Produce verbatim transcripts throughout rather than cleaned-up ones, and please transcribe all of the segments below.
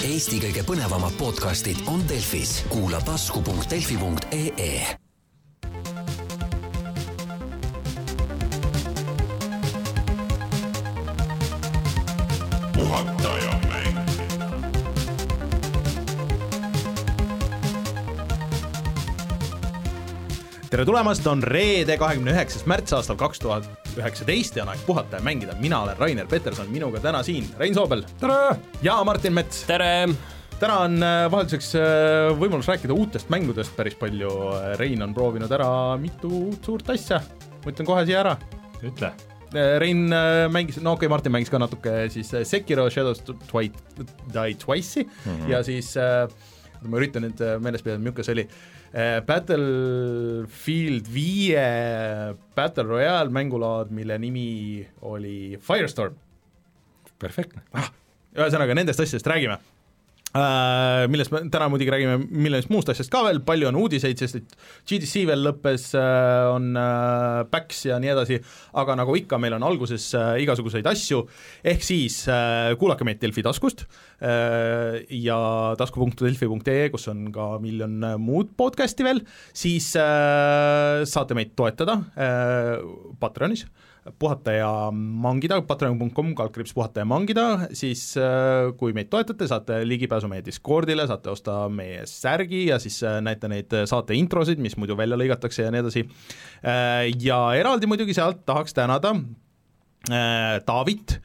Eesti kõige põnevamad podcastid on Delfis. Kuula tasku punkt delfi punkt ee. Puhataja mäng. Tere tulemast, on reede kahekümne üheksas märts aastal kaks tuhat üheksateist ja on aeg puhata ja mängida. Mina olen Rainer Peterson, minuga täna siin Rein Soobel. Tere! Ja Martin Mets. Tere! Täna on vahelduseks võimalus rääkida uutest mängudest päris palju. Rein on proovinud ära mitu uut suurt asja. Ma ütlen kohe siia ära. Ütle. Rein mängis, no okei okay,, Martin mängis ka natuke siis Sekiro Shadows Die Twice'i mm-hmm. ja siis ma üritan nüüd meeles pidada, milline see oli Battlefield viie Battle Royale mängulaad, mille nimi oli Firestorm. Perfektne. Ah, ühesõnaga, nendest asjadest räägime. Uh, millest me täna muidugi räägime, millest muust asjast ka veel, palju on uudiseid, sest et G D C veel lõppes, uh, on uh, Packs ja nii edasi, aga nagu ikka, meil on alguses uh, igasuguseid asju, ehk siis uh, kuulake meid Delfi taskust uh, ja tasku punkt delfi punkt ee, kus on ka miljon muud podcasti veel, siis uh, saate meid toetada uh, Patreonis, puhata ja mangida, patreon punkt com kaldkriips puhata ja mangida, siis uh, kui meid toetate, saate ligipääsu meie Discordile, saate osta meie särgi ja siis uh, näete neid saate introsid, mis muidu välja lõigatakse ja nii edasi. Uh, ja eraldi muidugi sealt tahaks tänada uh, Taavit,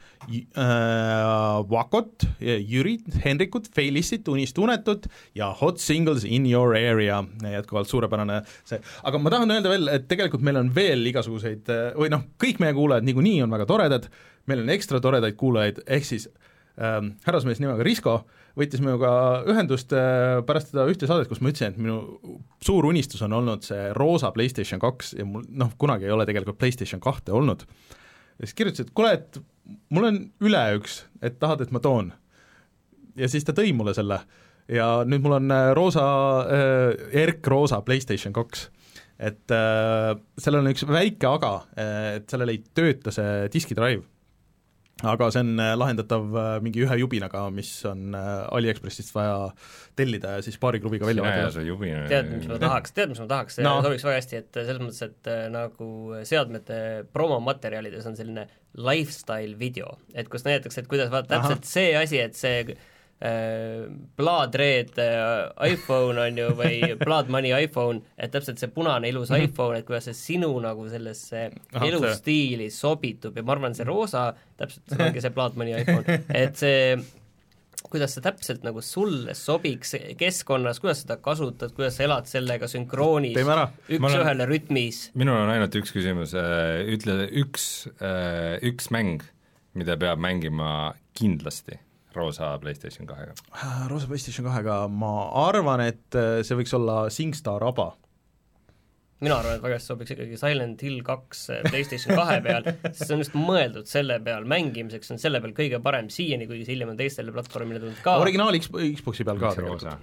uh, Vakot, Jürit, Henrikut, Feilissit, Unistunetut ja Hot Singles in your area, jätkuvalt suurepärane see, aga ma tahan öelda veel, et tegelikult meil on veel igasuguseid, või noh, kõik meie kuulajad niikuinii on väga toredad, meil on ekstra toredaid kuulajaid, ehk siis ähm, härrasmees nimega Risko võttis minuga ühendust äh, pärast seda ühte saadet, kus ma ütlesin, et minu suur unistus on olnud see roosa PlayStation kaks ja mul noh, kunagi ei ole tegelikult PlayStation kahte olnud. Ja siis kirjutas, et kuule, et mul on üle üks, et tahad, et ma toon. Ja siis ta tõi mulle selle ja nüüd mul on roosa, äh, erkroosa PlayStation kaks. Et äh, sellel on üks väike aga, et sellel ei tööta see diskidrive. Aga see on lahendatav mingi ühe jubinaga, mis on AliExpressist vaja tellida ja siis paari klubiga välja vaja. Tead, mis ma tahaks, tead, mis ma tahaks, see no. sobiks väga hästi, et selles mõttes, et nagu seadmete promomaterjalides on selline lifestyle video, et kus näidatakse, et kuidas vaata täpselt Aha. see asi, et see äh, Blood Red äh, iPhone on ju, või Blood Money iPhone, et täpselt see punane ilus mm-hmm. iPhone, et kuidas see sinu nagu sellesse Aha, elustiili see. sobitub ja ma arvan, see roosa, täpselt ongi see Blood Money iPhone, et see kuidas see täpselt nagu sulle sobiks keskkonnas, kuidas seda kasutad, kuidas sa elad sellega sünkroonis, üks olen, ühele rütmis. Minul on ainult üks küsimus, ütle üks, üks mäng, mida peab mängima kindlasti roosa PlayStation kahega. Roosa PlayStation kahega ma arvan, et see võiks olla SingStar Aba. Mina arvan, et väga hästi sobiks ikkagi Silent Hill kaks PlayStation kahe peal, sest see on just mõeldud selle peal mängimiseks, on selle peal kõige parem siiani, kuigi see hiljem on teistele platvormile tulnud ka. Originaal Xboxi peal ka tegelikult.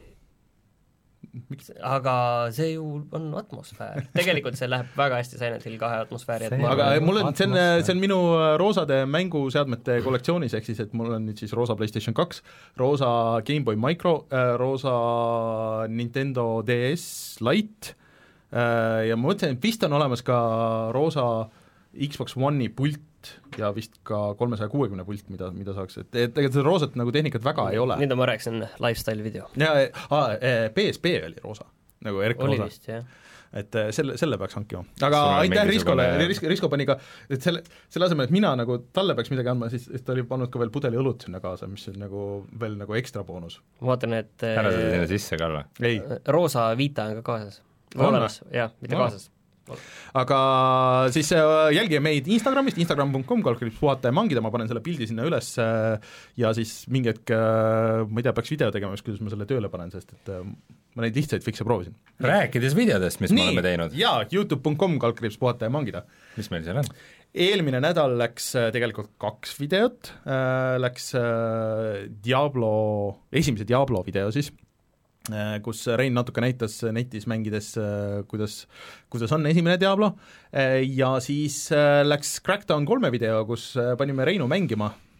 Aga see ju on atmosfäär. Tegelikult see läheb väga hästi Silent Hill kahe atmosfääri. Aga mul on, see on, see on minu roosade mänguseadmete kollektsioonis, ehk siis, et mul on nüüd siis roosa PlayStation kaks, roosa Game Boy Micro, roosa Nintendo D S Lite, ja ma mõtlen, et vist on olemas ka roosa Xbox One'i pult ja vist ka kolmesaja kuuekümne pult, mida, mida saaks, et tegelikult seda roosat nagu tehnikat väga ei ole. Nüüd ma rääksin lifestyle video. Ja, a, P S P oli roosa, nagu erk oli roosa. Vist, jah. Et selle, selle peaks hankima. Aga aitäh Riskole, Risko, Risko pani ka, et selle, selle asemel, et mina nagu talle peaks midagi andma, siis ta oli pannud ka veel pudeli õlut sinna kaasa, mis on nagu veel nagu ekstra boonus. Ma vaatan, et ära seda sinna sisse ka alla. Ei. Roosa Vita on ka kaasas. Olemas, jah, mitte no. kaasas. Aga siis jälgige meid Instagramist, instagram punkt com kaldkriips puhata ja mangida, ma panen selle pildi sinna üles ja siis mingi hetk, ma ei tea, peaks video tegema, kuidas ma selle tööle panen, sest et ma neid lihtsaid fikse proovisin. Rääkides videodest, mis Nii, me oleme teinud. Jaa, youtube punkt com kaldkriips puhata ja mangida. Mis meil seal on? Eelmine nädal läks tegelikult kaks videot, läks Diablo, esimese Diablo video siis, kus Rein natuke näitas netis mängides, kuidas, kuidas on esimene Diablo, ja siis läks Crackdown kolme video, kus panime Reinu mängima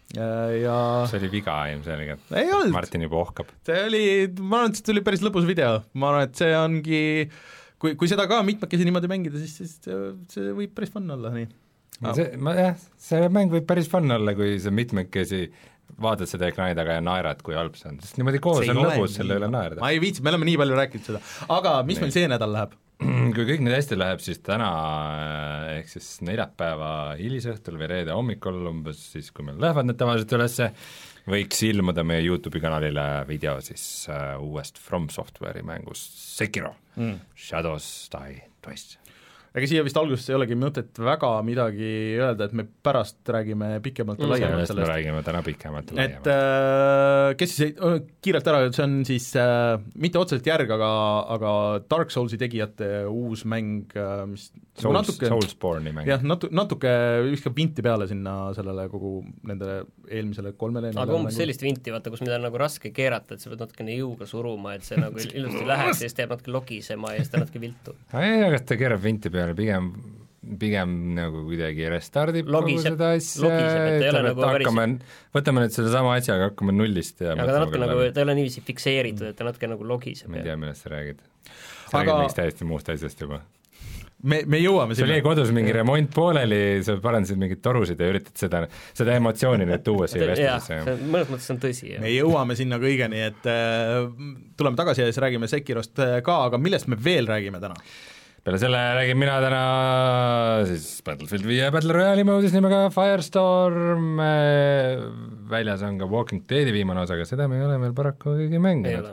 ja see oli viga ilmselgelt. Ei olnud. Martin juba ohkab. See oli, ma arvan, et see tuli päris lõbus video, ma arvan, et see ongi, kui, kui seda ka mitmekesi niimoodi mängida, siis, siis see võib päris fun olla, nii. See, ma, jah, see mäng võib päris fun olla, kui see mitmekesi vaatad seda ekraani taga ja naerad, kui halb see on, sest niimoodi koos on lõbus selle üle naerda. Ma ei viitsi, me oleme nii palju rääkinud seda, aga mis nii. Meil see nädal läheb? Kui kõik nüüd hästi läheb, siis täna ehk siis neljapäeva hilisõhtul või reede hommikul umbes siis, kui meil lähevad need tavaliselt ülesse, võiks ilmuda meie YouTube'i kanalile video siis uh, uuest From Software'i mängust Sekiro mm. Shadows Die Twice. Ega siia vist alguses ei olegi mõtet väga midagi öelda, et me pärast räägime pikemalt ja mm, laiemalt sellest. Me räägime täna pikemalt ja laiemalt. Et äh, kes siis ei, kiirelt ära, see on siis äh, mitte otseselt järg, aga, aga Dark Soulsi tegijate uus mäng, äh, mis Souls, natuke, Soulsborne'i mäng. jah, natu-, natuke viskab vinti peale sinna sellele kogu nendele eelmisele kolmele aga umbes sellist vinti, vaata, kus mida on nagu raske keerata, et sa pead natukene jõuga suruma, et see nagu ilusti läheb, siis teeb natuke logisema ja siis ta natuke viltu. ei, aga ta keerab vinti peale, pigem, pigem nagu kuidagi restardib logiseb, kogu seda asja, ütleme, et hakkame, võtame nüüd selle sama asjaga, hakkame nullist ja aga ta natuke nagu, ta ei ole niiviisi fikseeritud, et ta natuke nagu logiseb. ma ei tea, millest sa räägid. sa aga... räägid mingist täiesti muust asjast juba. Me, me jõuame sinna. See oli kodus mingi remont pooleli, sa parandasid mingid torusid ja üritad seda, seda emotsiooni nüüd tuua siia vestusesse. mõnes mõttes on tõsi. Me jõuame sinna kõigeni, et äh, tuleme tagasi ja siis räägime Sekirost ka, aga millest me veel räägime täna? Peale selle räägin mina täna siis Battlefield viie Battle Royale'i moodis nimega Firestorm, väljas on ka Walking Deadi viimane osa, aga seda me ei ole veel paraku kõigi mänginud.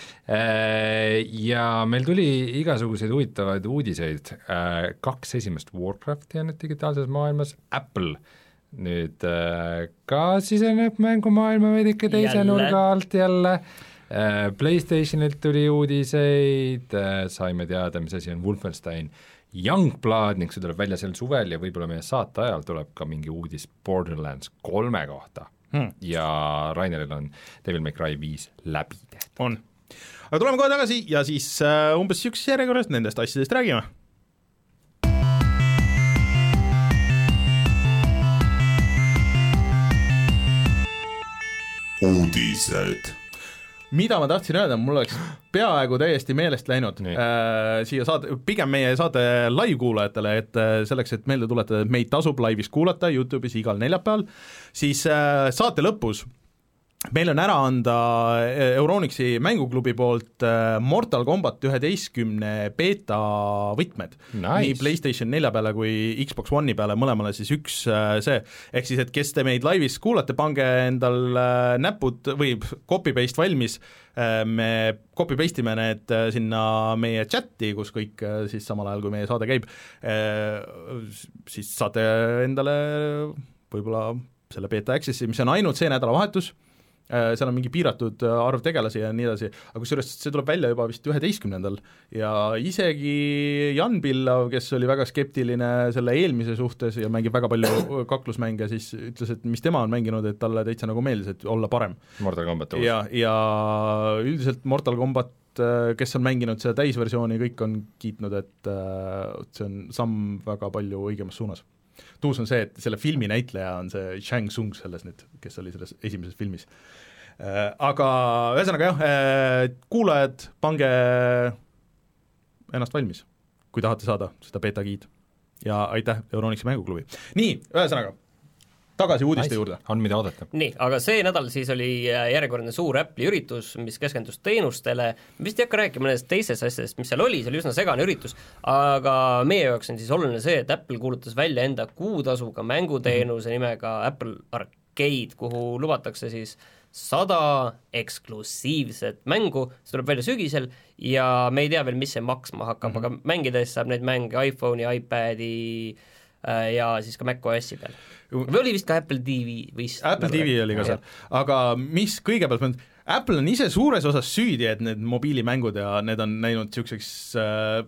Ja meil tuli igasuguseid huvitavaid uudiseid, kaks esimest Warcrafti on nüüd digitaalses maailmas, Apple nüüd ka siseneb mängumaailma veidike teise jälle. Nurga alt jälle, PlayStationilt tuli uudiseid, saime teada, mis asi on Wolfenstein Youngblood ning see tuleb välja sel suvel ja võib-olla meie saate ajal tuleb ka mingi uudis Borderlands kolme kohta hmm. ja Raineril on Devil May Cry viis läbi tehtud. On. Aga tuleme kohe tagasi ja siis uh, umbes üks järjekorras nendest asjadest räägime. Uudised. Mida ma tahtsin öelda, mul oleks peaaegu täiesti meelest läinud äh, siia saade, pigem meie saate live-kuulajatele, et äh, selleks, et meelde tuletada, et meid tasub laivis kuulata YouTube'is igal neljapäeval, siis äh, saate lõpus meil on ära anda Euronixi mänguklubi poolt Mortal Combat üheteistkümne beta võtmed nice. Nii PlayStation nelja peale kui Xbox One'i peale, mõlemale siis üks see, ehk siis, et kes te meid laivis kuulate, pange endal näpud või copy-paste valmis, me copy-paste ime need sinna meie chati, kus kõik siis samal ajal, kui meie saade käib, siis saate endale võib-olla selle beta access'i, mis on ainult see nädalavahetus, seal on mingi piiratud arv tegelasi ja nii edasi, aga kusjuures see tuleb välja juba vist üheteistkümnendal ja isegi Jan Pillav, kes oli väga skeptiline selle eelmise suhtes ja mängib väga palju kaklusmänge, siis ütles, et mis tema on mänginud, et talle täitsa nagu meeldis, et olla parem. Mortal Combat uus. Ja, ja üldiselt Mortal Combat, kes on mänginud seda täisversiooni, kõik on kiitnud, et see on samm väga palju õigemas suunas. Tuus on see, et selle filmi näitleja on see Shang Tsung selles nüüd, kes oli selles esimeses filmis. Aga ühesõnaga jah, kuulajad, pange ennast valmis, kui tahate saada seda beta-giid. Ja aitäh Euronixi mänguklubi. Nii, ühesõnaga, tagasi uudiste nice. Juurde. On mida oodata. Nii, aga see nädal siis oli järjekordne suur Apple'i üritus, mis keskendus teenustele, vist ei hakka rääkima nendest teisest asjadest, mis seal oli, see oli üsna segane üritus, aga meie jaoks on siis oluline see, et Apple kuulutas välja enda kuutasuga mänguteenuse mm-hmm. nimega Apple Arcade, kuhu lubatakse siis sada eksklusiivset mängu, see tuleb välja sügisel ja me ei tea veel, mis see maksma hakkab mm, -hmm. aga mängides saab neid mänge iPhone'i, iPadi ja siis ka macOS-i peal. Või oli vist ka Apple T V vist? Apple T V oli ka seal, aga mis kõigepealt, Apple on ise suures osas süüdi, et need mobiilimängud ja need on näinud niisuguseks äh,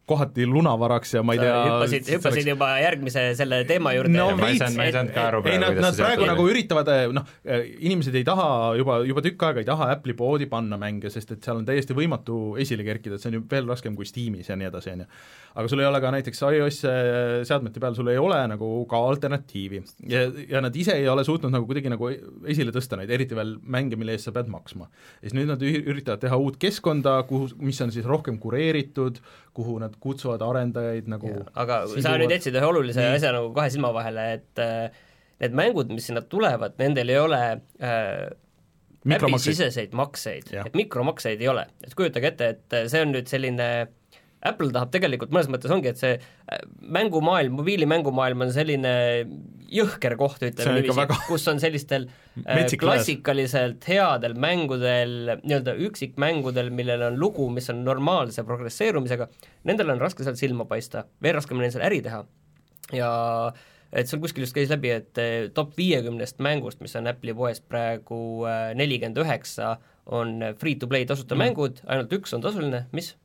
kohati lunavaraks ja ma ei tea hüppasid, hüppasid oleks... juba järgmise selle teema juurde no, ma ei saanud, ma ei saanud ka aru praegu, nad, nad praegu nagu üritavad, noh, inimesed ei taha juba, juba tükk aega ei taha Apple'i poodi panna mänge, sest et seal on täiesti võimatu esile kerkida, et see on ju veel raskem kui Steamis ja nii edasi, on ju. Aga sul ei ole ka näiteks iOS seadmete peal, sul ei ole nagu ka alternatiivi ja, ja nad ise ei ole suutnud nagu kuidagi nagu esile tõsta neid, eriti veel mänge, mille eest sa pead maksma. Ja siis nüüd nad üritavad teha uut keskkonda, kuhu, mis on siis rohkem kureeritud, kuhu nad kutsuvad arendajaid nagu ja, aga siduvad. Sa nüüd jätsid ühe olulise mm. asja nagu kahe silma vahele, et äh, need mängud, mis sinna tulevad, nendel ei ole äh, Apple'i siseseid makseid, ja. Et mikromakseid ei ole, et kujutage ette, et see on nüüd selline Apple tahab tegelikult, mõnes mõttes ongi, et see mängumaailm, mobiilimängumaailm on selline jõhker koht, ütleme niiviisi, väga... kus on sellistel klassikaliselt headel mängudel, nii-öelda üksikmängudel, millel on lugu, mis on normaalse progresseerumisega, nendel on raske seal silma paista, veel raskem neil seal äri teha. Ja et seal kuskil just käis läbi, et top viiekümnest mängust, mis on Apple'i poes praegu nelikümmend üheksa, on free-to-play tasuta mm. mängud, ainult üks on tasuline, mis?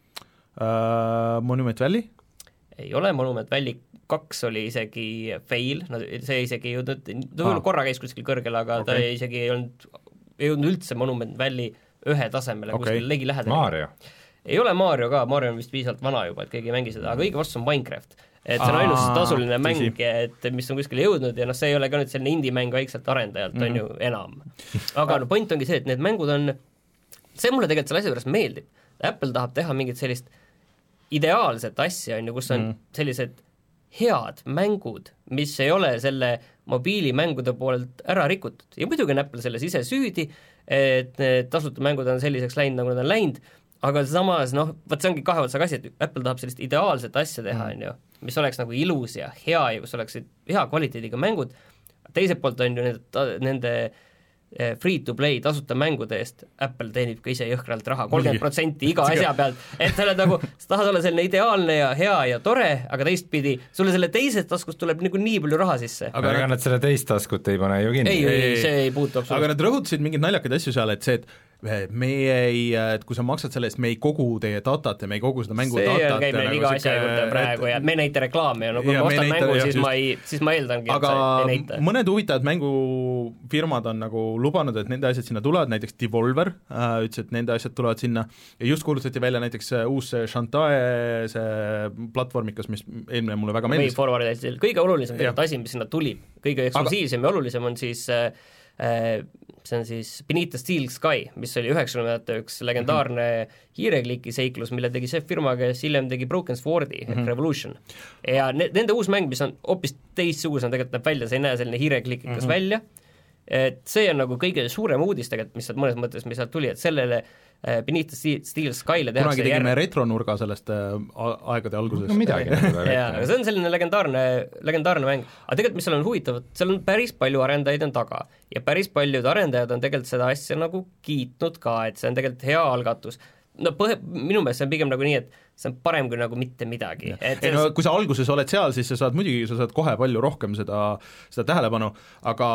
Uh, Monument Valley? Ei ole, Monument Valley kaks oli isegi fail, no see isegi ei jõudnud, ta ah. korra käis kuskil kõrgel, aga okay. ta isegi ei olnud, ei jõudnud üldse Monument Valley ühe tasemele okay. kuskil legi lähedal. Mario? Ei ole Mario ka, Mario on vist piisavalt vana juba, et keegi ei mängi seda, aga õige vastus on Minecraft. Et see on ainus tasuline mäng, et mis on kuskile jõudnud ja noh, see ei ole ka nüüd selline indie-mäng väikselt arendajalt, mm. on ju enam. Aga no point ongi see, et need mängud on, see mulle tegelikult selle asja juures meeldib. Apple tahab teha mingit sellist ideaalset asja, on ju, kus on mm. sellised head mängud, mis ei ole selle mobiilimängude poolelt ära rikutud. Ja muidugi on Apple selles ise süüdi, et need tasuta mängud on selliseks läinud, nagu nad on läinud, aga samas, noh, võt see ongi kahe otsaga asi, et Apple tahab sellist ideaalset asja teha, on ju, mis oleks nagu ilus ja hea ja kus oleksid hea kvaliteediga mängud. Teiselt poolt on ju nende, nende free-to-play tasuta mängude eest Apple teenib ka ise jõhkralt raha, kolmkümmend protsenti iga asja pealt, et sa oled nagu, sa tahad olla selline ideaalne ja hea ja tore, aga teistpidi, sulle selle teisest taskust tuleb nagu nii palju raha sisse. aga ega nad selle teist taskut ei pane ju kinni. Ei, ei, see ei puutu absoluutselt. Aga nad rõhutasid mingeid naljakaid asju seal, et see, et meie ei, et kui sa maksad selle eest, me ei kogu teie datat ja me ei kogu seda mängu see datat. See käib meil nagu iga asja juurde praegu et, ja me näita reklaami ja no kui ma ostan mängu, siis just. ma ei, siis ma eeldangi, aga et sa ei näita. Mõned huvitavad mängufirmad on nagu lubanud, et nende asjad sinna tulevad, näiteks Devolver äh, ütles, et nende asjad tulevad sinna ja just kuulutati välja näiteks uus Shantae see platvormikas, mis eelmine mulle väga meeldis. Kõige olulisem tegelikult asi, mis sinna tuli, kõige eksklusiivsem aga... ja olulisem on siis äh, see on siis Beneath the Steel Sky, mis oli üheksakümnendate üks legendaarne mm-hmm. hiirekliki seiklus, mille tegi see firma, kes hiljem tegi Broken Swordi mm-hmm. ehk Revolution. Ja ne- nende uus mäng, mis on hoopis teistsugusena tegelikult näeb välja, see ei näe selline hiireklikikas mm-hmm. välja, et see on nagu kõige suurem uudis tegelikult, mis sealt mõnes mõttes, mis sealt tuli, et sellele Beneath the Steel Skyle tehakse kunagi tegime järg... retronurga sellest äh, aegade alguses. No midagi. jaa, aga see on selline legendaarne, legendaarne mäng. Aga tegelikult, mis seal on huvitav, seal on päris palju arendajaid on taga ja päris paljud arendajad on tegelikult seda asja nagu kiitnud ka, et see on tegelikult hea algatus. No põhe, minu meelest see on pigem nagu nii, et see on parem kui nagu mitte midagi. Et ei, no, kui sa alguses oled seal, siis sa saad muidugi, sa saad kohe palju rohkem seda, seda tähelepanu, aga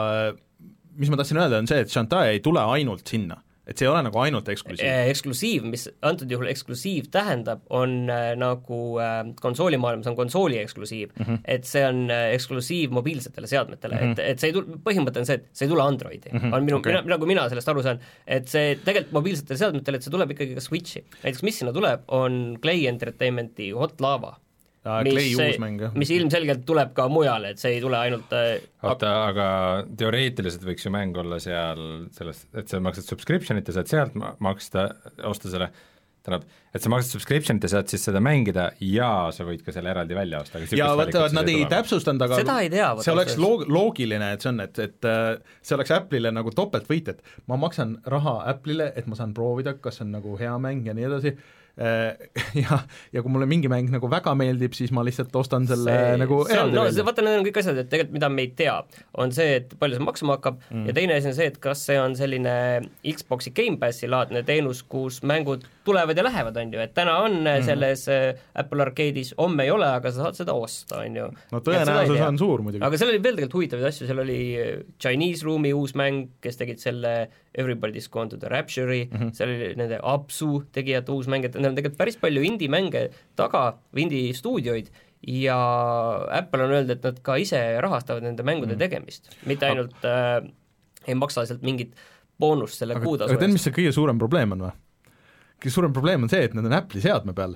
mis ma tahtsin öelda, on see, et Shantae ei tule ainult sinna. Et see ei ole nagu ainult eksklusiiv. Eksklusiiv, mis antud juhul eksklusiiv tähendab, on äh, nagu äh, konsoolimaailmas on konsooli eksklusiiv, mm-hmm. et see on äh, eksklusiiv mobiilsetele seadmetele, mm-hmm. et, et see ei tule, põhimõte on see, et see ei tule Androidi, mm-hmm. on minu, okay. mina, nagu mina sellest aru saan, et see tegelikult mobiilsetele seadmetele, et see tuleb ikkagi ka Switchi. Näiteks mis sinna tuleb, on Clay Entertainmenti Hot Lava. Mis, mis ilmselgelt tuleb ka mujale, et see ei tule ainult oota, aga teoreetiliselt võiks ju mäng olla seal sellest, et sa maksad subscription'it ja saad sealt maksta, osta selle, tähendab, et sa maksad subscription'it ja saad siis seda mängida ja sa võid ka selle eraldi välja osta. ja vaata, nad ei täpsustanud, aga seda ei tea, see oleks loog- loogiline, et see on, et, et see oleks Apple'ile nagu topeltvõit, et ma maksan raha Apple'ile, et ma saan proovida, kas on nagu hea mäng ja nii edasi, ja, ja kui mulle mingi mäng nagu väga meeldib, siis ma lihtsalt ostan selle see, nagu eraldi no, välja. Vaata, need on kõik asjad, et tegelikult mida me ei tea, on see, et palju see maksuma hakkab mm. ja teine asi on see, et kas see on selline Xboxi Game Passi laadne teenus, kus mängud tulevad ja lähevad, on ju, et täna on mm. selles Apple Arcade'is, homme ei ole, aga sa saad seda osta, on ju. No tõenäosus on suur muidugi. Aga seal oli veel tegelikult huvitavaid asju, seal oli Chinese Room'i uus mäng, kes tegid selle Everybody's Gone to the Rapture'i mm, -hmm. seal oli nende Apsu tegijate uus mäng, et neil on tegelikult päris palju indie-mänge taga, indie-stuudioid, ja Apple on öelnud, et nad ka ise rahastavad nende mängude mm. tegemist, mitte ainult äh, ei maksa sealt mingit boonust selle kuutasu eest. Aga tead, mis see kõige suurem probleem on või? Kõige suurem probleem on see, et nad on Apple'i seadme peal.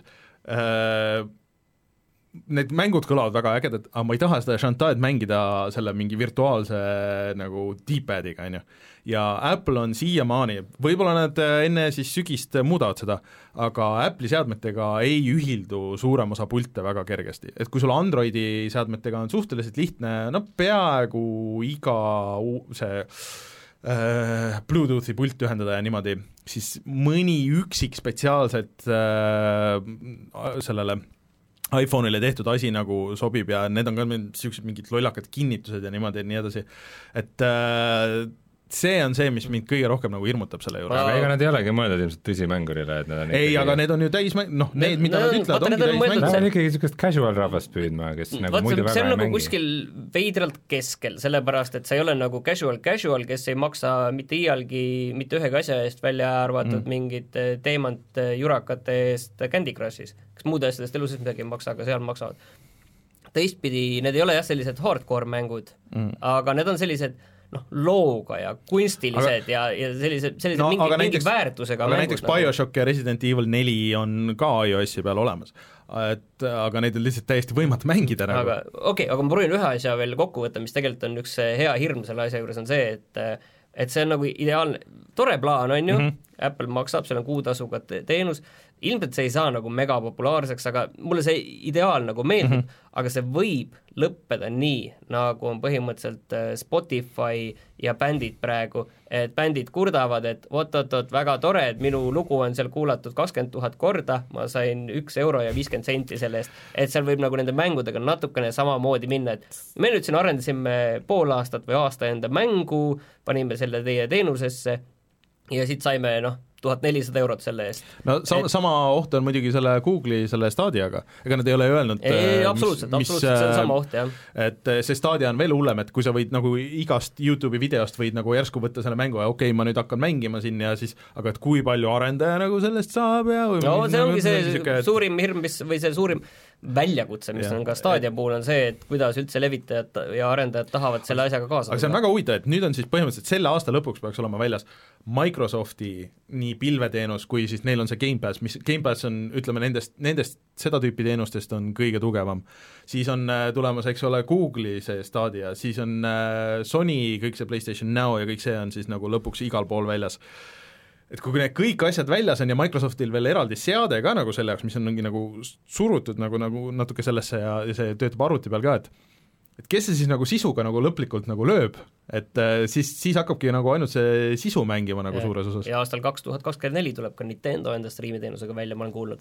Äh, need mängud kõlavad väga ägedad, aga ma ei taha seda Chantaid mängida selle mingi virtuaalse nagu D-padiga, on ju. Ja Apple on siiamaani, võib-olla nad enne siis sügist muudavad seda, aga Apple'i seadmetega ei ühildu suurem osa pilte väga kergesti. Et kui sul Androidi seadmetega on suhteliselt lihtne, no peaaegu iga see äh, Bluetoothi pult ühendada ja niimoodi, siis mõni üksik spetsiaalselt äh, sellele iPhone'ile tehtud asi nagu sobib ja need on ka niisugused mingid lollakad kinnitused ja niimoodi ja nii edasi, et äh, see on see, mis mind kõige rohkem nagu hirmutab selle juurde. Aga ega nad ei olegi mõeldud ilmselt tõsimängurile, et nad on ei, aga need on ju täismäng, noh, need, mida nad ütlevad, ongi täismäng. Nad on ikkagi niisugust casual rahvast püüdma, kes nagu Vaat, muidu väga ei mängi. See on nagu mängi. kuskil veidralt keskel, sellepärast et sa ei ole nagu casual casual, kes ei maksa mitte iialgi mitte ühegi asja eest välja arvatud mm. mingid teemant jurakate eest Candy Crushis, kes muude asjadest eluses midagi ei maksa, aga seal maksavad. Teistpidi, need ei ole jah sellised hardcore mängud mm., aga need on sellised noh, looga ja kunstilised aga, ja, ja sellised, sellised no, mingi, mingi väärtusega aga mängud. Näiteks BioShock ja Resident Evil neli on ka iOS-i peal olemas, et aga neid on lihtsalt täiesti võimatu mängida nagu. Aga okei okay,, aga ma proovin ühe asja veel kokku võtta, mis tegelikult on üks hea hirm selle asja juures on see, et et see on nagu ideaalne, tore plaan on ju mm, -hmm. Apple maksab, seal on kuutasuga teenus, ilmselt see ei saa nagu mega populaarseks, aga mulle see ideaal nagu meeldib mm, -hmm. aga see võib lõppeda nii, nagu on põhimõtteliselt Spotify ja bändid praegu, et bändid kurdavad, et oot-oot-oot, väga tore, et minu lugu on seal kuulatud kakskümmend tuhat korda, ma sain üks euro ja viiskümmend senti selle eest, et seal võib nagu nende mängudega natukene samamoodi minna, et me nüüd siin arendasime pool aastat või aasta enda mängu, panime selle teie teenusesse ja siit saime noh, tuhat nelisada eurot selle eest. No sama, et, sama oht on muidugi selle Google'i selle Stadiaga, ega nad ei ole öelnud ei, absoluutselt, mis, absoluutselt, see on sama oht, jah. Et see Stadia on veel hullem, et kui sa võid nagu igast YouTube'i videost võid nagu järsku võtta selle mängu ja okei okay,, ma nüüd hakkan mängima siin ja siis, aga et kui palju arendaja nagu sellest saab ja no see ongi nagu, see siuke, et... suurim hirm, mis, või see suurim väljakutse, mis ja, on ka Stadia et... puhul on see, et kuidas üldse levitajad ja arendajad tahavad selle asjaga kaasa. Aga see on väga huvitav, et nüüd on siis põhimõtteliselt selle aasta lõpuks peaks olema väljas Microsofti nii pilveteenus kui siis neil on see Game Pass, mis Game Pass on, ütleme nendest, nendest seda tüüpi teenustest on kõige tugevam. Siis on tulemas, eks ole, Google'i see Stadia, siis on Sony, kõik see PlayStation Now ja kõik see on siis nagu lõpuks igal pool väljas. Et kui need kõik asjad väljas on ja Microsoftil veel eraldi seade ka nagu selle jaoks, mis on mingi nagu surutud nagu, nagu natuke sellesse ja, ja see töötab arvuti peal ka, et et kes see siis nagu sisuga nagu lõplikult nagu lööb, et äh, siis, siis hakkabki nagu ainult see sisu mängima nagu ja, suures osas. Ja aastal kaks tuhat kakskümmend neli tuleb ka Nintendo enda striimiteenusega välja, ma olen kuulnud.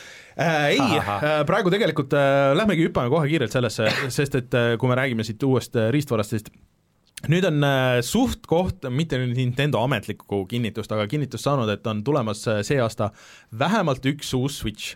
Äh, ei, äh, praegu tegelikult äh, lähmegi hüppame kohe kiirelt sellesse, sest et äh, kui me räägime siit uuest äh, riistvarast, siis nüüd on äh, suht koht, mitte nüüd Nintendo ametlikku kinnitust, aga kinnitust saanud, et on tulemas äh, see aasta vähemalt üks uus Switch.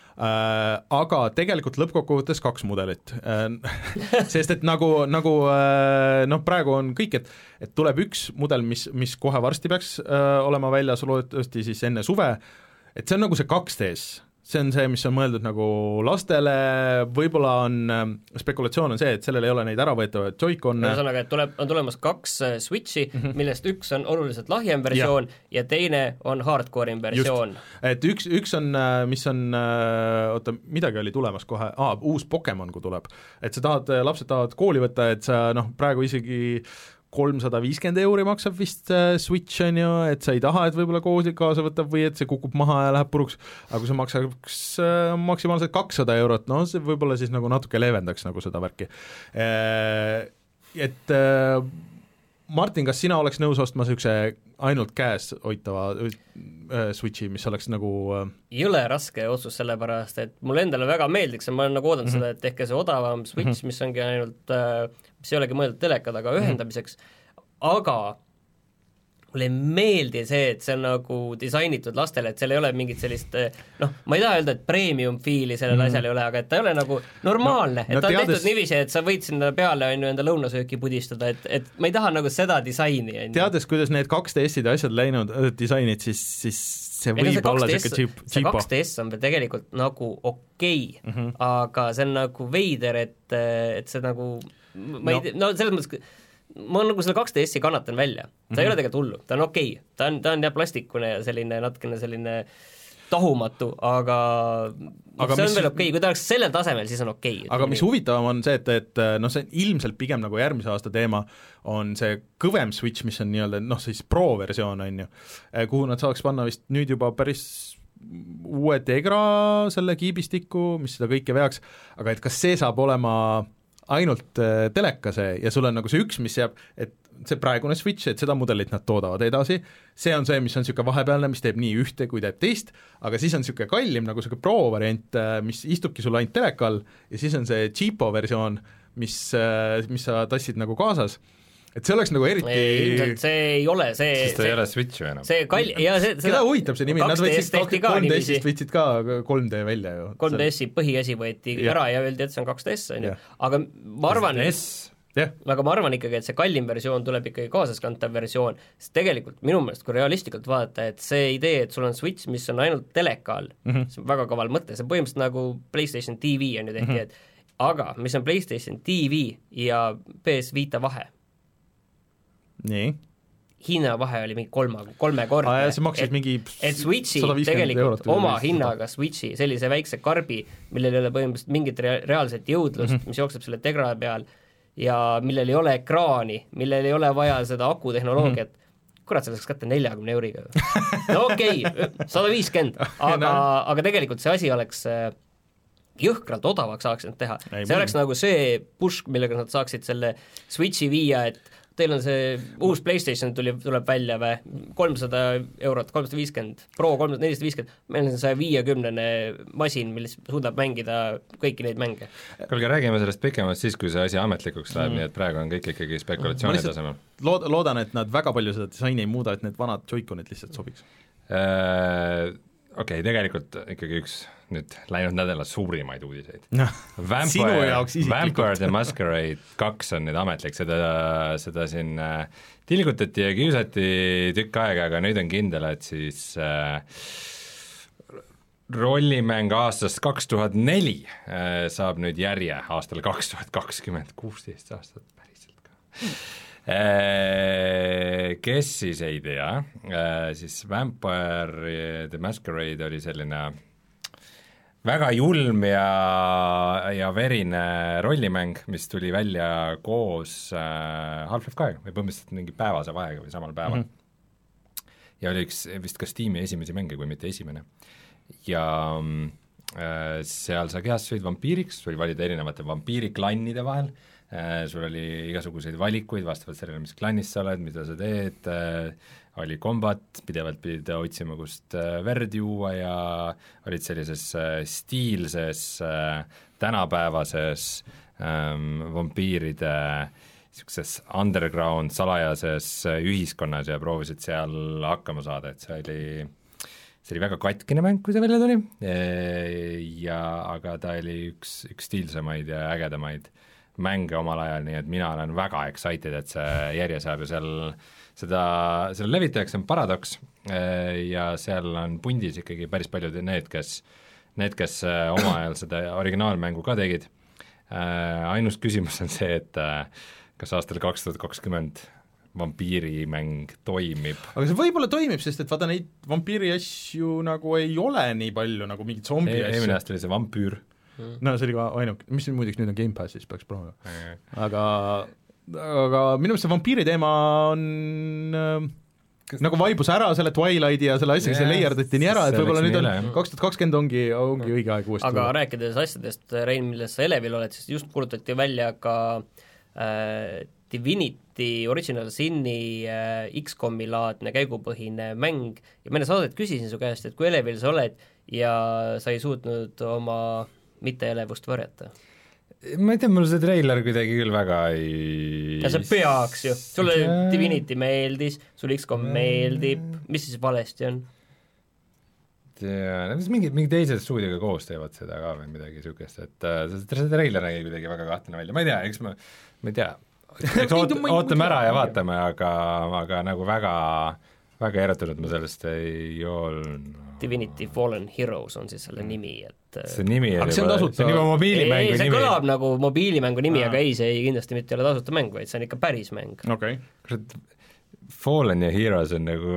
Äh, aga tegelikult lõppkokkuvõttes kaks mudelit äh, sest et nagu, nagu äh, noh, praegu on kõik, et, et tuleb üks mudel, mis, mis kohe varsti peaks äh, olema väljas, loodetavasti siis enne suve, et see on nagu see kaks D-s, see on see, mis on mõeldud nagu lastele, võib-olla on, spekulatsioon on see, et sellel ei ole neid äravõetavaid Joy-Con. Ühesõnaga, et tuleb, on tulemas kaks Switchi mm, -hmm. millest üks on oluliselt lahjem versioon ja, ja teine on hardcore'im versioon. Et üks, üks on, mis on, oota, midagi oli tulemas kohe, aa, uus Pokemon, kui tuleb. Et sa tahad, lapsed tahavad kooli võtta, et sa noh, praegu isegi kolmsada viiskümmend euri maksab vist Switch on ju, et sa ei taha, et võib-olla kooli kaasa võtab või et see kukub maha ja läheb puruks, aga kui sa maksaks maksimaalselt kakssada eurot, no see võib-olla siis nagu natuke leevendaks nagu seda värki. Et Martin, kas sina oleks nõus ostma niisuguse ainult käes hoitava Switchi, mis oleks nagu jõle raske otsus sellepärast, et mulle endale väga meeldiks ja ma olen nagu oodanud mm -hmm. seda, et tehke see odavam Switch mm, -hmm. mis ongi ainult, mis ei olegi mõeldud teleka taga ühendamiseks, aga mulle ei meeldi see, et see on nagu disainitud lastele, et seal ei ole mingit sellist noh, ma ei taha öelda, et premium fiili sellel mm. asjal ei ole, aga et ta ei ole nagu normaalne no,, et no, ta on teades... tehtud niiviisi, et sa võid sinna peale on ju enda lõunasööki pudistada, et, et ma ei taha nagu seda disaini. Teades, kuidas need kaks D S-id asjad läinud disainid, siis, siis see võib see olla siuke tsiip, see kaks D S on veel tegelikult nagu okei okay, mm, -hmm. aga see on nagu veider, et, et see nagu ma ei no. tea, no selles mõttes ma nagu selle kaks D S-i kannatan välja, ta mm-hmm. ei ole tegelikult hullu, ta on okei okay., ta on, ta on jah plastikune ja selline natukene selline tahumatu, aga, aga see on mis... veel okei okay., kui ta oleks sellel tasemel, siis on okei okay,. aga mis huvitavam on see, et, et noh, see on ilmselt pigem nagu järgmise aasta teema, on see kõvem Switch, mis on nii-öelda noh, siis pro-versioon on ju, kuhu nad saaks panna vist nüüd juba päris uue Tegra selle kiibistiku, mis seda kõike veaks, aga et kas see saab olema ainult teleka see ja sul on nagu see üks, mis jääb, et see praegune Switch, et seda mudelit nad toodavad edasi, see on see, mis on niisugune vahepealne, mis teeb nii ühte kui teeb teist, aga siis on niisugune kallim nagu niisugune pro-variant, mis istubki sul ainult teleka all ja siis on see cheapo versioon, mis, mis sa tassid nagu kaasas, et see oleks nagu eriti ei, see ei ole see sest ta ei ole Switch või enam see kalli, ja see keda huvitab see nimi, nad võtsid kolm D S-ist võtsid ka kolm D välja ju kolm D S-i põhiasi võeti ja. ära ja öeldi, et see on kaks D S on ju, aga ma arvan Yeah. aga ma arvan ikkagi, et see kallim versioon tuleb ikkagi kaasaskantav versioon, sest tegelikult minu meelest, kui realistlikult vaadata, et see idee, et sul on Switch, mis on ainult teleka all mm, -hmm. see on väga kaval mõte, see on põhimõtteliselt nagu PlayStation T V on ju tehti mm, -hmm. et aga mis on PlayStation T V ja P S Vita vahe? Nii? hinnavahe oli mingi kolma, kolmekordne ah,. see maksis et, mingi et Switchi tegelikult oma hinnaga Switchi, sellise väikse karbi, millel ei ole põhimõtteliselt mingit rea- reaalset jõudlust mm, -hmm. mis jookseb selle Tegra peal ja millel ei ole ekraani, millel ei ole vaja seda akutehnoloogiat, mm-hmm. kurat, see läks kätte neljakümne euriga. no okei okay,, sada viiskümmend, aga no., aga tegelikult see asi oleks jõhkralt odavaks saaks nad teha. Ei, see oleks nagu see push, millega nad saaksid selle Switchi viia, et teil on see uus PlayStation tuli, tuleb välja või kolmsada eurot, kolmsada viiskümmend, Pro kolmsada nelisada viiskümmend, meil on see viiekümnene masin, milles suudab mängida kõiki neid mänge. Kuulge, räägime sellest pikemast siis, kui see asi ametlikuks läheb mm., nii et praegu on kõik ikkagi spekulatsiooni tasemel. Lood, loodan, et nad väga palju seda disaini ei muuda, et need vanad Joy-Conid lihtsalt sobiks äh,. Okei okay,, tegelikult ikkagi üks nüüd läinud nädala suurimaid uudiseid no,. Vampire, Vampire the Masquerade kaks on nüüd ametlik, seda, seda siin äh, tilgutati ja kiusati tükk aega, aga nüüd on kindel, et siis äh, rollimäng aastast kaks tuhat neli äh, saab nüüd järje aastal kaks tuhat kakskümmend, kuusteist aastat päriselt ka kes siis ei tea, siis Vampire the Masquerade oli selline väga julm ja, ja verine rollimäng, mis tuli välja koos Half-Life kahega või põhimõtteliselt mingi päevase vahega või samal päeval mm. -hmm. ja oli üks vist ka Steam'i esimesi mänge, kui mitte esimene. Ja äh, seal sa kehastusid vampiiriks, sul oli valida erinevate vampiiriklannide vahel, sul oli igasuguseid valikuid vastavalt sellele, mis klannist sa oled, mida sa teed, oli kombat, pidevalt pidid otsima, kust verd juua ja olid sellises stiilses, tänapäevases ähm, vampiiride niisuguses underground salajases ühiskonnas ja proovisid seal hakkama saada, et see oli see oli väga katkine mäng, kui see välja tuli ja aga ta oli üks, üks stiilsemaid ja ägedamaid mänge omal ajal, nii et mina olen väga excited, et see järje saab ja seal seda, selle levitajaks on Paradox ja seal on pundis ikkagi päris paljud need, kes, need, kes oma ajal seda originaalmängu ka tegid. Ainus küsimus on see, et kas aastal kaks tuhat kakskümmend vampiirimäng toimib. Aga see võib-olla toimib, sest et vaata neid vampiiri asju nagu ei ole nii palju nagu mingid zombi e asju. Eelmine aasta oli see vampüür. No see oli ka ainuke, mis muideks nüüd on Game Passis, peaks proovima. Aga, aga minu meelest see vampiiri teema on äh, nagu vaibus ära selle Twilighti ja selle asjaga, see leierdati nii ära, et võib-olla nüüd on kaks tuhat kakskümmend ongi, ongi õige aeg uuesti. Aga rääkides asjadest, Rein, milles sa Elevil oled, siis just kuulutati välja ka äh, Divinity Original Sin'i äh, X COM-i laadne käigupõhine mäng ja mõne saadet küsisin su käest, et kui Elevil sa oled ja sa ei suutnud oma mitte elevust varjata? ma ei tea, mul see treiler kuidagi küll väga ei ja see peaks ju, sulle Divinity meeldis, sul X COM meeldib, mis siis valesti on? ja mingi, mingi teise stuudioga koos teevad seda ka või midagi niisugust, et uh, see treiler nägi kuidagi väga kahtlane välja, ma ei tea, eks ma, ma ei tea, eks oot, ootame ära ja vaatame, aga, aga nagu väga, väga erutunud ma sellest ei olnud. Divinity Fallen Heroes on siis selle nimi, et see nimi aga see on tasuta, see on juba mobiilimängu ei, see nimi. Kõlab nagu mobiilimängu nimi, aga ei, see ei, kindlasti mitte ei ole tasuta mäng, vaid see on ikka päris mäng. Okay. Fallen ja Heroes on nagu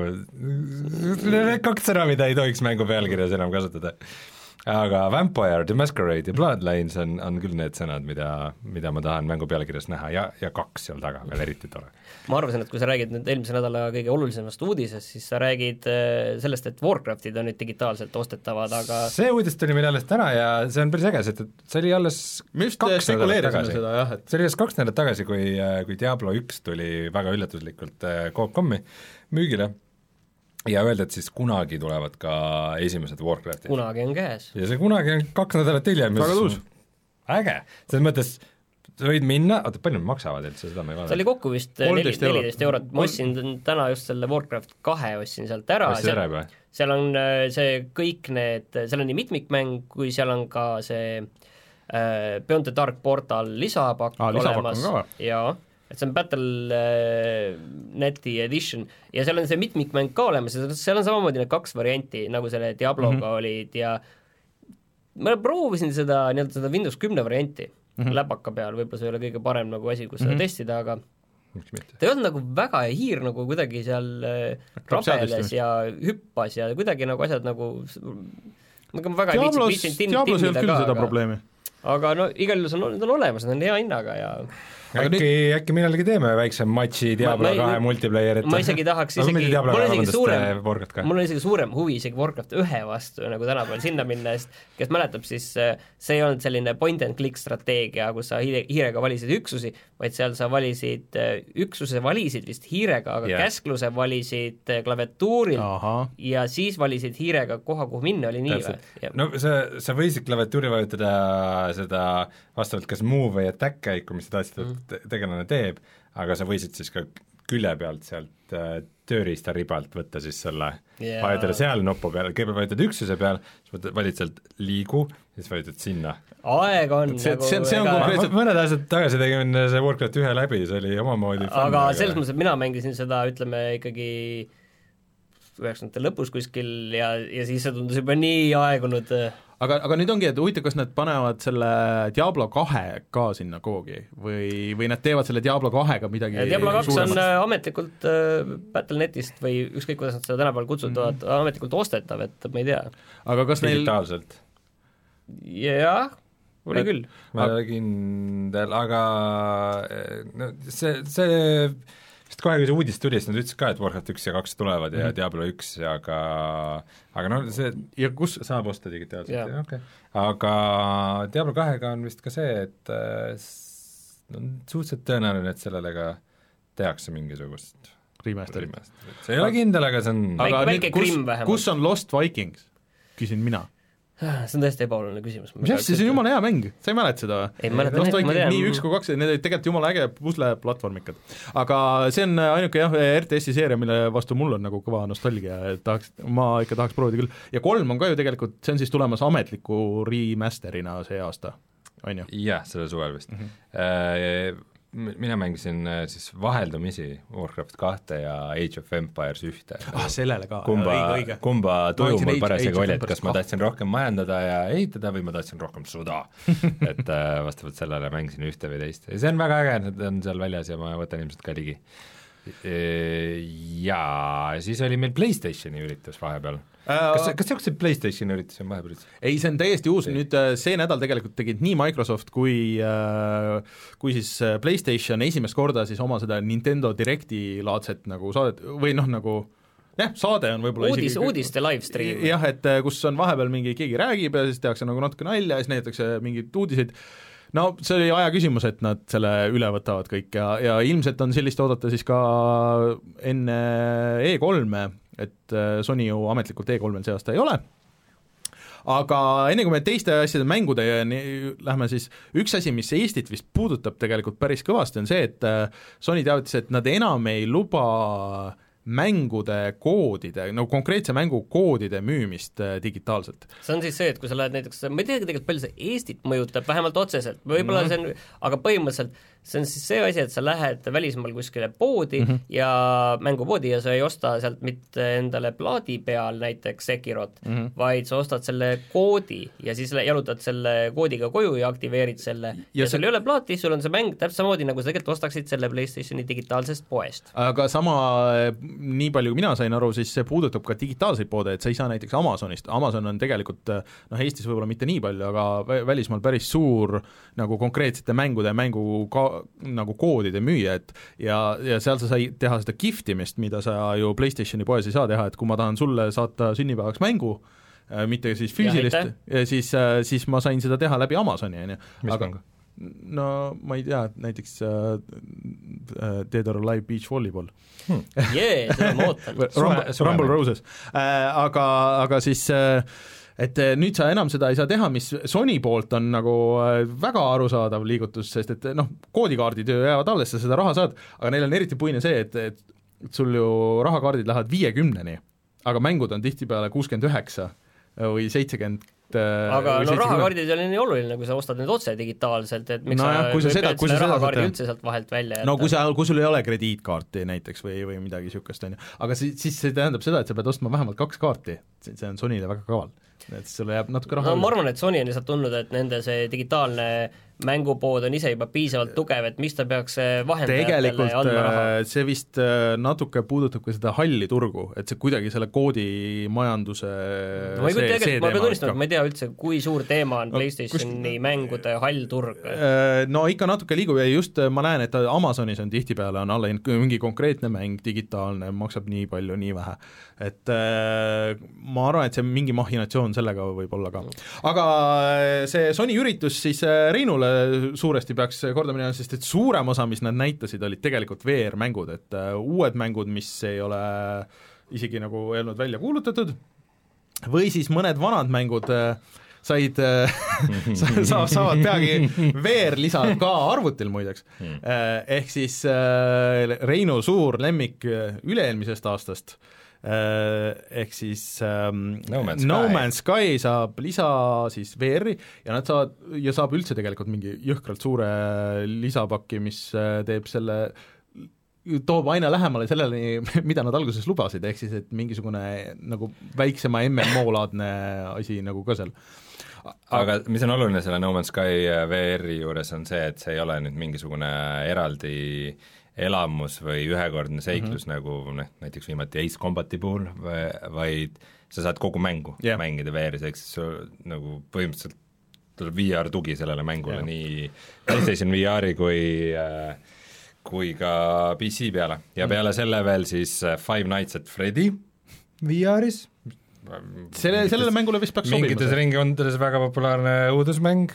kaks sõna, mida ei tohiks mängu pealkirjas enam kasutada. Aga Vampire, The Masquerade ja Bloodlines on, on küll need sõnad, mida, mida ma tahan mängu pealkirjas näha ja, ja kaks seal taga veel eriti tore. Ma arvasin, et kui sa räägid nüüd eelmise nädala kõige olulisemast uudisest, siis sa räägid sellest, et Warcraftid on nüüd digitaalselt ostetavad, aga see uudis tuli meil alles täna ja see on päris äge, sest see oli alles kaks nädalat tagasi. Seda, jah, et... see oli alles kaks nädalat tagasi, kui, kui Diablo üks tuli väga üllatuslikult Coop dot com-i müügile ja öelda, et siis kunagi tulevad ka esimesed Warcraftid. Kunagi on käes. Ja see kunagi on kaks nädalat hiljem. Väga tuus. Äge, selles mõttes sa võid minna, oota, palju nad maksavad üldse, seda ma ei vaadata. See oli kokku vist neliteist eurot, ma ostsin täna just selle Warcraft kahe ostsin sealt ära, seal, seal on see kõik need, seal on nii mitmikmäng, kui seal on ka see äh, Beyond the Dark Portal lisapakk ah, olemas ja et see on Battle.neti edition ja seal on see mitmikmäng ka olemas ja seal on samamoodi need kaks varianti, nagu selle Diabloga mm -hmm. olid ja ma proovisin seda, nii-öelda seda Windows kümme varianti mm -hmm. läpaka peal, võib-olla see ei ole kõige parem nagu asi, kus mm -hmm. seda testida, aga ta ei olnud nagu väga hiir nagu kuidagi seal rabeles ja hüppas ja kuidagi nagu asjad nagu nagu väga Diablos, Diablos ei olnud küll seda probleemi. Aga no igal juhul on, on olemas, need on hea hinnaga ja äkki, nüüd... äkki millalgi teeme väikse matši Diablo kahe multiplayerit. Ma isegi tahaks isegi, mul on isegi suurem, mul on isegi suurem huvi isegi Warcraft ühe vastu nagu tänapäeval sinna minna, sest kes mäletab, siis see ei olnud selline point and click strateegia, kus sa hiirega valisid üksusi, vaid seal sa valisid üksuse valisid vist hiirega, aga yeah. käskluse valisid klaviatuuril Aha. ja siis valisid hiirega koha, kuhu minna, oli nii või? No sa, sa võisid klaviatuuri vajutada seda vastavalt kas move või attack käiku, mis sa tahtsid mm. tegelane teeb, aga sa võisid siis ka külje pealt sealt äh, tööriista ribalt võtta siis selle yeah., vajutada seal nupu peal, kõigepealt vajutad üksuse peal, siis valid sealt liigu, siis vajutad sinna. Aeg on see, nagu see, see on konkreetselt... mõned aastad tagasi tegin see Warcraft ühe läbi, see oli omamoodi aga, aga selles mõttes, et mina mängisin seda, ütleme ikkagi üheksakümnendate lõpus kuskil ja, ja siis see tundus juba nii aegunud. Aga, aga nüüd ongi, et huvitav, kas nad panevad selle Diablo kahe ka sinna koogi või, või nad teevad selle Diablo kahega midagi ja Diablo kaks suuremaks? On ametlikult äh, Battle.netist või ükskõik, kuidas nad seda tänapäeval kutsutavad mm, -hmm. ametlikult ostetav, et ma ei tea. Aga kas neil... digitaalselt? Jah, oli et, küll. Ma aga... kindel, aga no, see, see sest kohe, kui see uudis tuli, siis nad ütlesid ka, et Warcraft üks ja kaks tulevad ja mm -hmm. Diablo üks, aga aga no see ja kus saab osta digitaalselt yeah., okay. aga Diablo kahega on vist ka see, et no, suhteliselt tõenäoline, et sellele ka tehakse mingisugust remaster. see ei ole kindel, aga see on aga nüüd, kus, kus on Lost Vikings, küsin mina. See on tõesti ebaoluline küsimus. Jah, see on jumala hea mäng, sa ei mäleta seda? Ei mäleta, ma tean. Nii üks kui kaks, need olid tegelikult jumala äge pusleplatvormikad. Aga see on ainuke jah, R T S-i seeria, mille vastu mul on nagu kõva nostalgia, et tahaks, ma ikka tahaks proovida küll. Ja kolm on ka ju tegelikult, see on siis tulemas ametliku remasterina see aasta, on ju? Jah, selle suvel vist mm. -hmm. Mina mängisin siis vaheldumisi Warcraft kahte ja Age of Empires ühte. Ah, sellele ka. Kumba, kumba tuju mul parasjagu oli, et kas ma tahtsin rohkem majandada ja ehitada või ma tahtsin rohkem sõda. et vastavalt sellele mängisin ühte või teist. Ja see on väga äge, need on seal väljas ja ma võtan ilmselt ka ligi. Ja siis oli meil PlayStationi üritus vahepeal. Kas, kas see on PlayStationi üritus on vahepeal üritus? Ei, see on täiesti uus, nüüd see nädal tegelikult tegid nii Microsoft kui, kui siis PlayStation esimest korda siis oma seda Nintendo Directi laadset nagu saadet või noh, nagu jah, saade on võib-olla Uudis, isegi uudiste livestream. Jah, et kus on vahepeal mingi keegi räägib ja siis tehakse nagu natuke nalja ja siis näidatakse mingeid uudiseid. No see oli aja küsimus, et nad selle üle võtavad kõik ja, ja ilmselt on sellist oodata siis ka enne E kolme, et Sony ju ametlikult E kolmel see aasta ei ole, aga enne kui me teiste asjade mängude lähme, siis üks asi, mis Eestit vist puudutab tegelikult päris kõvasti, on see, et Sony teavitas, et nad enam ei luba mängude koodide, no konkreetse mängu koodide müümist digitaalselt. See on siis see, et kui sa lähed näiteks, ma ei tea tegelikult palju see Eestit mõjutab, vähemalt otseselt, võib-olla no. see on, aga põhimõtteliselt see on siis see asi, et sa lähed välismaal kuskile poodi mm -hmm. ja mängupoodi ja sa ei osta sealt mitte endale plaadi peal näiteks Sekirot mm, -hmm. vaid sa ostad selle koodi ja siis jalutad selle koodiga koju ja aktiveerid selle ja, ja sul see... ei ole plaati, sul on see mäng täpselt samamoodi, nagu sa tegelikult ostaksid selle PlayStationi digitaalsest poest. Aga sama, nii palju kui mina sain aru, siis see puudutab ka digitaalseid poode, et sa ei saa näiteks Amazonist, Amazon on tegelikult noh, Eestis võib-olla mitte nii palju, aga välismaal päris suur nagu konkreetsete mängude mängu ka nagu koodide müüa, et ja, ja seal sa sai teha seda giftimist, mida sa ju PlayStationi poes ei saa teha, et kui ma tahan sulle saata sünnipäevaks mängu, mitte siis füüsilist, siis, siis ma sain seda teha läbi Amazoni, on ju. Aga no ma ei tea, näiteks uh, Dead or Alive Beach Volleyball hmm. Jee, seda ma ootan Rumble, Rumble Roses uh, aga, aga siis uh, et nüüd sa enam seda ei saa teha, mis Sony poolt on nagu väga arusaadav liigutus, sest et noh, koodikaardid jäävad alles, sa seda raha saad, aga neil on eriti puine see, et, et sul ju rahakaardid lähevad viiekümneni, aga mängud on tihtipeale kuuskümmend üheksa või seitsekümmend aga no rahakaardid ei ole nii oluline, kui sa ostad need otse digitaalselt, et miks no sa, kui sa seda, kui sa seda rahakaardi üldse sealt vahelt välja jätta. No kui, sa, kui sul ei ole krediitkaarti näiteks või, või midagi niisugust, on ju, aga siis, siis see tähendab seda, et sa pead ostma vähemalt kaks kaarti, see on Sonyle väga kaval, et sulle jääb natuke raha no, ma arvan, et Sony on lihtsalt tundnud, et nende see digitaalne mängupood on ise juba piisavalt tugev, et mis ta peaks vahendajatele andma raha. See vist natuke puudutab ka seda halli turgu, et see kuidagi selle koodimajanduse no, ma ei kujuta tegelikult, ma pean tunnistama, et ma ei tea üldse, kui suur teema on no, PlayStationi kus... mängude hall turg. No ikka natuke liigub ja just ma näen, et Amazonis on tihtipeale on alla mingi konkreetne mäng, digitaalne, maksab nii palju, nii vähe. Et ma arvan, et see mingi mahinatsioon sellega võib olla ka. Aga see Sony üritus siis Reinule suuresti peaks korda minema, sest et suurem osa, mis nad näitasid, olid tegelikult V R-mängud, et uh, uued mängud, mis ei ole isegi nagu öelnud välja kuulutatud, või siis mõned vanad mängud uh, said uh, sa, saavad peagi V R-lisa ka arvutil muideks uh, ehk siis uh, Reinu suur lemmik üle-eelmisest aastast ehk siis ähm, No Man's Sky. No Man's Sky saab lisa siis V R-i ja nad saavad, ja saab üldse tegelikult mingi jõhkralt suure lisapakki, mis teeb selle, toob aina lähemale sellele, mida nad alguses lubasid, ehk siis, et mingisugune nagu väiksema M M O-laadne asi nagu ka seal. Aga mis on oluline selle No Man's Sky V R-i juures on see, et see ei ole nüüd mingisugune eraldi elamus või ühekordne seiklus mm -hmm. nagu noh, näiteks viimati Ace Combati puhul, vaid sa saad kogu mängu yeah. mängida V R-is, eks sul nagu põhimõtteliselt tuleb V R tugi sellele mängule yeah. nii PlayStation V R-i kui äh, kui ka P C peale ja peale mm. selle veel siis Five Nights at Freddy V R-is selle, sellele mängule vist peaks sobima. Mingites ringkondades väga populaarne õudusmäng,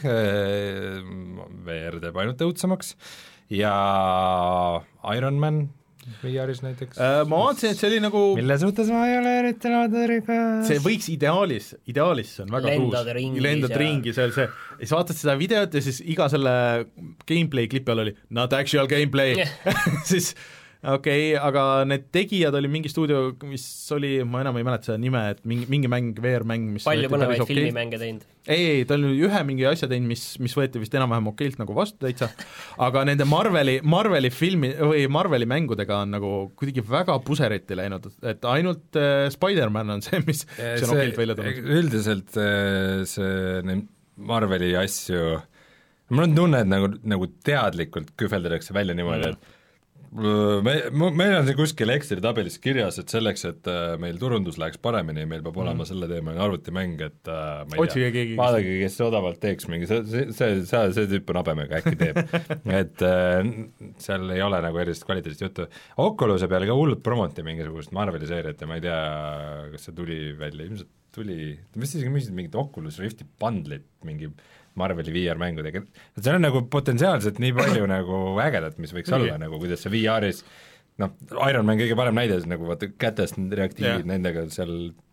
V R teeb ainult õudsemaks ja Iron Man V R-is näiteks äh, ma vaatasin, et see oli nagu mille suhtes ma ei ole eriti loodurikas see võiks ideaalis, ideaalis see on väga lendad tuus ringis lendad ja... ringi seal see, ja siis vaatad seda videot ja siis iga selle gameplay klipi all oli not actual gameplay siis okei okay,, aga need tegijad oli mingi stuudio, mis oli, ma enam ei mäleta seda nime, et mingi, mingi mäng, V R-mäng, mis palju põnevaid okay. filmimänge teinud? ei, ei, ta oli ühe mingi asja teinud, mis, mis võeti vist enam-vähem okeilt nagu vastu täitsa, aga nende Marveli, Marveli filmi või Marveli mängudega on nagu kuidagi väga puseriti läinud, et ainult äh, Spider-Man on see, mis see on okeilt välja tulnud. Üldiselt äh, see Marveli asju, mul on tunne, et nagu, nagu teadlikult kühveldatakse välja niimoodi, mm. et me, meil on see kuskil Exceli tabelis kirjas, et selleks, et meil turundus läheks paremini, meil peab olema mm. selle teema arvutimäng, et ma ei Otsige tea, vaadake, kes odavalt teeks mingi, see, see, see, see, see tüüp on habemega, äkki teeb et äh, seal ei ole nagu erilist kvaliteedist juttu. Oculus'e peale ka hullult promoti mingisugust Marveli seeriat ja ma ei tea, kas see tuli välja, ilmselt tuli, mis isegi müüsid mingit Oculus Rifti bundlit mingi Marveli V R-mängudega, et seal on nagu potentsiaalselt nii palju nagu ägedat, mis võiks olla, nagu kuidas see V R-is, noh, Iron Man kõige parem näide, nagu vaata kätest reaktiivid yeah. nendega seal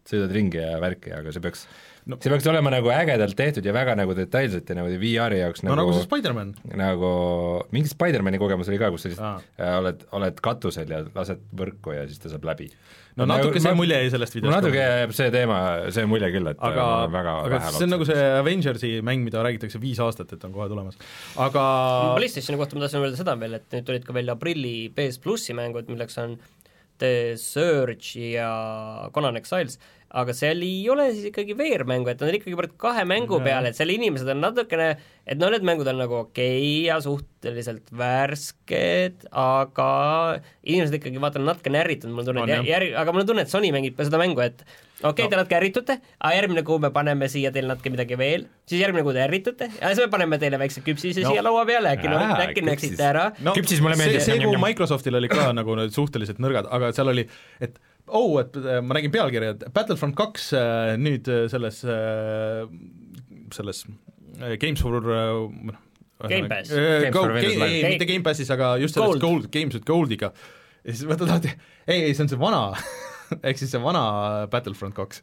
sõidad ringi ja värki, aga see peaks no. see peaks olema nagu ägedalt tehtud ja väga nagu detailselt ja nagu V R-i jaoks no nagu nagu see Spider-Man. Nagu mingi Spider-Mani kogemus oli ka, kus sa lihtsalt äh, oled, oled katusel ja lased võrku ja siis ta saab läbi. No natuke nagu, see mulje jäi sellest videost. Natuke jääb see teema, see mulje küll, et aga, väga aga vähe see on nagu see Avengersi mäng, mida räägitakse viis aastat, et on kohe tulemas. Aga PlayStationi kohta ma tahtsin öelda seda veel, et nüüd tulid ka välja aprilli P S Plussi mängud, milleks on The Surge ja Conan Exiles, aga seal ei ole siis ikkagi V R-mängu, et on ikkagi kahe mängu peale, et seal inimesed on natukene, et no need mängud on nagu okei okay ja suhteliselt värsked, aga inimesed ikkagi vaatan natuke närritud, mul tunne, jär, aga mul on tunne, et Sony mängib seda mängu, et okei okay, no. Te natuke ärritute, aga järgmine kuu me paneme siia teile natuke midagi veel, siis järgmine kuu te ärritute, ja siis me paneme teile väikse küpsise no. Siia laua peale, äkki, no, äkki näksite ära. No, küpsis mulle meeldib. See, see kuu Microsoftil oli ka nagu suhteliselt nõrgad, aga seal oli, et oh, et ma nägin pealkirja, et Battlefront kaks nüüd selles, selles Games for Game Pass äh, Gold, Game, ei, mitte Game Passis, aga just selles Gold, Gold Games with Goldiga ja siis võtad lahti, ei, ei, see on see vana ehk siis see vana Battlefront kaks.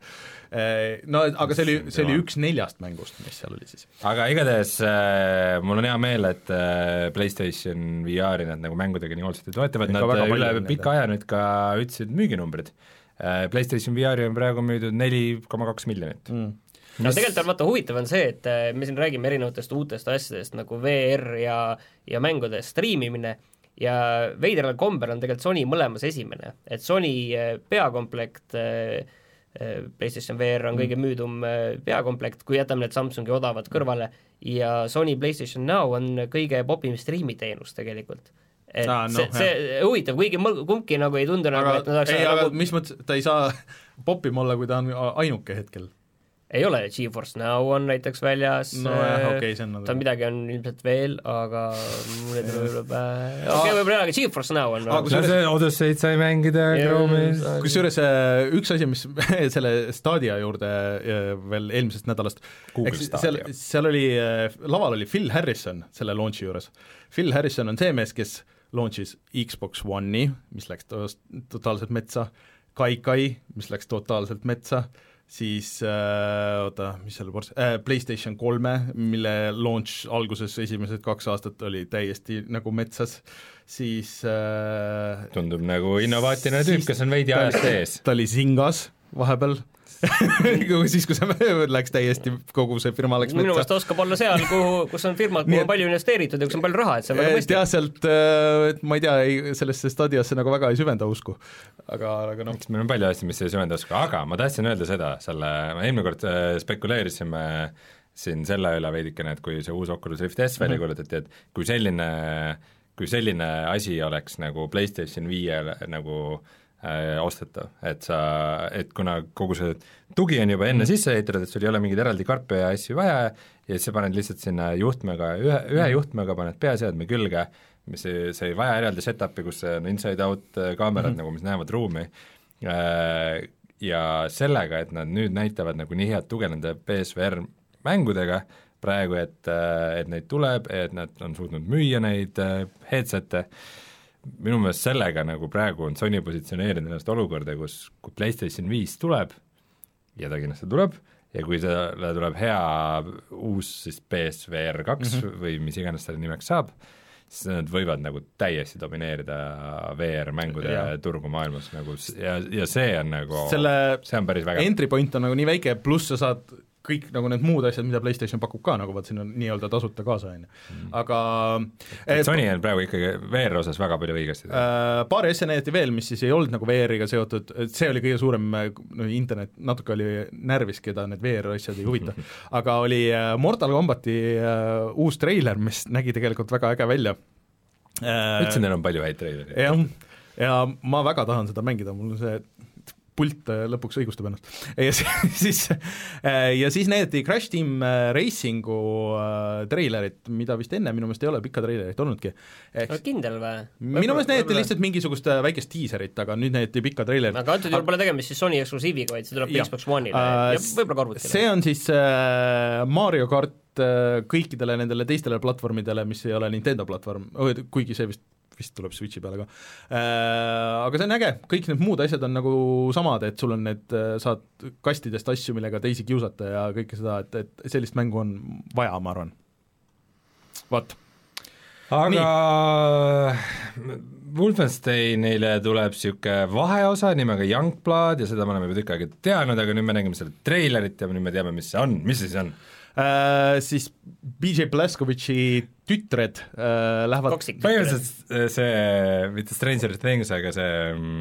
No aga see oli, see oli üks neljast mängust, mis seal oli siis. Aga igatahes äh, mul on hea meel, et äh, PlayStation V R-i nad nagu mängudega nii hoolsasti toetavad, nad üle pika aja nüüd ka ütlesid müüginumbrid. Äh, PlayStation V R-i on praegu müüdud neli koma kaks miljonit. Mm. No mis... tegelikult on vaata huvitav on see, et me siin räägime erinevatest uutest asjadest nagu V R ja, ja mängude striimimine ja veidral kombel on tegelikult Sony mõlemas esimene, et Sony peakomplekt PlayStation V R on kõige müüdum peakomplekt, kui jätame need Samsungi odavad kõrvale ja Sony PlayStation Now on kõige popim striimiteenus tegelikult. Et ah, no, see, see huvitav, kuigi kumbki nagu ei tundu aga, nagu, et nad ei, aga nagu... mis mõttes, ta ei saa popim olla, kui ta on ainuke hetkel? Ei ole, GeForce Now on näiteks väljas, no, jah, okay, see on ta midagi on ilmselt veel, aga mulle tuleb okei okay,, võib-olla aga GeForce Now on aga no, see Odysseid sai mängida Chrome'is. Kusjuures üks asi, mis selle Stadia juurde veel eelmisest nädalast, seal, seal oli, laval oli Phil Harrison selle launchi juures. Phil Harrison on see mees, kes launchis Xbox One'i, mis läks totaalselt metsa, Kai-Kai, mis läks totaalselt metsa, siis äh, oota, mis seal pors- äh, PlayStation kolme, mille launch alguses esimesed kaks aastat oli täiesti nagu metsas, siis äh, tundub nagu innovaatiline tüüp, kes on veidi ajast ees. Ta oli Zingas vahepeal siis, kui see läks täiesti, kogu see firma läks minu meelest oskab olla seal, kuhu, kus on firmad, kuhu on palju investeeritud ja kus on palju raha, et see on väga mõistlik. Jah, sealt, et ma ei tea, ei, sellesse Stadiasse nagu väga ei süvenda usku, aga, aga noh. Meil on palju asju, mis ei süvenda usku, aga ma tahtsin öelda seda, selle, me eelmine kord spekuleerisime siin selle üle veidikene, et kui see uus Oculus Rift S välja kuulutati, et kui selline, kui selline asi oleks nagu PlayStation viie nagu ostetav, et sa, et kuna kogu see tugi on juba enne sisse ehitatud, et sul ei ole mingid eraldi karpe ja asju vaja ja siis sa paned lihtsalt sinna juhtmega, ühe, ühe juhtmega paned peaseadme külge, mis ei, see ei vaja eraldi setup'i, kus on inside-out kaamerad mm, -hmm. nagu mis näevad ruumi ja sellega, et nad nüüd näitavad nagu nii head tuge nende P S V R mängudega praegu, et, et neid tuleb, et nad on suutnud müüa neid headset'e, minu meelest sellega nagu praegu on Sony positsioneerinud ennast olukorda, kus kui PlayStation viis tuleb ja ta kindlasti tuleb ja kui ta tuleb hea uus siis P S V R kaks mm -hmm. või mis iganes selle nimeks saab, siis nad võivad nagu täiesti domineerida V R-mängude ja. turgu maailmas nagu ja, ja see on nagu, see on päris väga. Entry point on nagu nii väike, pluss sa saad kõik nagu need muud asjad, mida PlayStation pakub ka, nagu vaat siin on nii-öelda tasuta kaasa, on ju. Aga et Sony on praegu ikkagi V R osas väga palju õigesti. Äh, paari asja näidati veel, mis siis ei olnud nagu V R-iga seotud, et see oli kõige suurem no, internet, natuke oli närvis, keda need V R-asjad ei huvita, aga oli Mortal Combati uh, uus treiler, mis nägi tegelikult väga äge välja. Uh, ütlesin, neil on palju häid treileri. jah, ja ma väga tahan seda mängida, mul on see pult lõpuks õigustab ennast. Ja siis, ja siis näidati Crash Team Racingu treilerit, mida vist enne minu meelest ei ole pikka treilerit olnudki. No kindel või? Minu meelest näidati lihtsalt mingisugust väikest teaserit, aga nüüd näidati pikka treilerit. Aga antud juhul pole tegemist siis Sony eksklusiiviga, vaid see tuleb ja. Xbox One'ile uh, ja võib-olla korvutile. See on siis uh, Mario Kart uh, kõikidele nendele teistele platvormidele, mis ei ole Nintendo platvorm, kuigi see vist vist tuleb Switchi peale ka. Aga see on äge, kõik need muud asjad on nagu samad, et sul on need, saad kastidest asju, millega teisi kiusata ja kõike seda, et, et sellist mängu on vaja, ma arvan. Vot. Aga nii. Wolfensteinile tuleb niisugune vaheosa nimega Youngblood ja seda me oleme juba tükk aega teadnud, aga nüüd me nägime selle treilerit ja nüüd me teame, mis see on, mis see siis on? Äh, siis B J Blazkovichi tütred äh, lähevad põhimõtteliselt see, mitte Stranger Things, aga see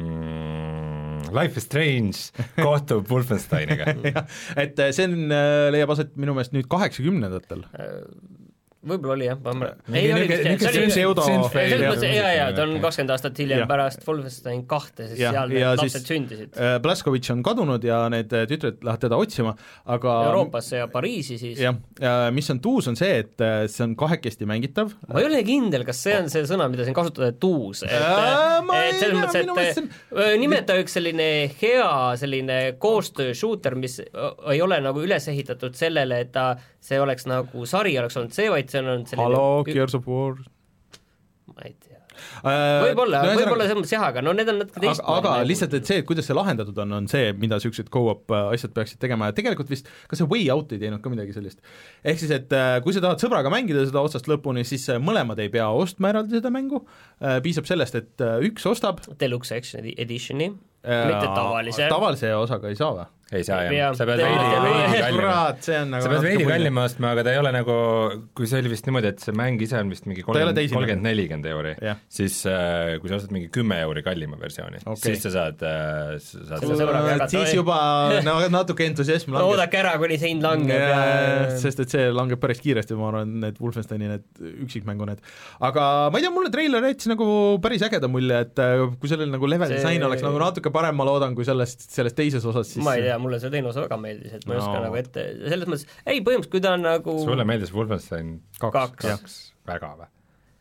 mm, Life is Strange kohtub Wolfensteiniga. Et see on, leiab aset minu meelest nüüd kaheksakümnendatel võib-olla oli jah, ei oli pseudo jaa, jaa, ta on kakskümmend aastat hiljem ja. Pärast Wolfenstein kahte, siis ja, seal need lapsed sündisid. Blazkovich on kadunud ja need tütred lähevad teda otsima, aga Euroopasse ja Pariisi siis. Jah, mis on tuus, on see, et see on kahekesti mängitav. Ma ei ole kindel, kas see on see sõna, mida siin kasutada, tuus, et, et selles mõttes, et nimeta üks selline hea selline koostöö shooter, mis ei ole nagu üles ehitatud sellele, et ta see oleks nagu sari, oleks olnud see, vaid see on selline Halo, Gears of War ma ei tea võib-olla, no, võib-olla selles mõttes jah, aga no need on natuke teist aga, aga lihtsalt, et see, et kuidas see lahendatud on, on see, mida niisugused go-up asjad peaksid tegema ja tegelikult vist, kas see Way Out ei teinud ka midagi sellist? Ehk siis, et kui sa tahad sõbraga mängida seda otsast lõpuni, siis mõlemad ei pea ostma eraldi seda mängu, piisab sellest, et üks ostab Deluxe Editioni, mitte tavalise tavalise osaga ei saa või? Ei saa jah, sa pead veidi, veidi kallima nagu sa pead veidi kallima ostma, aga ta ei ole nagu, kui see oli vist niimoodi, et see mäng ise on vist mingi kolmkümmend nelikümmend euri, siis äh, kui sa ostad mingi kümme euri kallima versiooni okay., siis sa saad, äh, sa saad seda, siis juba no, natuke entusiasm langeb. Oodake ära, kuni see hind langeb ja, ja... sest et see langeb päris kiiresti, ma arvan, need Wolfensteini need üksikmängu need, aga ma ei tea, mulle treiler jättis nagu päris ägeda mulje, et kui sellel nagu level design see... oleks nagu natuke parem, ma loodan, kui sellest, sellest teises osas siis ma ei tea, mulle see teine osa väga meeldis, et ma ei no. oska nagu ette, selles mõttes, ei põhimõtteliselt, kui ta on nagu sulle meeldis Wolfenstein kaks, kaks väga või?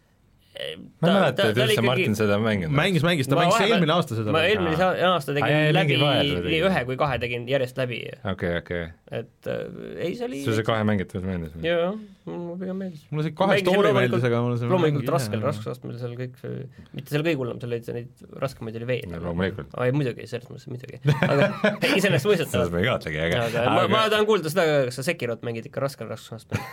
Ma ei mäleta, et üldse Martin seda mänginud. Mängis, mängis, ta mängis vahepeal, eelmine aasta seda. Ma eelmine aasta tegin Ai, läbi, nii ühe kui kahe tegin järjest läbi. Okei, okei. Et äh, ei, see oli... Sul see kahe mängitus meeldis? Jaa, mulle pigem meeldis. Mulle see kahe story meeldis, aga mulle see loomulikult raskel, raskusastmel seal kõik, mitte seal kõik hullem, seal olid neid raskemaid oli veed. Loomulikult. Ai, muidugi, selles mõttes muidugi. Aga iseenesest mõistatav. Selles ma ei kaatlegi, aga... Ma, ma tahan kuulda seda, kas sa Sekirot mängid ikka raskel raskusastmel.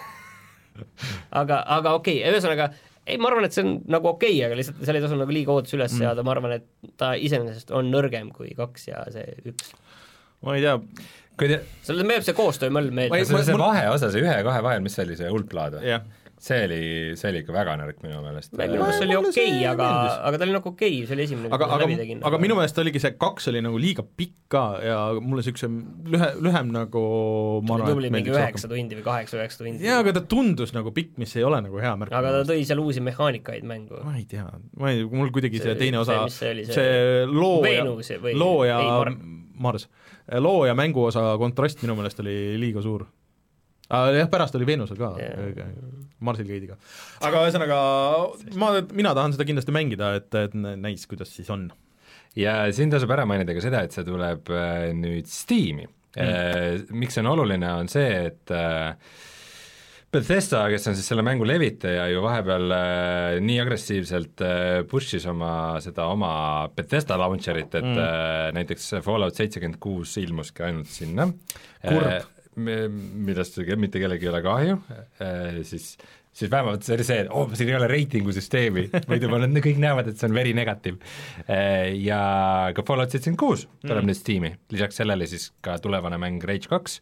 aga, aga okei, okay, ühesõnaga ei, ma arvan, et see on nagu okei okay,, aga lihtsalt seal ei tasu nagu liiga ootus üles seada mm., ma arvan, et ta iseenesest on nõrgem kui kaks ja see üks. Ma ei tea, kui te... Selle meeldib see koostöö mõll meeldib. See, see vaheosa, see ühe ja kahe vahel, mis see oli, see Ulplaad või? jah. See oli, see oli ikka väga nõrk minu meelest. Minu meelest oli okei, okay, aga, aga ta oli nagu okei okay,, see oli esimene, aga, aga, tegin, aga minu meelest oligi see kaks oli nagu liiga pikk ka ja mulle niisuguse lühe, lühem nagu ma arvan, et mingi üheksa tundi või kaheksa, üheksa tundi. jaa, aga ta tundus nagu pikk, mis ei ole nagu hea märk. aga ta tõi seal uusi mehaanikaid mängu. ma ei tea, ma ei, mul kuidagi see, see teine osa, see, see, see loo Venus, ja, või, loo ja ei, Mar- Mars, loo ja mänguosa kontrast minu meelest oli liiga suur. Ah, jah, pärast oli Veenusel ka yeah., Marsil Geidiga. Aga ühesõnaga, ma, mina tahan seda kindlasti mängida, et, et näis, kuidas siis on. Ja siin tasub ära mainida ka seda, et see tuleb äh, nüüd Steam'i mm.. Äh, miks see on oluline, on see, et äh, Bethesda, kes on siis selle mängu levitaja, ju vahepeal äh, nii agressiivselt äh, push'is oma seda oma Bethesda launcherit, et mm. äh, näiteks Fallout seitsekümmend kuus ilmuski ainult sinna. Kurb. Äh, millest mitte kellegi ei ole kahju, siis, siis vähemalt see oli see, et oh, siin ei ole reitingusüsteemi, muidu ma nüüd kõik näevad, et see on very negatiiv. Ja ka Fallout seitsekümmend kuus tuleb mm. nüüd Steam'i, lisaks sellele siis ka tulevane mäng Rage kaks,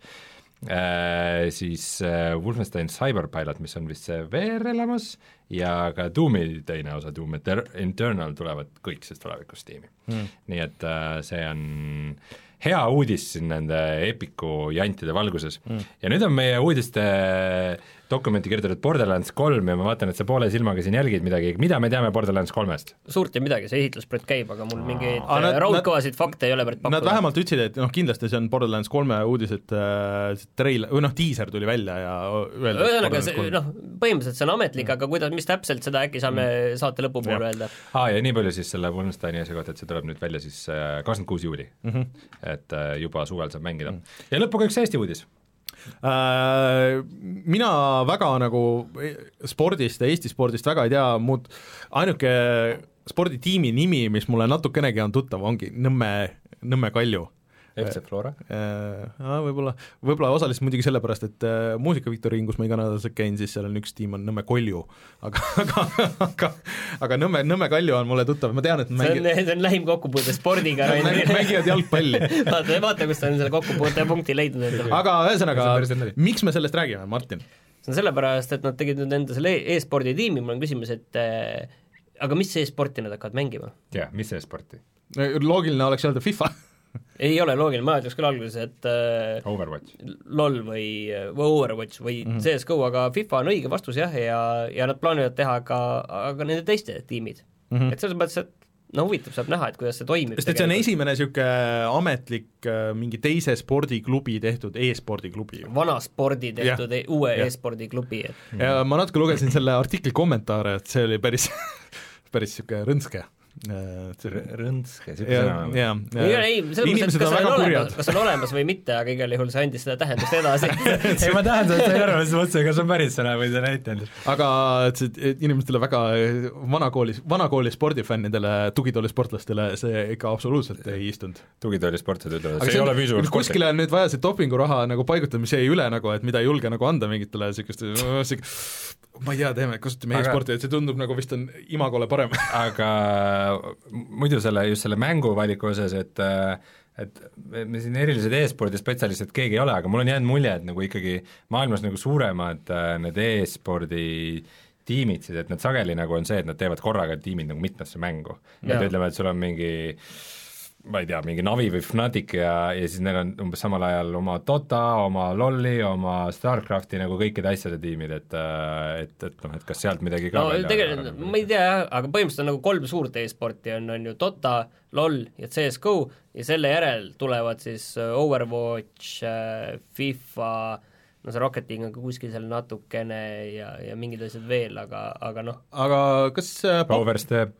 siis Wolfenstein Cyberpilot, mis on vist see V R-elamus, ja ka Doomi teine osa, Doom Eternal tulevad kõik siis tulevikus Steam'i mm.. nii et see on hea uudis siin nende Epiku jantide valguses mm. ja nüüd on meie uudiste dokumenti kirjutatud Borderlands kolm ja ma vaatan, et sa poole silmaga siin jälgid midagi, mida me teame Borderlands kolmest? Suurt ja midagi, see ehitusprojekt käib, aga mul mingeid raudkõvasid fakte ei ole pärit pakkuda. Nad vähemalt ütlesid, et noh, kindlasti see on Borderlands kolme uudised äh, treil, või noh, teaser tuli välja ja öelda, ühesõnaga, noh, põhimõtteliselt see on ametlik, aga kuidas, mis täpselt seda äkki saame mm. saate lõpupoole ja. öelda? Aa, ja nii palju siis selle Wolfensteini asja kohta, et see tuleb nüüd välja siis kakskümmend kuus juuli mm, -hmm. et äh, juba suvel saab mängida mm. ja lõpuga üks Eesti uudis. Äh, mina väga nagu spordist ja Eesti spordist väga ei tea, muud ainuke sporditiimi nimi, mis mulle natukenegi on tuttav, ongi Nõmme, Nõmme Kalju. F C Flora? Äh, võib-olla, võib-olla osaliselt muidugi sellepärast, et äh, muusikaviktoriin, kus ma iga nädal käin, siis seal on üks tiim on Nõmme Kolju, aga, aga, aga, aga Nõmme, Nõmme Kalju on mulle tuttav, ma tean, et mängi... see, on, see on lähim kokkupuude spordiga mängivad jalgpalli. vaata, vaata, kus ta on selle kokkupuute punkti leidnud. aga ühesõnaga, miks me sellest räägime, Martin? see on sellepärast, et nad tegid nüüd enda selle e-spordi tiimi, mul on küsimus, et äh, aga mis e-sporti nad hakkavad mängima? jah, mis e-sporti? Loogiline oleks öelda FIFA ei ole loogiline, ma ütleks küll alguses, et äh, Overwatch. LOL või, või Overwatch või mm -hmm. C S G O, aga FIFA on õige vastus jah, ja, ja nad plaanivad teha ka, aga nende teiste tiimid mm. -hmm. et selles mõttes, et no huvitav, saab näha, et kuidas see toimib. sest et see on esimene niisugune ametlik mingi teise spordiklubi tehtud e-spordiklubi. vana spordi tehtud ja, e uue ja. e-spordiklubi. Et... ja ma natuke lugesin selle artikli kommentaare, et see oli päris päris niisugune rõnske. Rõnske, siuke sõna. jaa, ei, selles mõttes, et kas on olemas, kas on olemas või mitte, aga igal juhul see andis seda tähendust edasi. ei, ma tähendab, et sa ei arva, et mõtlesin, kas on päris sõna või see näitend. aga see inimestele väga vanakooli, vanakooli spordifännidele, tugitoolisportlastele see ikka absoluutselt ei istunud. Tugitoolisportlased ütlevad, see ei ole visual sporti. Kuskile on nüüd vaja see dopinguraha nagu paigutada, mis jäi üle nagu, et mida ei julge nagu anda mingitele siukest ma ei tea, teeme, kasutame e-sporti, et see tundub nagu vist on imagole parem. aga muidu selle, just selle mänguvaliku osas, et et me siin erilised e-spordi spetsialistid keegi ei ole, aga mul on jäänud mulje, et nagu ikkagi maailmas nagu suuremad need e-spordi tiimid, siis et nad sageli nagu on see, et nad teevad korraga tiimid nagu mitmesse mängu. et ütleme, et sul on mingi ma ei tea, mingi Navi või Fnatic ja, ja siis neil on umbes samal ajal oma Dota, oma LoLi, oma Starcrafti nagu kõikide asjade tiimid, et et, et noh, et kas sealt midagi ka no tegelikult, ma ei tea jah, aga põhimõtteliselt on nagu kolm suurt e-sporti, on, on ju Dota, LoL ja C S G O ja selle järel tulevad siis Overwatch, FIFA, no see Rocketing on ka kuskil seal natukene ja, ja mingid asjad veel, aga, aga noh. aga kas Overstep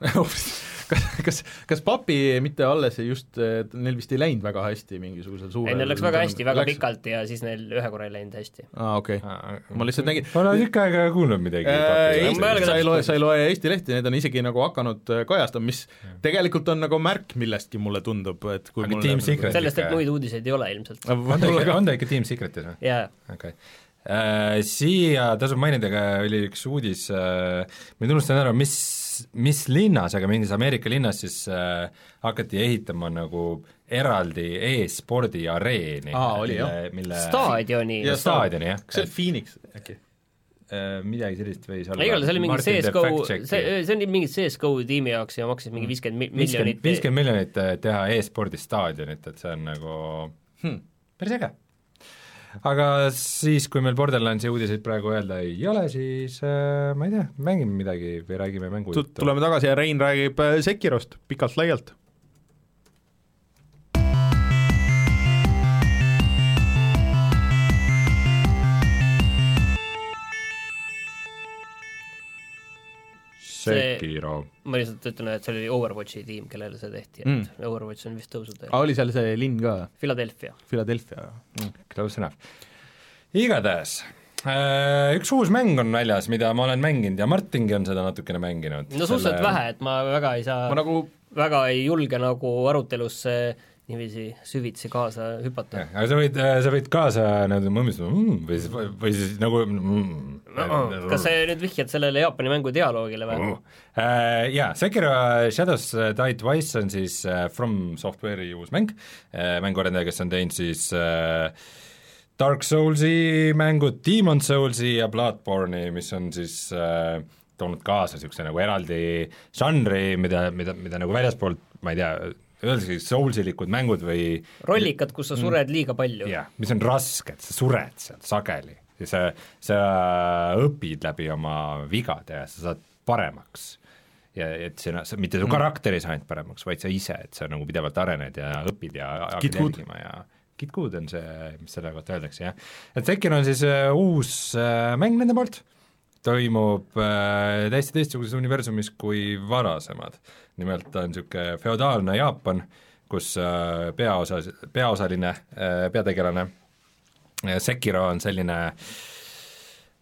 kas, kas, kas papi mitte alles just, neil vist ei läinud väga hästi mingisugusel suurel... ei, neil läks väga hästi, väga läks... pikalt ja siis neil ühe korra ei läinud hästi. aa, okei okay.. ma lihtsalt nägin... ma olen ikka aega kuulnud midagi. Äh, sa ei loe, sa ei loe Eesti lehti, need on isegi nagu hakanud kajastama, mis tegelikult on nagu märk millestki, mulle tundub, et kui aga Team Secret sellest, et muid uudiseid ei ole ilmselt. on ta ikka Team Secretis või? jaa. okei okay. Äh, siia tasub mainida, aga oli üks uudis äh,, ma ei tunnustan ära, mis, mis linnas, aga mingis Ameerika linnas siis äh, hakati ehitama nagu eraldi e-spordi areeni. aa, oli mille, jah. mille... staadioni. ja staadioni, jah. kas see on Phoenix äkki? Äh, midagi sellist võis olla. ei ole, see oli mingi C S G O, see, see oli mingi C S G O tiimi jaoks ja maksis mingi viiskümmend miljonit. viiskümmend miljonit teha e-spordi staadionit, et see on nagu hmm. päris äge. aga siis, kui meil Borderlandsi uudiseid praegu öelda ei ole, siis äh, ma ei tea, mängime midagi või räägime mängu juttu. Tuleme tagasi ja Rein räägib Sekirost pikalt-laialt. Sekiro. ma lihtsalt ütlen, et see oli Overwatchi tiim, kellele see tehti, et mm. Overwatch on vist tõusuteel. oli seal see linn ka? Philadelphia. Philadelphia, mm. Close enough. igatahes, üks uus mäng on väljas, mida ma olen mänginud ja Martingi on seda natukene mänginud. no suhteliselt Selle... vähe, et ma väga ei saa, ma nagu... väga ei julge nagu arutelusse niiviisi süvitsi kaasa hüpata. aga sa võid, sa võid kaasa nagu mõmistada mm, või siis, või siis nagu mm, no, kas sa nüüd vihjad sellele Jaapani mängu dialoogile või? Uh, uh, jaa, Sekiro Shadows Die Twice on siis uh, From Software'i uus mäng uh,, mänguarendaja, kes on teinud siis uh, Dark Soulsi mängud, Demon Soulsi ja Bloodborne'i, mis on siis uh, toonud kaasa niisuguse nagu eraldi žanri, mida, mida, mida nagu väljaspoolt, ma ei tea, öeldagi soulsilikud mängud või rollikad, kus sa sured liiga palju. jah, mis on raske, et sa sured sealt sageli ja sa, sa õpid läbi oma vigade ja sa saad paremaks. ja et sina, mitte su karakter ei saa ainult paremaks, vaid sa ise, et sa nagu pidevalt arened ja õpid ja hakkad jälgima ja Git Good on see, mis selle kohta öeldakse, jah. et Sekiro on siis uh, uus uh, mäng nende poolt, toimub äh, täiesti teistsuguses universumis kui varasemad. nimelt on niisugune feodaalne Jaapan, kus äh, peaosa, peaosaline äh, peategelane äh, Sekiro on selline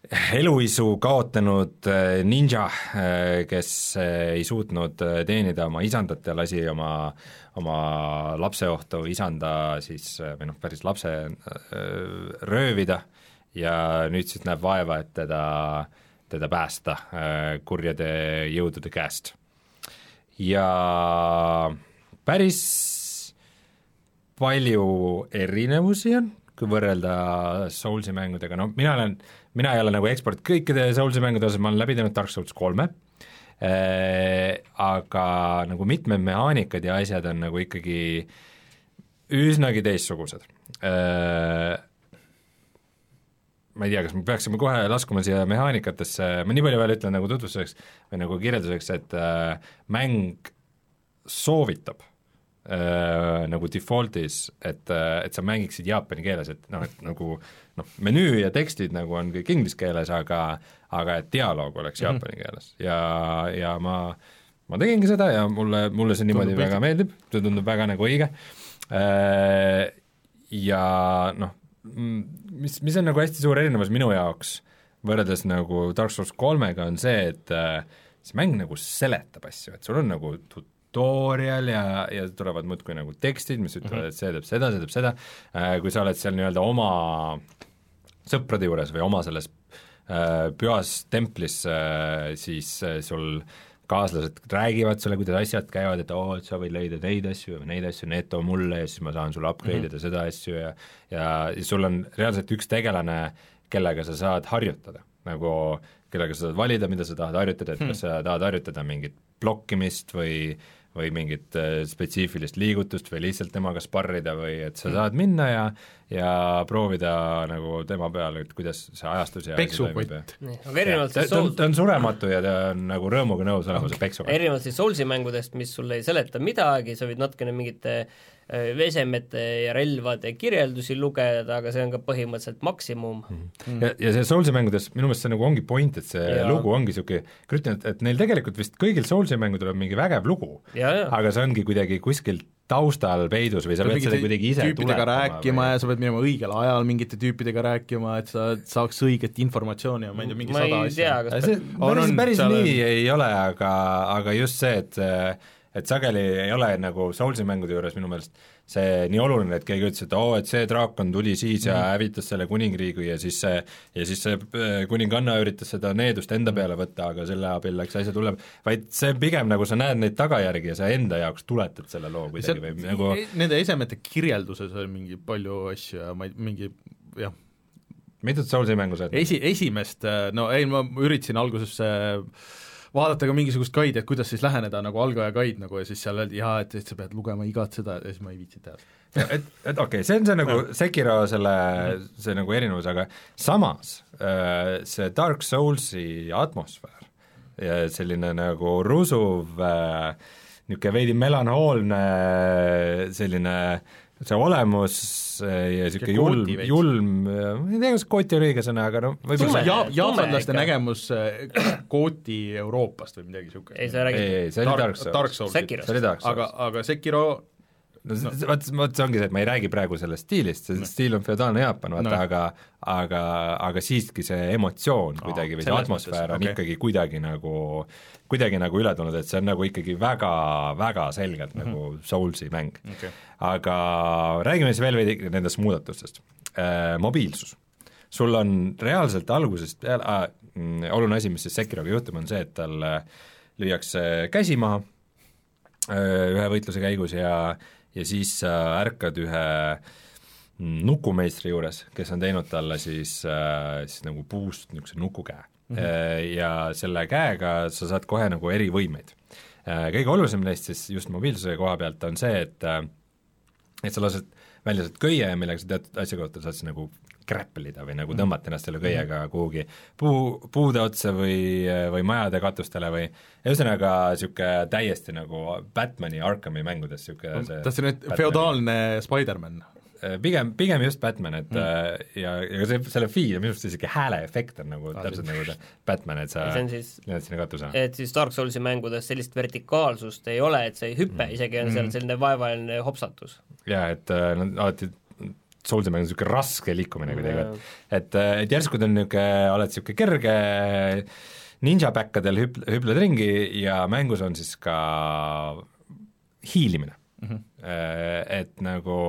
eluisu kaotanud ninja, kes ei suutnud teenida oma isandat ja lasi oma, oma lapseohtu isanda siis, või noh, päris lapse röövida ja nüüd siis näeb vaeva, et teda, teda päästa kurjade jõudude käest. Ja päris palju erinevusi on, kui võrrelda Soulsi mängudega, no mina olen mina ei ole nagu ekspert kõikide Soulsi mängude osas, ma olen läbi teinud Dark Souls kolme, äh, aga nagu mitmed mehaanikad ja asjad on nagu ikkagi üsnagi teistsugused. Äh, ma ei tea, kas me peaksime kohe laskuma siia mehaanikatesse, ma nii palju veel ütlen nagu tutvustuseks või nagu kirjelduseks, et äh, mäng soovitab äh, nagu defaultis, et, et sa mängiksid jaapani keeles, et noh, et nagu noh, menüü ja tekstid nagu on kõik inglise keeles, aga, aga et dialoog oleks mm-hmm. jaapani keeles ja, ja ma, ma tegingi seda ja mulle, mulle see niimoodi tundub väga meeldib, see tundub väga nagu õige ja noh, mis, mis on nagu hästi suur erinevus minu jaoks võrreldes nagu Dark Souls kolmega on see, et see mäng nagu seletab asju, et sul on nagu tutorial ja, ja tulevad muudkui nagu tekstid, mis ütlevad, et see teeb seda, see teeb seda, kui sa oled seal nii-öelda oma sõprade juures või oma selles äh, pühas templis äh, siis äh, sul kaaslased räägivad sulle, kuidas asjad käivad, et oo, et sa võid leida neid asju või neid asju, need too mulle ja siis ma saan sulle upgrade ida mm-hmm. seda asju ja, ja sul on reaalselt üks tegelane, kellega sa saad harjutada, nagu kellega sa saad valida, mida sa tahad harjutada, et hmm. kas sa tahad harjutada mingit blokkimist või või mingit spetsiifilist liigutust või lihtsalt temaga sparrida või et sa saad minna ja, ja proovida nagu tema peale, et kuidas see ajastus ja peksupott. Ta, ta, ta on surematu ja ta on nagu rõõmuga nõus olema see peksupott. Erinevalt siis Soulsi mängudest, mis sulle ei seleta midagi, sa võid natukene mingite vesemete ja relvade kirjeldusi lugeda, aga see on ka põhimõtteliselt maksimum. Mm-hmm. Ja, ja see Soulsi mängudes, minu meelest see nagu ongi point, et see ja. lugu ongi niisugune, krütin, et, et neil tegelikult vist kõigil Soulsi mängudel on mingi vägev lugu, ja, ja. aga see ongi kuidagi kuskil taustal peidus või sa pead seda kuidagi ise tüüpidega rääkima või... ja sa pead minema õigel ajal mingite tüüpidega rääkima, et sa saaks õiget informatsiooni ja ma ei tea, mingi ma sada asja. Tea, see, on, päris päris nii on... ei ole, aga, aga just see, et et sageli ei ole nagu Soulsi mängude juures minu meelest see nii oluline, et keegi ütles, et oo, et see draakon tuli siis ja mm. hävitas selle kuningriigi ja siis see, ja siis see kuninganna üritas seda needust enda peale võtta, aga selle abil läks asja tuleb, vaid see pigem nagu sa näed neid tagajärgi ja sa enda jaoks tuletad selle loo kuidagi või nagu nende esemete kirjelduses oli mingi palju asju ja ma ei, mingi jah. Mitut Soulsi mängu sa Esi, esimest, no ei, ma üritasin alguses vaadata ka mingisugust gaidi, et kuidas siis läheneda nagu algaja gaid nagu ja siis seal öeldi, jaa, et, et sa pead lugema igat seda ja siis ma ei viitsi teha. et, et okei okay,, see on see nagu Sekiro selle, see nagu erinevus, aga samas see Dark Soulsi atmosfäär ja selline nagu rusuv, niisugune veidi melanhoolne selline see olemus ja niisugune julm, julm, ma ei tea, kas kooti on õige sõna, aga no võib-olla ja, jaapanlaste nägemus kooti Euroopast või midagi niisugust. ei, sa räägid ei, ei, see oli Dark Souls. Dark Souls. aga, aga Sekiro no, no. vaat, vaat see ongi see, et ma ei räägi praegu sellest stiilist, see no. stiil on feodaalne Jaapan, vaata no., aga aga, aga siiski see emotsioon kuidagi no, või see atmosfäär on okay. ikkagi kuidagi nagu kuidagi nagu üle tulnud, et see on nagu ikkagi väga, väga selgelt mm -hmm. nagu Soulsi mäng okay.. Aga räägime siis veel veidi nendest muudatustest. Äh, mobiilsus. Sul on reaalselt algusest peale äh, mm, oluline asi, mis siis Sekiroga juhtub, on see, et tal lüüakse käsi maha äh, ühe võitluse käigus ja ja siis sa ärkad ühe nukumeistri juures, kes on teinud talle siis, äh, siis nagu puust niisuguse nukukäe mm. -hmm. Ja selle käega sa saad kohe nagu erivõimeid. Kõige olulisem neist siis just mobiilsuse koha pealt on see, et et sa lased välja sealt köie, millega sa teatud asja kohta saad siis nagu kräppelida või nagu tõmmata ennast selle köiega kuhugi puu, puude otsa või, või majade katustele või ühesõnaga niisugune täiesti nagu Batmani Arkhami mängudes niisugune see tahtsin nüüd feodaalne Spider-man. Pigem, pigem just Batman, et mm. ja, ja see, selle feel, minu arust isegi hääleefekt on nagu ah, täpselt nagu Batman, et sa lähed sinna katuse. Et siis Dark Soulsi mängudes sellist vertikaalsust ei ole, et see ei hüppe mm., isegi on seal selline vaevaline hopsatus. jaa, et nad alati Soulsi mäng on niisugune raske liikumine kuidagi, et et, et järsku ta on niisugune, oled niisugune kerge ninja-päkkadel hüp-, hüpled ringi ja mängus on siis ka hiilimine mm. -hmm. Et nagu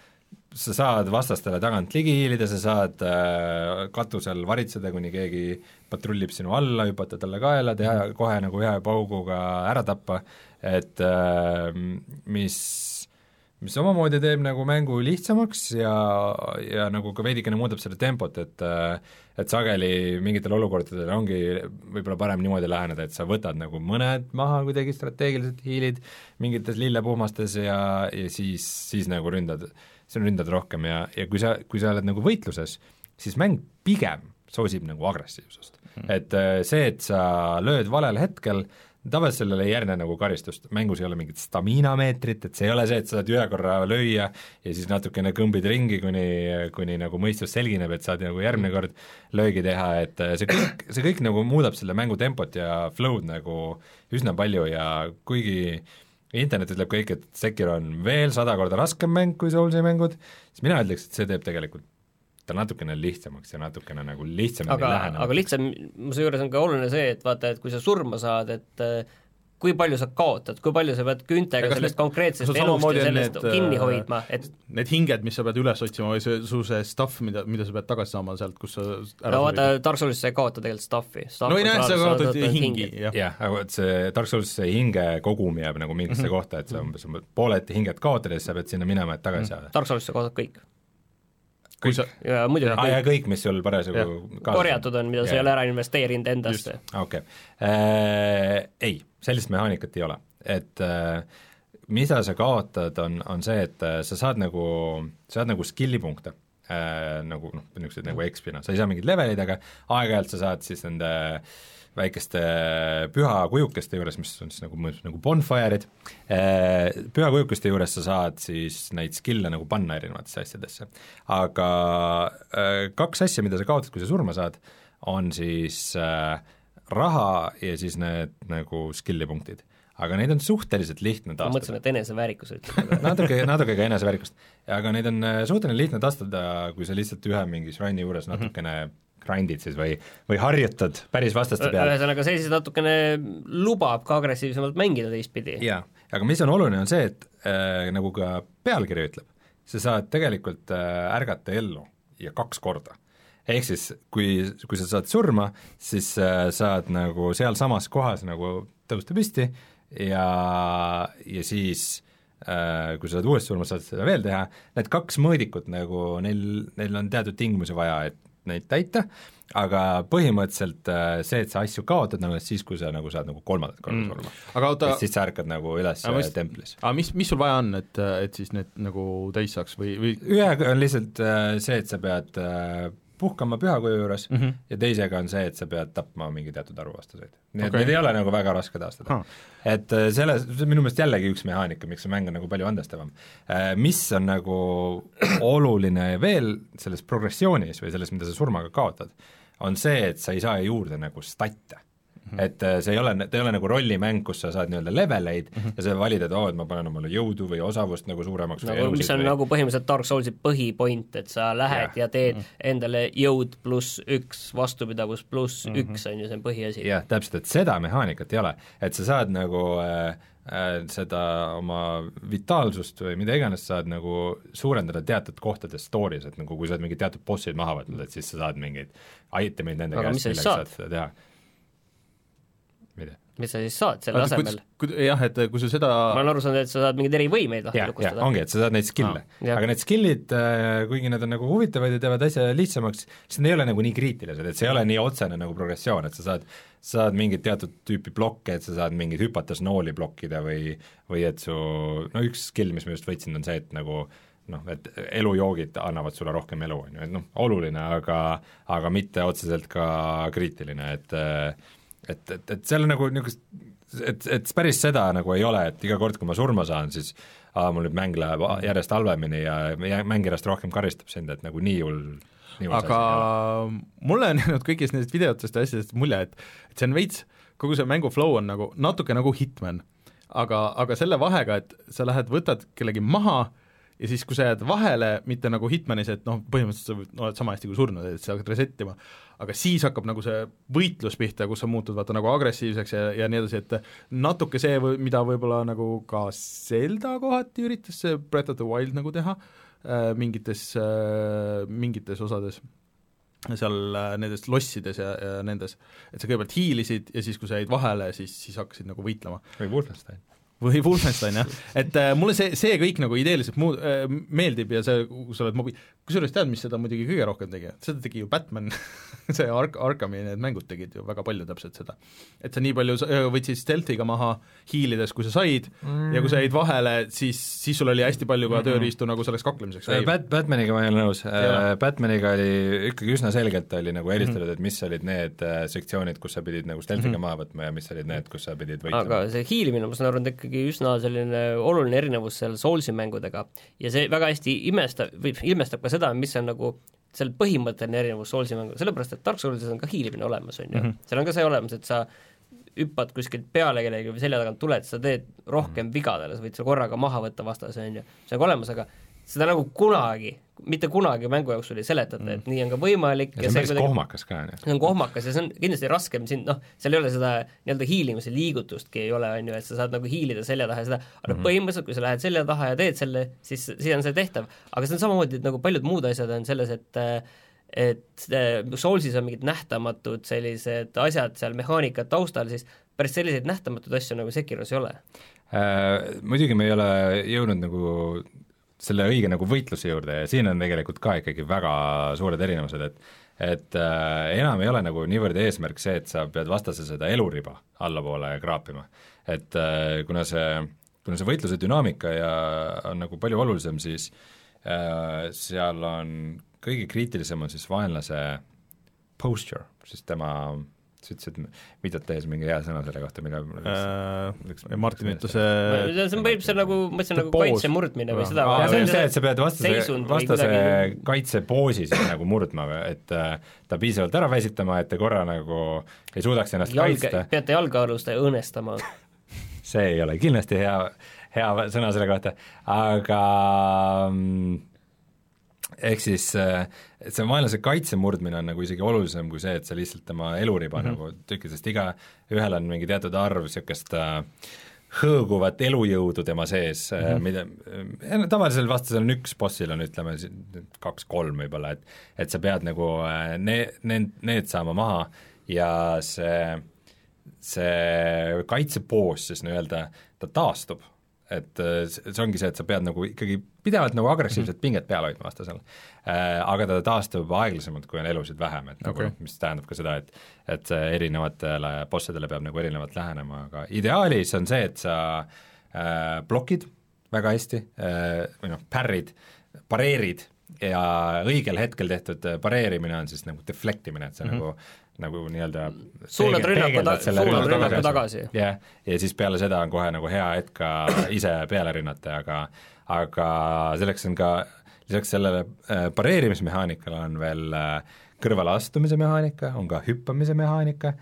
sa saad vastastele tagant ligi hiilida, sa saad äh, katusel varitseda, kuni keegi patrullib sinu alla, hüpata talle kaela, teha kohe nagu ühe pauguga ära tappa, et äh, mis mis omamoodi teeb nagu mängu lihtsamaks ja, ja nagu ka veidikene muudab selle tempot, et et sageli mingitel olukordadel ongi võib-olla parem niimoodi läheneda, et sa võtad nagu mõned maha kuidagi strateegiliselt hiilid mingites lillepuhmastes ja, ja siis, siis nagu ründad, sa ründad rohkem ja, ja kui sa, kui sa oled nagu võitluses, siis mäng pigem soosib nagu agressiivsust mm.. Et see, et sa lööd valel hetkel, tavaliselt sellele ei järgne nagu karistust, mängus ei ole mingit staminameetrit, et see ei ole see, et sa saad ühe korra lüüa ja siis natukene kõmbid ringi, kuni, kuni nagu mõistus selgineb, et saad nagu järgmine kord löögi teha, et see kõik, see kõik nagu muudab selle mängu tempot ja flow'd nagu üsna palju ja kuigi internet ütleb kõik, et Sekiro on veel sada korda raskem mäng kui Soulsi mängud, siis mina ütleks, et see teeb tegelikult ta natukene lihtsamaks ja natukene nagu lihtsamini aga, lähenema. aga lihtsam, see juures on ka oluline see, et vaata, et kui sa surma saad, et kui palju sa kaotad, kui palju sa pead küntega sellest konkreetsest elust ja sellest need, kinni hoidma, et need hinged, mis sa pead üles otsima või see, su see stuff, mida, mida sa pead tagasi saama sealt, kus sa ära no vaata, Dark Soulis sa ei kaota tegelikult stuffi. no ei näe, sa kaotad hingi, jah. jah, aga see Dark Soulis see hinge kogum jääb nagu mingisse mm-hmm. kohta, et sa umbes pooled hinged kaotad ja siis sa pead sinna minema, et tagasi saada. Dark Soulis sa kaotad kõik. Kui sa... ja muidugi ah, kõik. Ja kõik, mis sul parasjagu korjatud on, mida ja. sa ei ole ära investeerinud endasse. Okei okay. äh,, ei, sellist mehaanikat ei ole, et äh, mida sa kaotad, on, on see, et äh, sa saad nagu, sa saad nagu skillipunkte äh, nagu noh, niisugused nagu X-pina, sa ei saa mingid levelid, aga aeg-ajalt sa saad siis nende väikeste pühakujukeste juures, mis on siis nagu, nagu bonfire'id, pühakujukeste juures sa saad siis neid skill'e nagu panna erinevatesse asjadesse. Aga kaks asja, mida sa kaotad, kui sa surma saad, on siis raha ja siis need nagu skill'i punktid. Aga neid on suhteliselt lihtne taastada. Ma mõtlesin, et eneseväärikus ütleb. natuke, natuke ka eneseväärikust. Aga neid on suhteliselt lihtne taastada, kui sa lihtsalt ühe mingi shrine juures natukene mm-hmm. grindid siis või, või harjutad päris vastaste peale. Ühesõnaga, see siis natukene lubab ka agressiivsemalt mängida teistpidi. jaa, aga mis on oluline, on see, et äh, nagu ka pealkiri ütleb, sa saad tegelikult äh, ärgata ellu ja kaks korda. Ehk siis, kui, kui sa saad surma, siis äh, saad nagu sealsamas kohas nagu tõusta püsti ja, ja siis äh, kui sa saad uuesti surma, saad seda veel teha, need kaks mõõdikut nagu, neil, neil on teatud tingimusi vaja, et neid täita, aga põhimõtteliselt see, et sa asju kaotad nagu siis, kui sa nagu saad nagu kolmandat korda mm. surma. aga oota, siis sa ärkad nagu üles aga mis, templis. aga mis, mis sul vaja on, et, et siis need nagu täis saaks või, või ühega on lihtsalt see, et sa pead puhkama pühakuju juures mm -hmm. ja teisega on see, et sa pead tapma mingi teatud arvu vastaseid. Nii et okay. Need ei ole nagu väga raske taastada huh.. Et selles, see on minu meelest jällegi üks mehaanika, miks see mäng on nagu palju andestavam. Mis on nagu oluline veel selles progressioonis või selles, mida sa surmaga kaotad, on see, et sa ei saa juurde nagu statte. Et see ei ole, ta ei ole nagu rollimäng, kus sa saad nii-öelda leveleid mm -hmm. ja sa valid, et oo, et ma panen omale jõudu või osavust nagu suuremaks nagu, mis on või... nagu põhimõtteliselt Dark Soulsi põhipoint, et sa lähed ja, ja teed mm -hmm. endale jõud pluss üks, vastupidavus pluss mm -hmm. üks on ju see põhiasi. jah, täpselt, et seda mehaanikat ei ole, et sa saad nagu äh, äh, seda oma vitaalsust või mida iganes saad nagu suurendada teatud kohtades stories, et nagu kui sa oled mingid teatud bossid maha võtnud, et siis sa saad mingeid itemeid nende aga käest, millega saad seda teha. Mida? mis sa siis saad selle Aga, asemel? Jah, et kui sa seda ma olen aru saanud, et sa saad mingeid erivõimeid lahti lukustada. Jah, ongi, et sa saad neid skill'e ah,. Aga need skill'id, kuigi nad on nagu huvitavad ja teevad asja lihtsamaks, siis need ei ole nagu nii kriitilised, et see ei ole nii otsene nagu progressioon, et sa saad, saad mingit teatud tüüpi blokke, et sa saad mingid hüpates nooli blokkida või, või et su, no üks skill, mis ma just võtsin, on see, et nagu noh, et elujoogid annavad sulle rohkem elu, on ju, et noh, oluline, aga, aga mitte otseselt ka kriitiline, et et, et, et seal on nagu niisugust, et, et päris seda nagu ei ole, et iga kord, kui ma surma saan, siis aa, mul nüüd mäng läheb järjest halvemini ja mäng järjest rohkem karistab sind, et nagu nii hull aga mulle on jäänud kõigist nendest videotest ja asjadest mulje, et, et see on veits, kogu see mängu flow on nagu natuke nagu Hitman, aga, aga selle vahega, et sa lähed, võtad kellegi maha ja siis, kui sa jääd vahele, mitte nagu Hitmanis, et noh, põhimõtteliselt sa oled sama hästi kui surnud, et sa hakkad resettima, aga siis hakkab nagu see võitlus pihta, kus sa muutud vaata nagu agressiivseks ja, ja nii edasi, et natuke see, mida võib-olla nagu ka Zelda kohati üritas see Breath of the Wild nagu teha äh, mingites äh,, mingites osades, seal äh, nendes lossides ja, ja nendes, et sa kõigepealt hiilisid ja siis, kui sa jäid vahele, siis, siis hakkasid nagu võitlema. või Wolfenstein. või Wolfenstein, jah. Et äh, mulle see, see kõik nagu ideeliselt muu- äh,, meeldib ja see, kui sa oled mobi-, kusjuures tead, mis seda muidugi kõige rohkem tegi? Seda tegi ju Batman see Ark-, Arkami need mängud tegid ju väga palju täpselt seda. Et sa nii palju võtsid stealthiga maha hiilides, kui sa said mm. ja kui sa jäid vahele, siis, siis sul oli hästi palju ka mm. tööriistu nagu selleks kaklemiseks. Bat-, Batmaniga ma ei ole nõus. Batmaniga oli ikkagi üsna selgelt oli nagu eristatud, mm. et mis olid need sektsioonid, kus sa pidid nagu stealthiga mm. maha võtma ja mis olid need, kus sa pidid võitlema. Aga see hiilimine, ma saan aru, on ikkagi üsna selline oluline erinevus seal Soulsi mängudega ja see väga hästi imestab, või ilmestab ka seda, mis on nagu seal põhimõtteline erinevus Soulsi mängu, sellepärast, et Dark Soulsis on ka hiilimine olemas, on ju mm. -hmm. seal on ka see olemas, et sa hüppad kuskilt peale kellegi või selja tagant tuled, sa teed rohkem mm. vigadele, sa võid seal korraga maha võtta vastase, on ju, see on ka olemas, aga seda nagu kunagi, mitte kunagi mängu jooksul ei seletata, et nii on ka võimalik ja see on päris kuidagi, kohmakas ka. See on kohmakas ja see on kindlasti raskem siin, noh, seal ei ole seda nii-öelda hiilimise liigutustki ei ole, on ju, et sa saad nagu hiilida selja taha ja seda, aga mm -hmm. põhimõtteliselt, kui sa lähed selja taha ja teed selle, siis, siis on see tehtav. Aga see on samamoodi, et nagu paljud muud asjad on selles, et et Soulsis on mingid nähtamatud sellised asjad seal mehaanikad taustal, siis päris selliseid nähtamatud asju nagu Sekiros ei ole äh,. Muidugi me ei ole jõudnud nagu selle õige nagu võitluse juurde ja siin on tegelikult ka ikkagi väga suured erinevused, et et äh, enam ei ole nagu niivõrd eesmärk see, et sa pead vastase seda eluriba allapoole kraapima. Et äh, kuna see, kuna see võitluse dünaamika ja on nagu palju olulisem, siis äh, seal on kõige kriitilisem on siis vaenlase posture, siis tema sa ütlesid, viidad tehes mingi hea sõna selle kohta, mida äh, Martin ütles see on põhimõtteliselt nagu, ma ütlesin nagu kaitse murdmine või seda ja see on see, et sa pead vastase, vastase kaitsepoosi siis nagu murdma, et äh, ta piisavalt ära väsitama, et ta korra nagu ei suudaks ennast Jalge, kaitsta. Peate jalgealust õõnestama see ei ole kindlasti hea, hea sõna selle kohta, aga ehk siis see vaenlase kaitse murdmine on nagu isegi olulisem kui see, et sa lihtsalt tema eluriba mm -hmm. nagu tükid, sest iga ühel on mingi teatud arv niisugust hõõguvat elujõudu tema sees mm, -hmm. mida tavalisel vastasel on üks, bossil on ütleme kaks-kolm võib-olla, et et sa pead nagu ne, ne, need saama maha ja see, see kaitsepoos siis nii-öelda, ta taastub. Et see ongi see, et sa pead nagu ikkagi pidevalt nagu agressiivset pinget peale hoidma vastasel äh,, aga ta taastub aeglasemalt, kui on elusid vähem, et okay. nagu, mis tähendab ka seda, et et erinevatele bossidele peab nagu erinevalt lähenema, aga ideaalis on see, et sa äh, blokid väga hästi äh, või noh, pärrid, pareerid ja õigel hetkel tehtud pareerimine on siis nagu deflectimine, et see mm -hmm. nagu nagu nii-öelda suunad rünnaku, ta, suunad rünnaku tagasi. jah yeah., ja siis peale seda on kohe nagu hea hetk ka ise peale rünnata, aga aga selleks on ka, lisaks sellele äh, pareerimismehaanikale on veel äh, kõrvale astumise mehaanika, on ka hüppamise mehaanika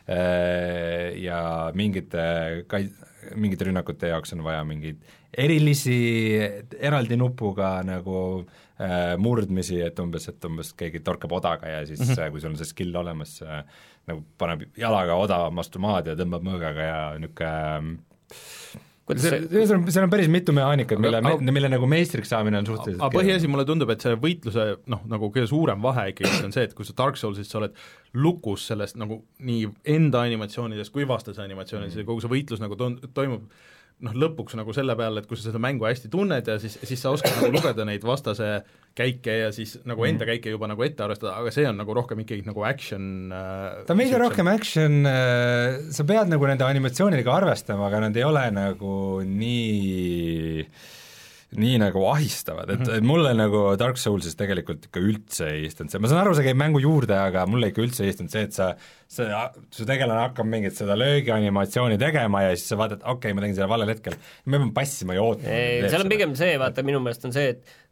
äh, ja mingite kai-, mingite rünnakute jaoks on vaja mingeid erilisi eraldi nupuga nagu äh, murdmisi, et umbes, et umbes keegi torkab odaga ja siis mm -hmm. kui sul on see skill olemas äh,, nagu paneb jalaga oda vastu maad ja tõmbab mõõgaga ja niisugune See, see, on, seal on päris mitu mehaanikat, mille, mille nagu meistriks saamine on suhteliselt aga põhiasi mulle tundub, et see võitluse noh, nagu kõige suurem vahe ikkagi on see, et kui sa Dark Soulsis sa oled lukus sellest nagu nii enda animatsioonidest kui vastase animatsioonidest mm. ja kogu see võitlus nagu to- toimub noh, lõpuks nagu selle peale, et kui sa seda mängu hästi tunned ja siis, siis sa oskad nagu lugeda neid vastase käike ja siis nagu enda käike juba nagu ette arvestada, aga see on nagu rohkem ikkagi nagu action äh, ta on veidi rohkem action äh,, sa pead nagu nende animatsioonidega arvestama, aga nad ei ole nagu nii nii nagu ahistavad, et, et mulle nagu Dark Soulsis tegelikult ikka üldse ei istunud see, ma saan aru, see käib mängu juurde, aga mulle ikka üldse ei istunud see, et sa, see, su tegelane hakkab mingit seda löögianimatsiooni tegema ja siis sa vaatad, okei okay,, ma tegin selle valel hetkel, me peame passima ja ootama. seal on pigem see, vaata, minu meelest on see, et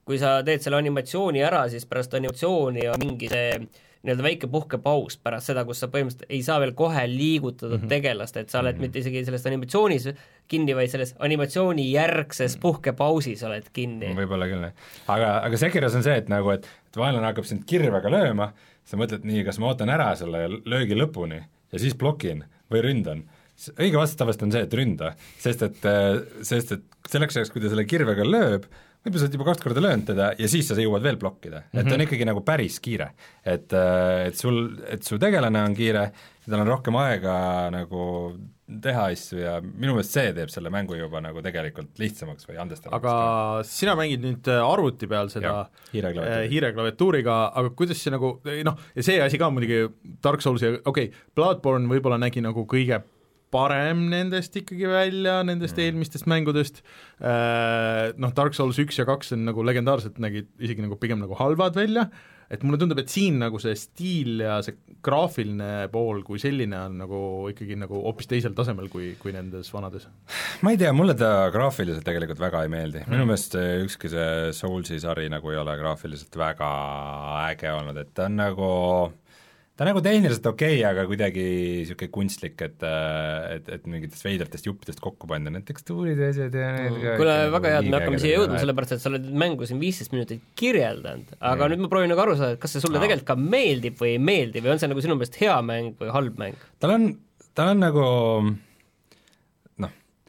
kui sa teed selle animatsiooni ära, siis pärast animatsiooni on mingi see nii-öelda väike puhkepaus pärast seda, kus sa põhimõtteliselt ei saa veel kohe liigutada mm -hmm. tegelast, et sa oled mm -hmm. mitte isegi sellest animatsioonis kinni, vaid selles animatsiooni järgses puhkepausis oled kinni. Võib-olla küll, aga, aga Sekiros on see, et nagu, et, et vaenlane hakkab sind kirvega lööma, sa mõtled nii, kas ma ootan ära selle löögi lõpuni ja siis blokin või ründan. Õige vastus tavaliselt on see, et ründa, sest et, sest et selleks ajaks, kui ta selle kirvega lööb, võib-olla sa oled juba kaks korda löönud teda ja siis sa jõuad veel blokkida, et mm -hmm. on ikkagi nagu päris kiire. Et, et sul, et su tegelane on kiire, tal on rohkem aega nagu teha asju ja minu meelest see teeb selle mängu juba nagu tegelikult lihtsamaks või andestavaks. Aga sina mängid nüüd arvuti peal seda hiireklaviatuuriga, aga kuidas see nagu, noh, ja see asi ka muidugi Dark Souls ja okei okay,, Bloodborne võib-olla nägi nagu kõige parem nendest ikkagi välja, nendest mm. eelmistest mängudest, noh, Dark Souls üks ja kaks on nagu legendaarselt nägid isegi nagu pigem nagu halvad välja, et mulle tundub, et siin nagu see stiil ja see graafiline pool kui selline on nagu ikkagi nagu hoopis teisel tasemel kui, kui nendes vanades. Ma ei tea, mulle ta graafiliselt tegelikult väga ei meeldi, minu mm. meelest ükski see Soulsi sari nagu ei ole graafiliselt väga äge olnud, et ta on nagu ta on nagu tehniliselt okei okay,, aga kuidagi niisugune kunstlik, et, et, et mingitest veidratest juppidest kokku panna, need tekstuurid ja asjad ja need mm. kuule, väga hea, et me hakkame siia jõudma, sellepärast et sa oled mängu siin viisteist minutit kirjeldanud, aga mm. nüüd ma proovin nagu aru saada, et kas see sulle no. tegelikult ka meeldib või ei meeldi või on see nagu sinu meelest hea mäng või halb mäng? tal on, tal on nagu noh,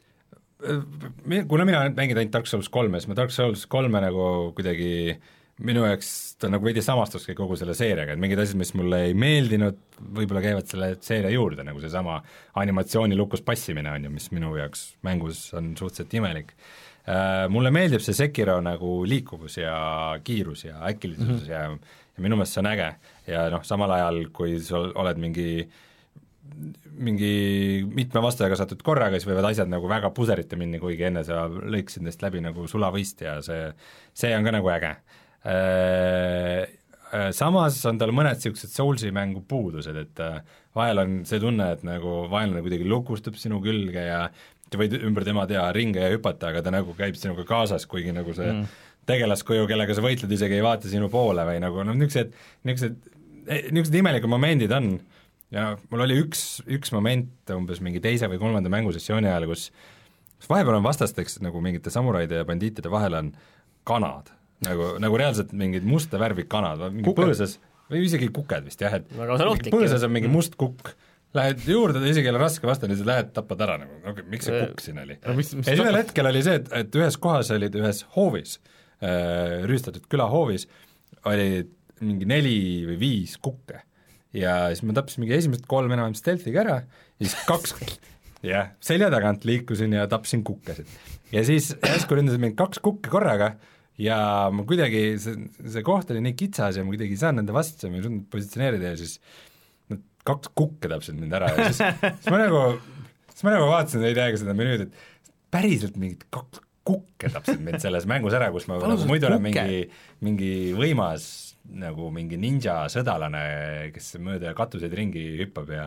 kuna mina mängin ainult Dark Souls kolme, siis ma Dark Souls kolme nagu kuidagi minu jaoks ta nagu veidi samastuski kogu selle seeriaga, et mingid asjad, mis mulle ei meeldinud, võib-olla käivad selle seeria juurde, nagu seesama animatsiooni lukus passimine on ju, mis minu jaoks mängus on suhteliselt imelik. Äh, mulle meeldib see Sekiro nagu liikuvus ja kiirus ja äkilisus mm -hmm. ja, ja minu meelest see on äge ja noh, samal ajal, kui sa oled mingi mingi mitme vastajaga satud korraga, siis võivad asjad nagu väga puserita minna, kuigi enne sa lõiksid neist läbi nagu sulavõist ja see, see on ka nagu äge. Samas on tal mõned niisugused Soulsi mängu puudused, et vahel on see tunne, et nagu vaenlane kuidagi lukustub sinu külge ja sa võid ümber tema teha ringe ja hüpata, aga ta nagu käib sinuga kaasas, kuigi nagu see mm. tegelaskuju, kellega sa võitled, isegi ei vaata sinu poole või nagu noh, niisugused, niisugused, niisugused imelikud momendid on ja mul oli üks, üks moment umbes mingi teise või kolmanda mängusessiooni ajal, kus vahepeal on vastasteks nagu mingite samuraide ja bandiitide vahel on kanad, nagu, nagu reaalselt mingid musta värvi kanad, mingi põõsas, või isegi kuked vist jah, et põõsas on mingi must kukk, lähed juurde, ta isegi ei ole raske vastane, siis lähed, tapad ära nagu, okay, miks see kukk siin oli? ja siis ühel hetkel oli see, et, et ühes kohas olid ühes hoovis äh,, rüüstatud külahoovis, oli mingi neli või viis kukke ja siis ma tapsin mingi esimesed kolm enam stealthiga ära ja siis kaks jah, selja tagant liikusin ja tapsin kukkesid. Ja siis järsku ründasid mind kaks kukke korraga ja ma kuidagi, see, see koht oli nii kitsas ja ma kuidagi ei saanud nende vastu, ma ei suutnud positsioneerida ja siis nad kaks kukke tapsid mind ära ja siis, siis ma nagu, siis ma nagu vaatasin neid aega seda menüüd, et päriselt mingid kaks kukke tapsid mind selles mängus ära, kus ma nagu, muidu olen mingi, mingi võimas nagu mingi ninja sõdalane, kes mööda katuseid ringi hüppab ja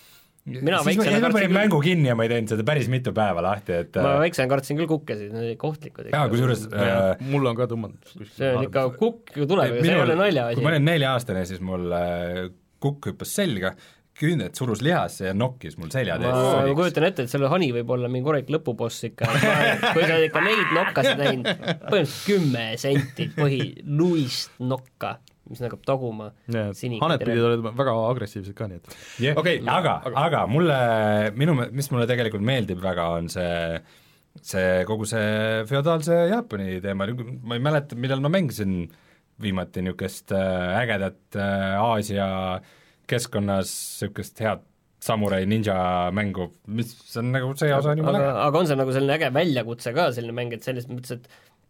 mina siis ma, ma panin mängu kinni ja ma ei teinud seda päris mitu päeva lahti, et ma väiksena kartsin küll kukkesid, need olid kohtlikud. jaa, kusjuures äh, mul on ka tõmmanud. see on ikka kukk ju tuleb, see ei ole nalja asi. kui ma olin nelja-aastane, siis mul äh, kukk hüppas selga, küünet surus lihasse ja nokkis mul selja tees. ma kujutan ette, et selle hani võib olla mingi korralik lõpuboss ikka, kui sa ikka neid nokkasid näinud, põhimõtteliselt kümme senti põhi luist nokka, mis hakkab taguma sinikad. Haned pidid olema väga agressiivsed ka, nii et yeah. okay, aga, aga, aga mulle, minu, mis mulle tegelikult meeldib väga, on see see kogu see feodaalse Jaapani teema, ma ei mäleta, millal ma mängisin viimati niisugust ägedat Aasia keskkonnas niisugust head samurai ninja mängu, mis on nagu see osa on juba aga, aga on see nagu selline äge väljakutse ka, selline mäng, et selles mõttes, et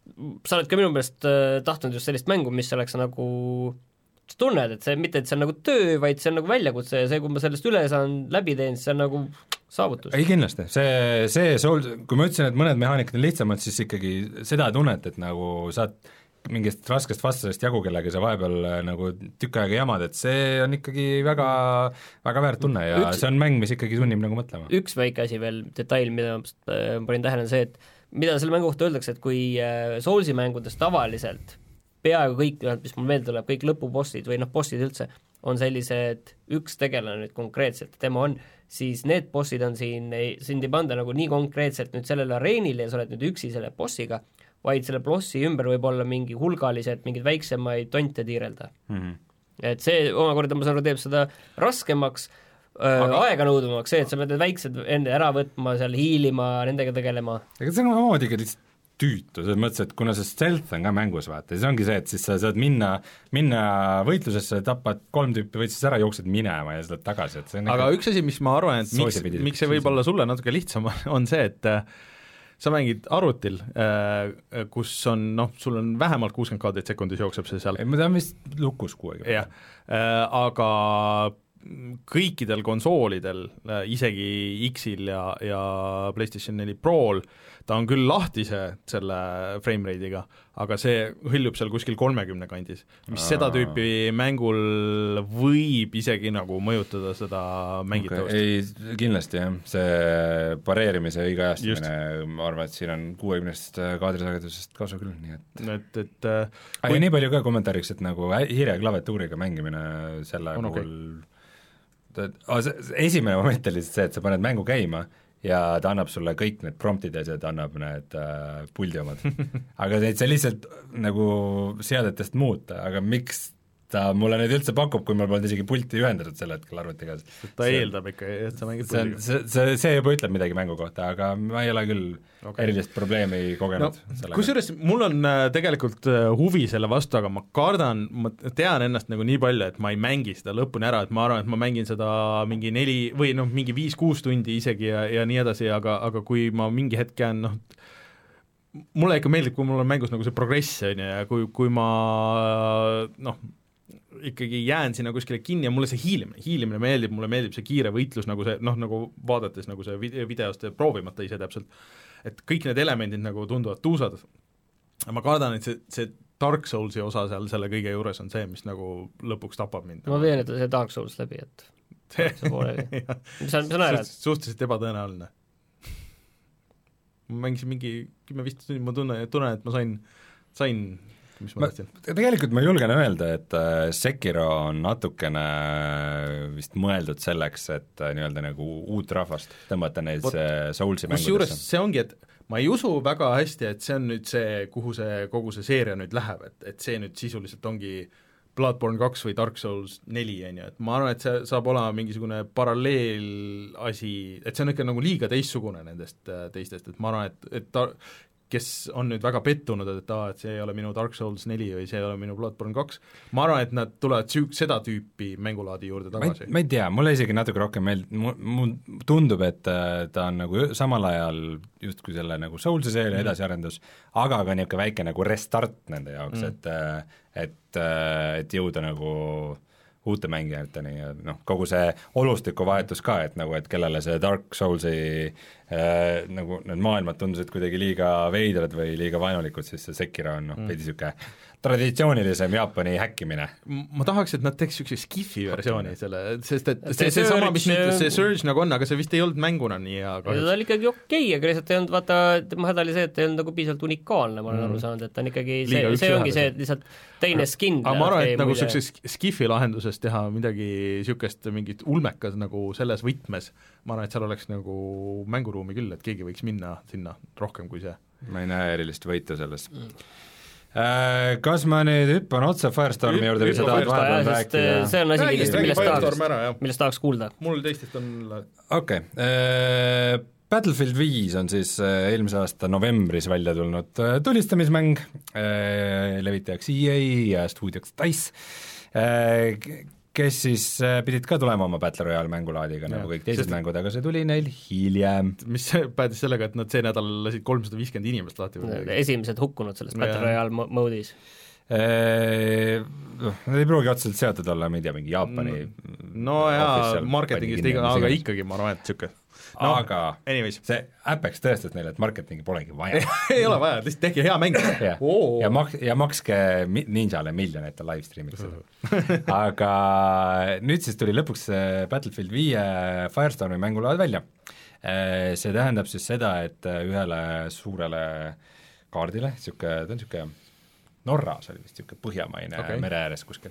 sa oled ka minu meelest äh, tahtnud just sellist mängu, mis oleks nagu, sa tunned, et see mitte, et see on nagu töö, vaid see on nagu väljakutse ja see, kui ma sellest üle saan, läbi teen, see on nagu saavutus. ei kindlasti, see, see Soul, kui ma ütlesin, et mõned mehaanikad on lihtsamad, siis ikkagi seda tunnet, et nagu saad mingist raskest vastasest jagu, kellega sa vahepeal nagu tükk aega jamad, et see on ikkagi väga, väga väärt tunne ja üks, see on mäng, mis ikkagi sunnib nagu mõtlema. Üks väike asi veel, detail, mida ma panin tähele, on see, et mida selle mängu kohta öeldakse, et kui Soulsi mängudes tavaliselt peaaegu kõik, mis mul meelde tuleb, kõik lõpubossid või noh, bossid üldse, on sellised, üks tegelane nüüd konkreetselt, tema on, siis need bossid on siin, sind ei panda nagu nii konkreetselt nüüd sellele areenile ja sa oled nüüd üksi selle bossiga, vaid selle bossi ümber võib olla mingi hulgaliselt mingeid väiksemaid tonte tiirelda mm. -hmm. et see omakorda, ma saan aru, teeb seda raskemaks, Aga... aeganõudvamaks, see, et sa pead need väiksed enda ära võtma, seal hiilima, nendega tegelema. ega see on omamoodi ka lihtsalt tüütu, selles mõttes, et kuna see stealth on ka mängus, vaata, siis ongi see, et siis sa saad minna, minna võitlusesse, tapad kolm tüüpi võitlusesse ära, jooksed minema ja sa tuled tagasi, et see on aga üks asi, mis ma arvan, et miks, miks see võib olla sulle natuke lihtsam, on see, et sa mängid arvutil, kus on, noh, sul on vähemalt kuuskümmend kaadrit sekundis jookseb see seal. ma tean vist lukus kuuekümne. jah, aga kõikidel konsoolidel, isegi X-il ja, ja PlayStation neli Prol, ta on küll lahtise selle frame rate'iga, aga see hõljub seal kuskil kolmekümne kandis, mis Aa. seda tüüpi mängul võib isegi nagu mõjutada seda mängitavust. Okay. ei, kindlasti jah, see pareerimise õige ajastamine, ma arvan, et siin on kuuekümnest kaadrisagedusest kasu küll, nii et et, et äh, aga kui... nii palju ka kommentaariks, et nagu hiire klaviatuuriga mängimine selle on puhul okay. esimene moment oli see, et sa paned mängu käima ja ta annab sulle kõik need promptid ja see, ta annab need äh, puldi omad. aga neid sa lihtsalt nagu seadetest muuta, aga miks ta mulle neid üldse pakub, kui mul polnud isegi pulti ühendatud sel hetkel arvutiga. ta see, eeldab ikka, et sa mängid puldiga. See, see, see juba ütleb midagi mängu kohta, aga ma ei ole küll okay. erilist probleemi kogenud no,. Kusjuures mul on äh, tegelikult äh, huvi selle vastu, aga ma kardan, ma tean ennast nagu nii palju, et ma ei mängi seda lõpuni ära, et ma arvan, et ma mängin seda mingi neli või noh, mingi viis-kuus tundi isegi ja, ja nii edasi, aga, aga kui ma mingi hetk jään, noh, mulle ikka meeldib, kui mul on mängus nagu see progress, on ju, ja kui, kui ma noh, ikkagi jään sinna kuskile kinni ja mulle see hiilimine, hiilimine meeldib, mulle meeldib see kiire võitlus, nagu see, noh, nagu vaadates nagu see videost ja proovimata ise täpselt, et kõik need elemendid nagu tunduvad tuusad. Ma kardan, et see, see Dark Soulsi osa seal selle kõige juures on see, mis nagu lõpuks tapab mind. Ma vean, et see Dark Souls läbi, et see pooleli. mis on, mis on ajas? Suhteliselt ebatõenäoline. Ma mängisin mingi kümme-viisteist tundi, ma tunnen, tunnen, et ma sain, sain mis ma tahtsin? Tegelikult ma julgen öelda, et Sekiro on natukene vist mõeldud selleks, et nii-öelda nagu uut rahvast tõmmata neid Soulsi mängudesse. Kusjuures see ongi, et ma ei usu väga hästi, et see on nüüd see, kuhu see kogu see seeria nüüd läheb, et, et see nüüd sisuliselt ongi Bloodborne kaks või Dark Souls neli, on ju, et ma arvan, et see saab olema mingisugune paralleelasi, et see on ikka nagu liiga teistsugune nendest teistest, et ma arvan, et, et ta kes on nüüd väga pettunud, et aa, et see ei ole minu Dark Souls neli või see ei ole minu Bloodborne kaks, ma arvan, et nad tulevad süük, seda tüüpi mängulaadi juurde tagasi. ma ei tea, mulle isegi natuke rohkem meeldib, mu tundub, et ta on nagu samal ajal justkui selle nagu Soulsi seeria mm. edasiarendus, aga ka niisugune väike nagu restart nende jaoks mm., et et, et jõuda nagu uute mängijateni ja noh, kogu see olustiku vahetus ka, et nagu, et kellele see Dark Soulsi äh, nagu need maailmad tundusid kuidagi liiga veidrad või liiga vaenulikud, siis see Sekiro on noh mm., veidi niisugune traditsioonilisem Jaapani häkkimine. Ma tahaks, et nad teeks niisuguse skifi versiooni selle, sest et see, see sama, mis nüüd see Surge nagu on, aga see vist ei olnud mänguna nii ja kahjuks. Ta oli ikkagi okei okay,, aga lihtsalt ei olnud, vaata, tema häda oli see, et ei olnud nagu piisavalt unikaalne, ma olen mm. aru saanud, et ta on ikkagi, see, see ongi see, et lihtsalt teine skin. Aga ma arvan, et nagu niisuguse skifi lahenduses teha midagi niisugust, mingit ulmekas nagu selles võtmes, ma arvan, et seal oleks nagu mänguruumi küll, et keegi võiks minna sinna rohkem kui see. Ma ei näe erilist võitu selles mm. Kas ma nüüd hüppan otse Firestormi juurde või sa tahad vahepeal rääkida? See on asi, millest, millest, tahaks, millest tahaks kuulda. Mul teistest on okei okay. Battlefield viis on siis eelmise aasta novembris välja tulnud tulistamismäng, levitajaks E A ja stuudiaks DICE, kes siis pidid ka tulema oma Battle Royale mängulaadiga, nagu kõik teised sest... mängud, aga see tuli neil hiljem. Mis päädis sellega, et nad see nädal lasid kolmsada viiskümmend inimest lahti? Esimesed hukkunud selles Battle Royale moodis. Nad ei pruugi otseselt seotud olla, ma ei tea, mingi Jaapani no jaa, marketingist iga, aga ikkagi ma arvan, et niisugune no, aga anyways. See Apex tõestas neile, et marketingi polegi vaja ei ole vaja, lihtsalt tehke hea mäng ja, oh. ja, mak- ja makske Ninjale miljon, et ta live streamiks seda aga nüüd siis tuli lõpuks Battlefield viie Firestormi mängulaad välja. See tähendab siis seda, et ühele suurele kaardile, niisugune, ta on niisugune Norras oli vist niisugune põhjamaine okay. mere ääres kuskil.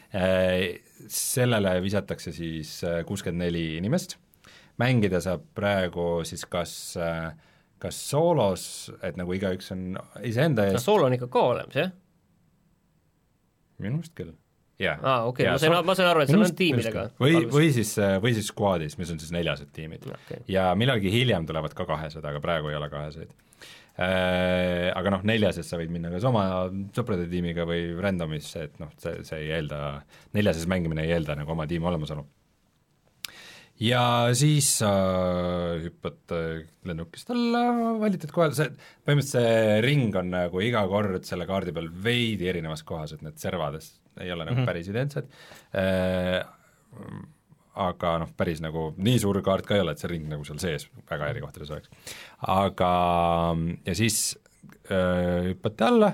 Sellele visatakse siis kuuskümmend neli inimest, mängida saab praegu siis kas, kas soolos, et nagu igaüks on iseenda ees. soolo on ikka ka olemas, jah? Minu arust küll. Yeah. Ah, okei, yeah, ma, so, ma sain aru, et see on tiimidega. Või, või, siis, või siis squadis, mis on siis neljased tiimid. Okay. Ja millalgi hiljem tulevad ka kahesed, aga praegu ei ole kahesed. Äh, aga noh, neljases sa võid minna kas oma sõprade tiimiga või randomisse, et noh, see, see ei eelda, neljases mängimine ei eelda nagu oma tiimi olemasolu. Ja siis sa äh, hüppad lennukist alla, valitud kohal, see, põhimõtteliselt see ring on nagu iga kord selle kaardi peal veidi erinevas kohas, et need servades ei ole nagu mm-hmm. päris identsed äh,, aga noh, päris nagu nii suur kaart ka ei ole, et see ring nagu seal sees väga eri kohtades oleks. Aga ja siis äh, hüppate alla,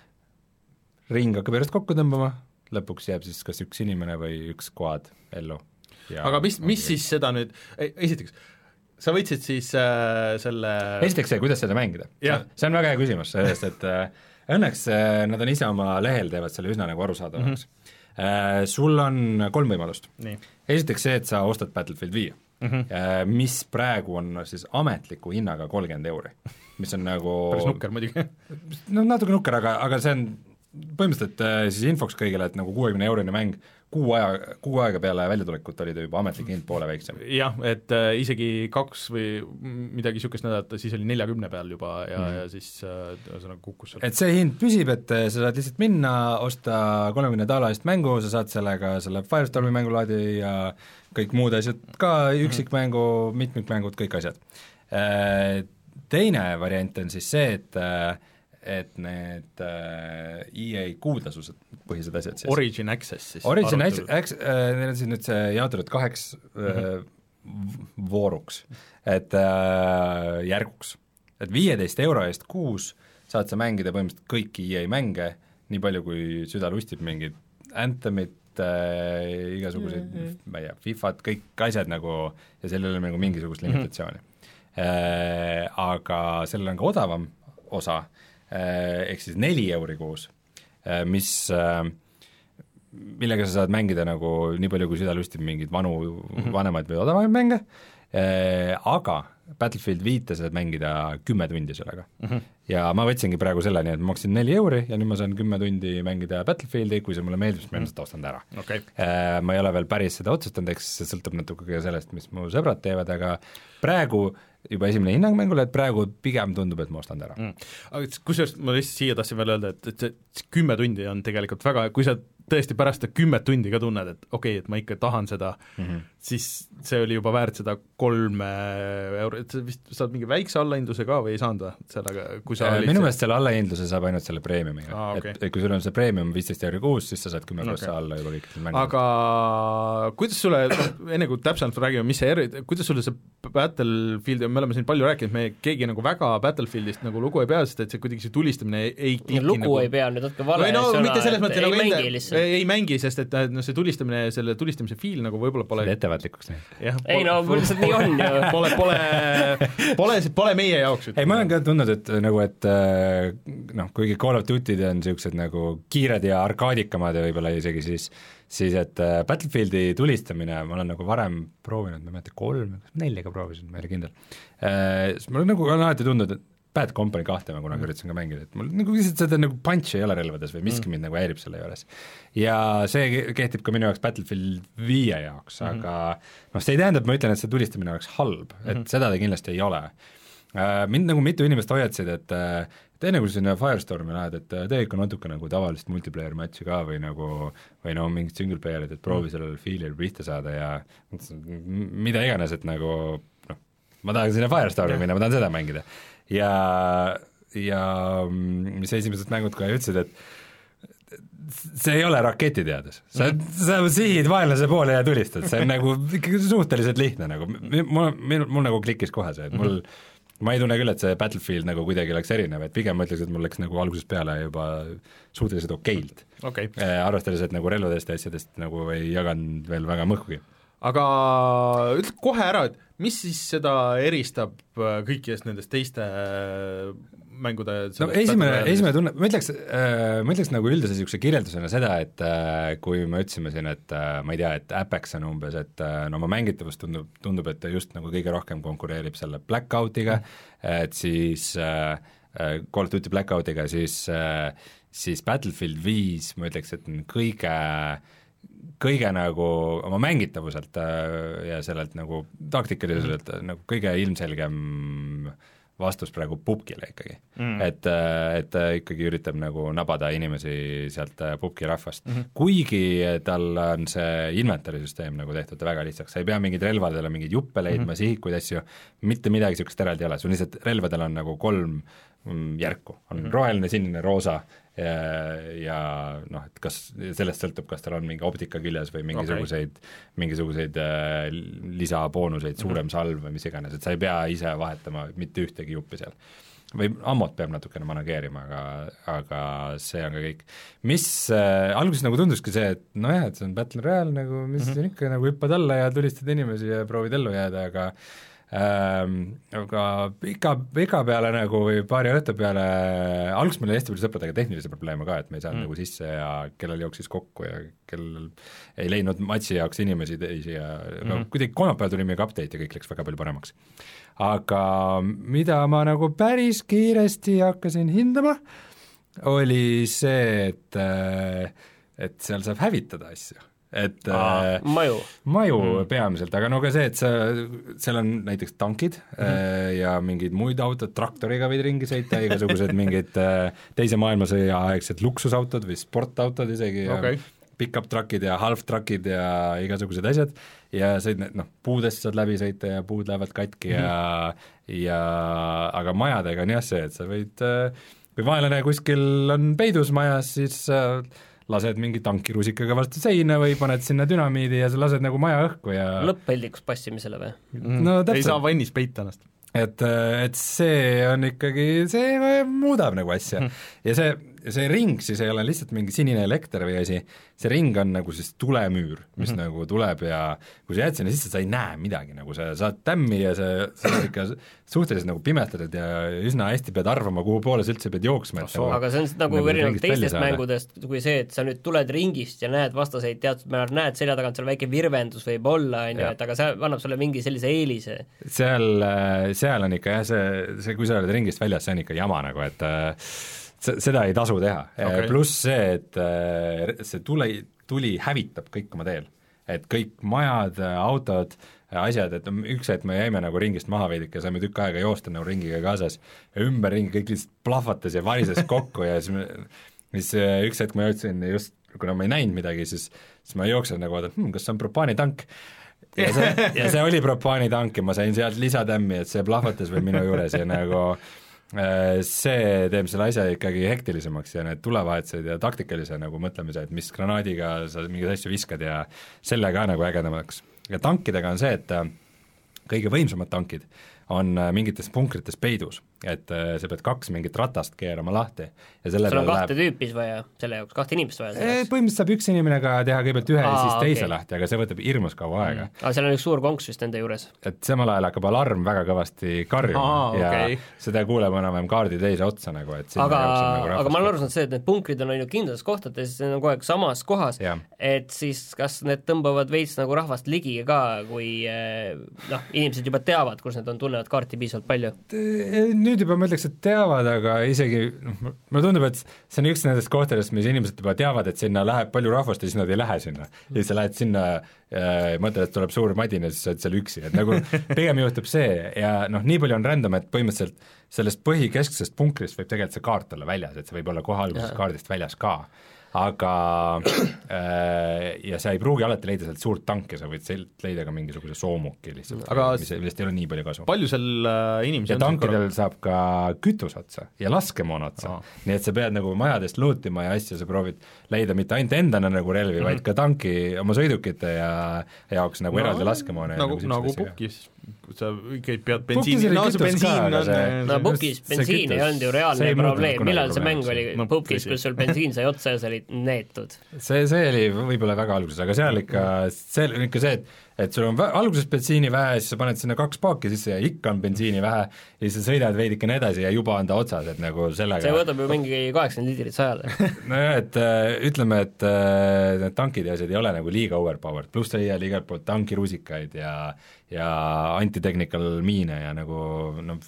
ring hakkab järjest kokku tõmbama, lõpuks jääb siis kas üks inimene või üks squad ellu. Ja aga mis, mis siis seda nüüd, esiteks, sa võtsid siis äh, selle esiteks see, kuidas seda mängida. See on väga hea küsimus, sellest, et äh, õnneks äh, nad on ise oma lehel teevad selle üsna nagu arusaadavaks. Mm-hmm. Uh, sul on kolm võimalust. Nii. Esiteks see, et sa ostad Battlefield viie, mm-hmm. uh, mis praegu on siis ametliku hinnaga kolmkümmend euri, mis on nagu päris nukker muidugi. No natuke nukker, aga, aga see on põhimõtteliselt uh, siis infoks kõigile, et nagu kuuekümne eurine mäng kuu aja, kuu aega peale väljatulekut oli ta juba ametlik hind poole väiksem. Jah, et äh, isegi kaks või midagi niisugust nädalat, siis oli neljakümne peal juba ja, mm. ja siis äh, kukkus seal. Et see hind püsib, et sa saad lihtsalt minna, osta kolmekümne dollarast mängu, sa saad sellega selle Firestormi mängulaadi ja kõik muud asjad ka, üksikmängu, mitmikmängud, kõik asjad. Teine variant on siis see, et et need äh, E A kuutasused põhised asjad siis. Origin Access siis. Origin Access, äh, neil on siis nüüd see jaotatud kaheks äh, mm-hmm. vooruks, et äh, järguks. Et viieteist euro eest kuus saad sa mängida põhimõtteliselt kõiki E A mänge, nii palju kui süda lustib, mingid Anthemit äh,, igasuguseid mm-hmm. ma ei tea, Fifat, kõik asjad nagu, ja sellel on nagu mingisugust limitatsiooni mm-hmm. äh, aga sellel on ka odavam osa, ehk siis neli euri kuus, mis, millega sa saad mängida nagu nii palju, kui süda lustib mingeid vanu mm-hmm. vanemaid või odavamaid mänge, aga Battlefield viite saad mängida kümme tundi sellega mm-hmm. ja ma võtsingi praegu selle, nii et ma maksin neli euri ja nüüd ma saan kümme tundi mängida Battlefieldi, kui see mulle meeldib, siis ma ilmselt ostan ta ära okay. Ma ei ole veel päris seda otsustanud, eks see sõltub natuke ka sellest, mis mu sõbrad teevad, aga praegu juba esimene hinnang mängule, et praegu pigem tundub, et ma ostan ta ära mm.. Aga kusjuures ma lihtsalt siia tahtsin veel öelda, et, et see kümme tundi on tegelikult väga, kui sa tõesti pärast seda kümmet tundi ka tunned, et okei okay,, et ma ikka tahan seda mm-hmm. siis see oli juba väärt seda kolme euro, et sa vist saad mingi väikse allahindluse ka või ei saanud või sellega, kui sa äh, minu meelest selle allahindluse saab ainult selle premiumiga ah,, okay. et, et kui sul on see premium viisteist euri kuus, siis sa saad kümme prossa okay. alla juba kõik mängida. Aga kuidas sulle, enne kui täpselt räägime, mis see eri, kuidas sulle see Battlefield, me oleme siin palju rääkinud, me keegi nagu väga Battlefieldist nagu lugu ei pea, sest et see kuidagi see tulistamine ei, ei kliki lugu nagu... ei pea, nüüd võtke vale no, sõna, et mõtte, ei nagu mängi enda, lihtsalt. Ei, ei mängi, sest et no, see tulistamine, selle tulistamise fiil nagu võib-olla pole ettevaatlikuks jah, ei no lihtsalt nii on ju pole, pole, pole, pole meie jaoks ei, ma olen ka tundnud, et nagu, et noh, kuigi Call of Duty'd on niisugused nagu kiired ja arkaadikamad ja võib-olla isegi siis siis et Battlefieldi tulistamine ma olen nagu varem proovinud, ma ei mäleta, kolm, nelja ka proovisin, ma ei ole kindel siis ma olen nagu alati tundnud, et Bad Company kahte ma kunagi üritasin ka mängida, et mul nagu lihtsalt seda nagu punch ei ole relvades või miski mind nagu häirib selle juures. Ja see kehtib ka minu jaoks Battlefield viie jaoks, aga noh, see ei tähenda, et ma ütlen, et see tulistamine oleks halb, et seda ta kindlasti ei ole. Mind nagu mitu inimest hoiatasid, et et enne kui sinna Firestormi lähed, et tee ikka natuke nagu tavalist multiplayer matchi ka või nagu, või no mingid single player'id, et proovi sellele feel'ile pihta saada ja mida iganes, et nagu noh, ma tahan sinna Firestormi minna, ma tahan seda mängida. Ja, ja mis esimesed mängud ka ütlesid, et see ei ole raketiteadus, sa, sa sihid vaenlase poole ja tulistad, see on nagu suhteliselt lihtne nagu, mul, mul, mul nagu klikkis kohe see, et mul ma ei tunne küll, et see Battlefield nagu kuidagi oleks erinev, et pigem ma ütleks, et mul läks nagu algusest peale juba suhteliselt okeilt okay. arvestades, et nagu relvadest ja asjadest nagu ei jaganud veel väga mõhkugi. Aga ütle kohe ära, et mis siis seda eristab kõikidest nendest teiste mängude no esimene, esimene tunne, ma ütleks äh,, ma ütleks nagu üldise niisuguse kirjeldusena seda, et äh, kui me ütlesime siin, et äh, ma ei tea, et Apex on umbes, et äh, no oma mängitavust tundub, tundub, et ta just nagu kõige rohkem konkureerib selle Blackoutiga mm., et siis äh, Call of Duty Blackoutiga, siis äh, siis Battlefield viis ma ütleks, et kõige kõige nagu oma mängitavuselt ja sellelt nagu taktikaliselt mm. nagu kõige ilmselgem vastus praegu pubgile ikkagi mm.. et, et ta ikkagi üritab nagu nabada inimesi sealt pubgi rahvast mm. -hmm. kuigi tal on see inventarisüsteem nagu tehtud väga lihtsaks, sa ei pea mingid relvadele mingeid juppe leidma mm, -hmm. sihikuid, asju, mitte midagi niisugust eraldi ei ole, sul lihtsalt relvadel on nagu kolm järku, on mm -hmm. roheline, sinine, roosa ja, ja noh, et kas sellest sõltub, kas tal on mingi optika küljes või mingisuguseid okay. mingisuguseid äh, lisaboonuseid, suurem mm -hmm. salv või mis iganes, et sa ei pea ise vahetama mitte ühtegi juppi seal. või ammot peab natukene manageerima, aga, aga see on ka kõik. Mis äh, alguses nagu tunduski see, et nojah, et see on Battle Royale nagu, mis mm -hmm. ikka nagu hüppad alla ja tulistad inimesi ja proovid ellu jääda, aga Ähm, aga pika, pika peale nagu või paari õhtu peale, alguses meil oli hästi palju sõpradega tehnilisi probleeme ka, et me ei saanud mm. nagu sisse ja kellel jooksis kokku ja kellel ei leidnud matši jaoks inimesi teisi ja mm. no kuidagi kolmapäeval tuli meiega update ja kõik läks väga palju paremaks. Aga mida ma nagu päris kiiresti hakkasin hindama, oli see, et, et seal saab hävitada asju. et Aa, maju, maju mm. peamiselt, aga no ka see, et sa, seal on näiteks tankid mm. ja mingid muid autod, traktoriga võid ringi sõita, igasugused mingid teise maailmasõja aegsed luksusautod või sportautod isegi okay. ja pick-up truckid ja half-truckid ja igasugused asjad ja sõid, noh, puudest saad läbi sõita ja puud lähevad katki mm. ja, ja aga majadega on jah see, et sa võid, kui vaenlane kuskil on peidus majas, siis lased mingi tankirusikaga vastu seina või paned sinna dünamiidi ja sa lased nagu maja õhku ja lõppheldikus passimisele või? no täpselt. Ei saa vannis peita ennast. Et, et see on ikkagi, see muudab nagu asja mm. ja see, see ring siis ei ole lihtsalt mingi sinine elekter või asi, see ring on nagu siis tulemüür, mis mm -hmm. nagu tuleb ja kui sa jääd sinna sisse, sa ei näe midagi, nagu sa saad tämmi ja sa, sa ikka suhteliselt nagu pimestatud ja üsna hästi pead arvama, kuhu poole sa üldse pead jooksma. Nagu, aga see on nagu, nagu erinevalt teistest mängudest, kui see, et sa nüüd tuled ringist ja näed vastaseid teatud määral, näed selja tagant, seal väike virvendus võib olla, on ju, et aga see annab sulle mingi sellise eelise. seal, seal on ikka jah, see, see, kui sa oled ringist väljas, see on ikka jama nagu, et seda ei tasu teha okay., pluss see, et see tule, tuli hävitab kõik oma teel, et kõik majad, autod, asjad, et üks hetk me jäime nagu ringist maha veidike, saime tükk aega joosta nagu ringiga kaasas ja ümberringi kõik lihtsalt plahvatas ja varises kokku ja siis, me, siis üks hetk ma jõudsin just, kuna ma ei näinud midagi, siis, siis ma jooksen nagu vaatan, hm, kas see on propaanitank ja see, ja see oli propaanitank ja ma sain sealt lisatämmi, et see plahvatas veel minu juures ja nagu see teeb selle asja ikkagi hektilisemaks ja need tulevahetused ja taktikalise nagu mõtlemise, et mis granaadiga sa mingeid asju viskad ja selle ka nagu ägedamaks. Ja tankidega on see, et kõige võimsamad tankid on mingites punkrites peidus, et sa pead kaks mingit ratast keerama lahti. Ja selle sul on kahte läheb... tüüpis vaja, selle jaoks, kahte inimest vaja selleks? Põhimõtteliselt saab üks inimene ka teha kõigepealt ühe Aa, ja siis teise okay. lahti, aga see võtab hirmus kaua aega mm.. aga seal on üks suur konks vist enda juures? Et samal ajal hakkab alarm väga kõvasti karjuma Aa, ja okay. seda kuuleb enam-vähem kaardi teise otsa nagu, et aga, nagu aga ma olen aru saanud see, et need punkrid on ainult kindlates kohtades, see on kogu aeg samas kohas, ja. et siis kas need tõmbavad veits nagu rahvast ligi ka, kui noh, inimesed juba teavad, kus need on, tunnevad kaarti piisavalt palju? Nüüd juba ma ütleks, et teavad, aga isegi noh, mulle tundub, et see on üks nendest kohtadest, mis inimesed juba teavad, et sinna läheb palju rahvast ja siis nad ei lähe sinna. ja siis sa lähed sinna ja mõtled, et tuleb suur madin ja siis sa oled seal üksi, et nagu pigem juhtub see ja noh, nii palju on random, et põhimõtteliselt sellest põhikesksest punkrist võib tegelikult see kaart olla väljas, et see võib olla kohe alguses kaardist väljas ka. aga äh, ja sa ei pruugi alati leida sealt suurt tanki, sa võid sealt leida ka mingisuguse soomuki lihtsalt, mis, millest ei ole nii palju kasu. palju seal äh, inimesi ja on? tankidel korra... saab ka kütus otsa ja laskemoon otsa oh., nii et sa pead nagu majadest lootima ja asja, sa proovid leida mitte ainult endana nagu relvi mm, -hmm. vaid ka tanki oma sõidukite ja jaoks nagu no, eraldi laskemoone. nagu, nagu pukis, sa kõik pead bensiini, no see bensiin on no pukis bensiin ei olnud ju reaalne probleem, millal see mäng oli pukis, kus sul bensiin sai otsa ja sa olid need, neetud. see, see oli võib-olla väga alguses, aga seal ikka, see oli ikka see, et et sul on vä- alguses bensiini vähe, siis sa paned sinna kaks paaki sisse ja ikka on bensiini vähe ja siis sa sõidad veidikene edasi ja juba on ta otsas, et nagu sellega see võtab ju mingi kaheksakümmend liitrit sajale. nojah, et äh, ütleme, et äh, need tankid ja asjad ei ole nagu liiga overpowered, pluss sai jälle igalt poolt tankirusikaid ja ja anti-technical miine ja nagu noh,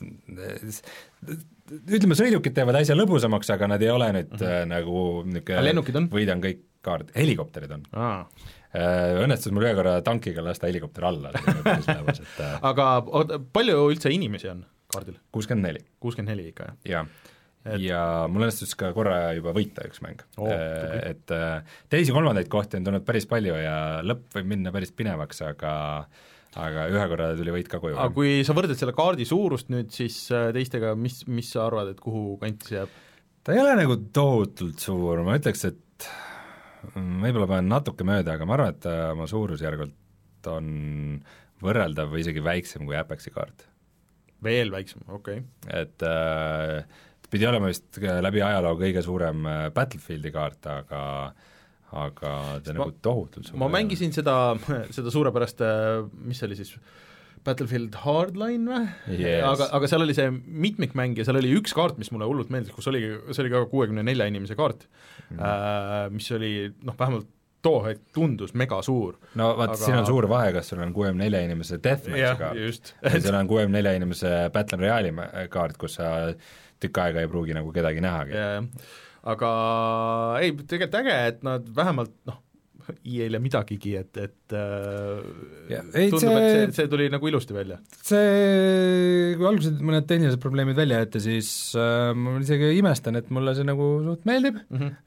ütleme, sõidukid teevad asja lõbusamaks, aga nad ei ole nüüd mm -hmm. äh, nagu niisugune võidan kõik kaart, helikopterid on. Õnnestus mul ühe korra tankiga lasta helikopter alla. Läbas, et, äh... aga oot, palju üldse inimesi on kaardil? kuuskümmend neli. kuuskümmend neli ikka, jah? jah. Et... ja mul õnnestus ka korra juba võita üks mäng oh,. Et teisi-kolmandaid kohti on tulnud päris palju ja lõpp võib minna päris pinevaks, aga aga ühe korra tuli võit ka koju. aga kui sa võrdled selle kaardi suurust nüüd siis teistega, mis, mis sa arvad, et kuhu kanti see jääb? ta ei ole nagu tohutult suur, ma ütleks, et võib-olla panen natuke mööda, aga ma arvan, et oma suurusjärgult on võrreldav või isegi väiksem kui Apexi kaart. Veel väiksem, okei okay.. Et äh, pidi olema vist läbi ajaloo kõige suurem Battlefieldi kaart, aga aga ta ma, nagu tohutult suur. ma mängisin seda, seda suurepärast, mis see oli siis, Battlefield Hardline või yes.? aga, aga seal oli see mitmikmäng ja seal oli üks kaart, mis mulle hullult meeldis, kus oli, see oli ka kuuekümne nelja inimese kaart mm., äh, mis oli noh, vähemalt too hetk tundus mega suur. no vaat aga... siin on suur vahe, kas sul on kuuekümne nelja inimese Deathmatchi kaart ja seal on kuuekümne nelja inimese Battle Royale'i kaart, kus sa tükk aega ei pruugi nagu kedagi nähagi. aga ei, tegelikult äge, et nad vähemalt noh, E A-le midagigi, et, et ja, ei, tundub, see, et see, see tuli nagu ilusti välja. See, kui alguses mõned tehnilised probleemid välja jätta, siis äh, ma isegi imestan, et mulle see nagu suht meeldib mm. -hmm.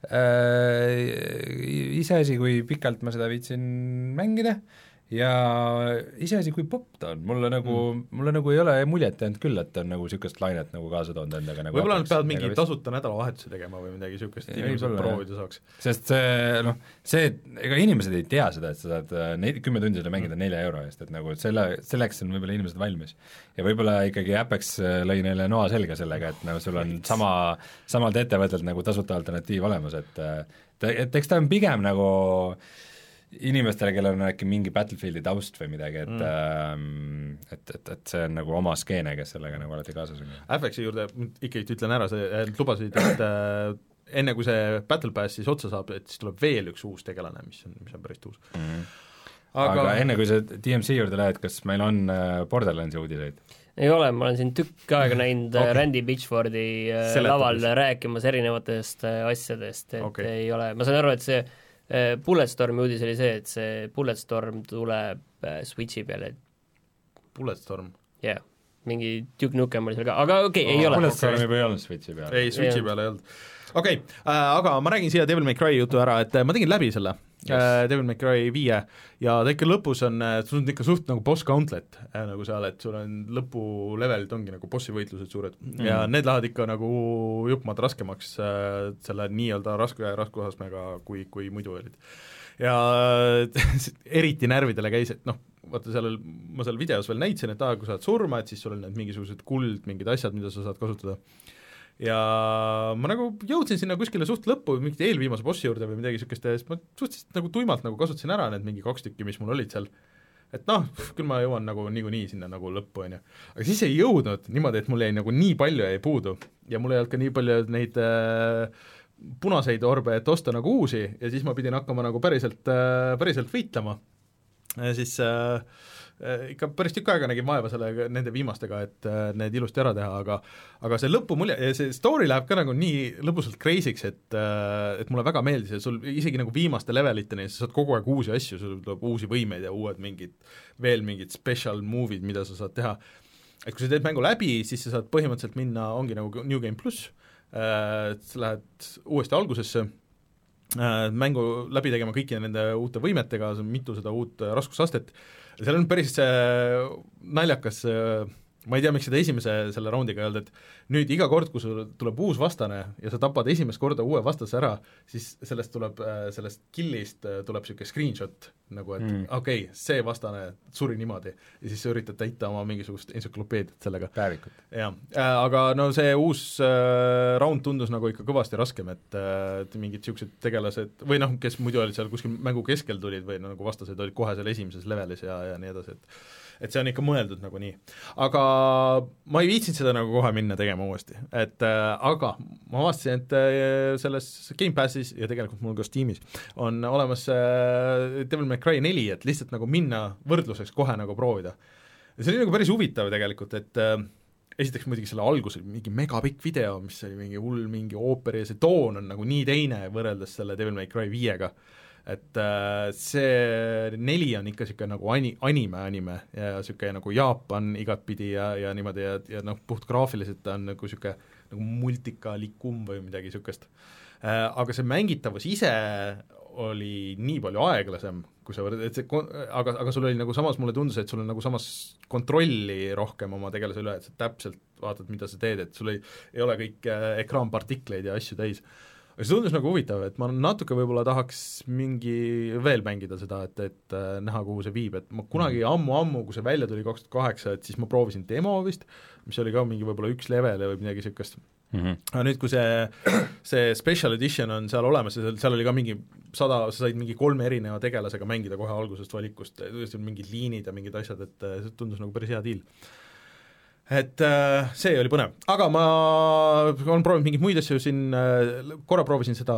Äh, iseasi, kui pikalt ma seda viitsin mängida ja iseasi, kui popp ta on, mulle nagu mm., mulle nagu ei ole muljet jäänud küll, et on nagu niisugust lainet nagu kaasa toonud endaga nagu võib-olla nad peavad mingi vist... tasuta nädalavahetuse tegema või midagi niisugust, inimesed proovida saaks. Sest see, noh, see, ega inimesed ei tea seda, et sa saad neid kümme tundi seda mängida nelja euro eest, et nagu selle, selleks on võib-olla inimesed valmis. Ja võib-olla ikkagi Apex lõi neile noa selga sellega, et nagu sul on sama, samalt ettevõttelt nagu tasuta alternatiiv olemas, et et eks ta on pigem nagu inimestele, kellel on äkki mingi Battlefieldi taust või midagi, et mm. et, et, et see on nagu oma skeene, kes sellega nagu alati kaasas on. Apexi juurde ikkagi ütlen ära, sa lubasid, et äh, enne kui see Battle Pass siis otsa saab, et siis tuleb veel üks uus tegelane, mis on, mis on päris uus mm.. Aga... aga enne kui sa D M C juurde lähed, kas meil on Borderlandsi uudiseid? Ei ole, ma olen siin tükk aega näinud okay. Randy Pitchfordi Seletabis. laval rääkimas erinevatest asjadest, et okay. ei ole, ma saan aru, et see Bulletstormi uudis oli see, et see Bulletstorm tuleb Switchi peale. Bulletstorm? jah yeah., mingi Duke Nukem oli seal ka, aga okei okay, oh,, ei ole. Bulletstormi okay. ei olnud Switchi peale. ei, Switchi peale ei olnud. okei okay, äh,, aga ma räägin siia Devil May Cry jutu ära, et ma tegin läbi selle yes. äh, Devil May Cry viie ja ta ikka lõpus on, sul on ikka suht nagu boss gauntlet äh, nagu seal, et sul on lõpulevelid ongi nagu bossi võitlused suured mm. ja need lähevad ikka nagu juppmaad raskemaks äh, selle nii-öelda raske raskusastmega, kui, kui muidu olid. Ja eriti närvidele käis, et noh, vaata seal, ma seal videos veel näitasin, et aa, kui sa oled surma, et siis sul on need mingisugused kuld, mingid asjad, mida sa saad kasutada. Ja ma nagu jõudsin sinna kuskile suht lõppu, mingit eelviimase bossi juurde või midagi niisugust ja siis ma suhteliselt nagu tuimalt nagu kasutasin ära need mingi kaks tükki, mis mul olid seal. Et noh, küll ma jõuan nagu niikuinii sinna nagu lõppu, on ju. Aga siis ei jõudnud niimoodi, et mul jäi nagu nii palju jäi puudu ja mul ei olnud ka nii palju neid äh, punaseid orbe, et osta nagu uusi ja siis ma pidin hakkama nagu päriselt, äh, päriselt võitlema. Ja siis äh, ikka päris tükk aega nägin vaeva selle, nende viimastega, et äh, need ilusti ära teha, aga aga see lõpu mulje, see story läheb ka nagu nii lõbusalt crazy'ks, et äh, et mulle väga meeldis ja sul isegi nagu viimaste leveliteni, sa saad kogu aeg uusi asju, sul tuleb uusi võimeid ja uued mingid, veel mingid special move'id, mida sa saad teha. Et kui sa teed mängu läbi, siis sa saad põhimõtteliselt minna, ongi nagu New Game Plus, äh, sa lähed uuesti algusesse, mängu läbi tegema kõiki nende uute võimetega, mitu seda uut raskusastet, seal on päris naljakas ma ei tea, miks seda esimese selle raundiga ei olnud, et nüüd iga kord, kui sul tuleb uus vastane ja sa tapad esimest korda uue vastase ära, siis sellest tuleb, sellest killist tuleb niisugune screenshot, nagu et mm. okei okay,, see vastane suri niimoodi ja siis sa üritad täita oma mingisugust entsüklopeediat sellega. Päevikut. Jah, aga no see uus äh, raund tundus nagu ikka kõvasti raskem, et, et mingid niisugused tegelased või noh, kes muidu olid seal kuskil mängu keskel tulid või no, nagu vastased olid kohe seal esimeses levelis ja, ja nii edasi, et et see on ikka mõeldud nagu nii. Aga ma ei viitsinud seda nagu kohe minna tegema uuesti, et äh, aga ma avastasin, et äh, selles Game Passis ja tegelikult mul ka Steamis on olemas äh, Devil May Cry neli, et lihtsalt nagu minna võrdluseks kohe nagu proovida. Ja see oli nagu päris huvitav tegelikult, et äh, esiteks muidugi selle alguse mingi megapikk video, mis oli mingi hull mingi ooper ja see toon on nagu nii teine võrreldes selle Devil May Cry viiega, et äh, see neli on ikka niisugune nagu ani, anime-anime ja niisugune nagu Jaapan igatpidi ja, ja niimoodi ja, ja noh, puht graafiliselt on nagu niisugune nagu multikalikum või midagi niisugust äh,. Aga see mängitavus ise oli nii palju aeglasem, kui sa võrd-, et see, aga, aga sul oli nagu samas, mulle tundus, et sul on nagu samas kontrolli rohkem oma tegelase üle, et sa täpselt vaatad, mida sa teed, et sul ei, ei ole kõik äh, ekraanpartikleid ja asju täis. See tundus nagu huvitav, et ma natuke võib-olla tahaks mingi veel mängida seda, et, et äh, näha, kuhu see viib, et ma kunagi ammu-ammu, kui see välja tuli kaks tuhat kaheksa, et siis ma proovisin demo vist, mis oli ka mingi võib-olla üks level või midagi niisugust. Mm-hmm. Aga nüüd, kui see, see special edition on seal olemas ja seal, seal oli ka mingi sada, sa said mingi kolme erineva tegelasega mängida kohe algusest valikust, mingid liinid ja mingid asjad, et see tundus nagu päris hea deal. Et äh, see oli põnev, aga ma olen proovinud mingeid muid asju siin äh,, korra proovisin seda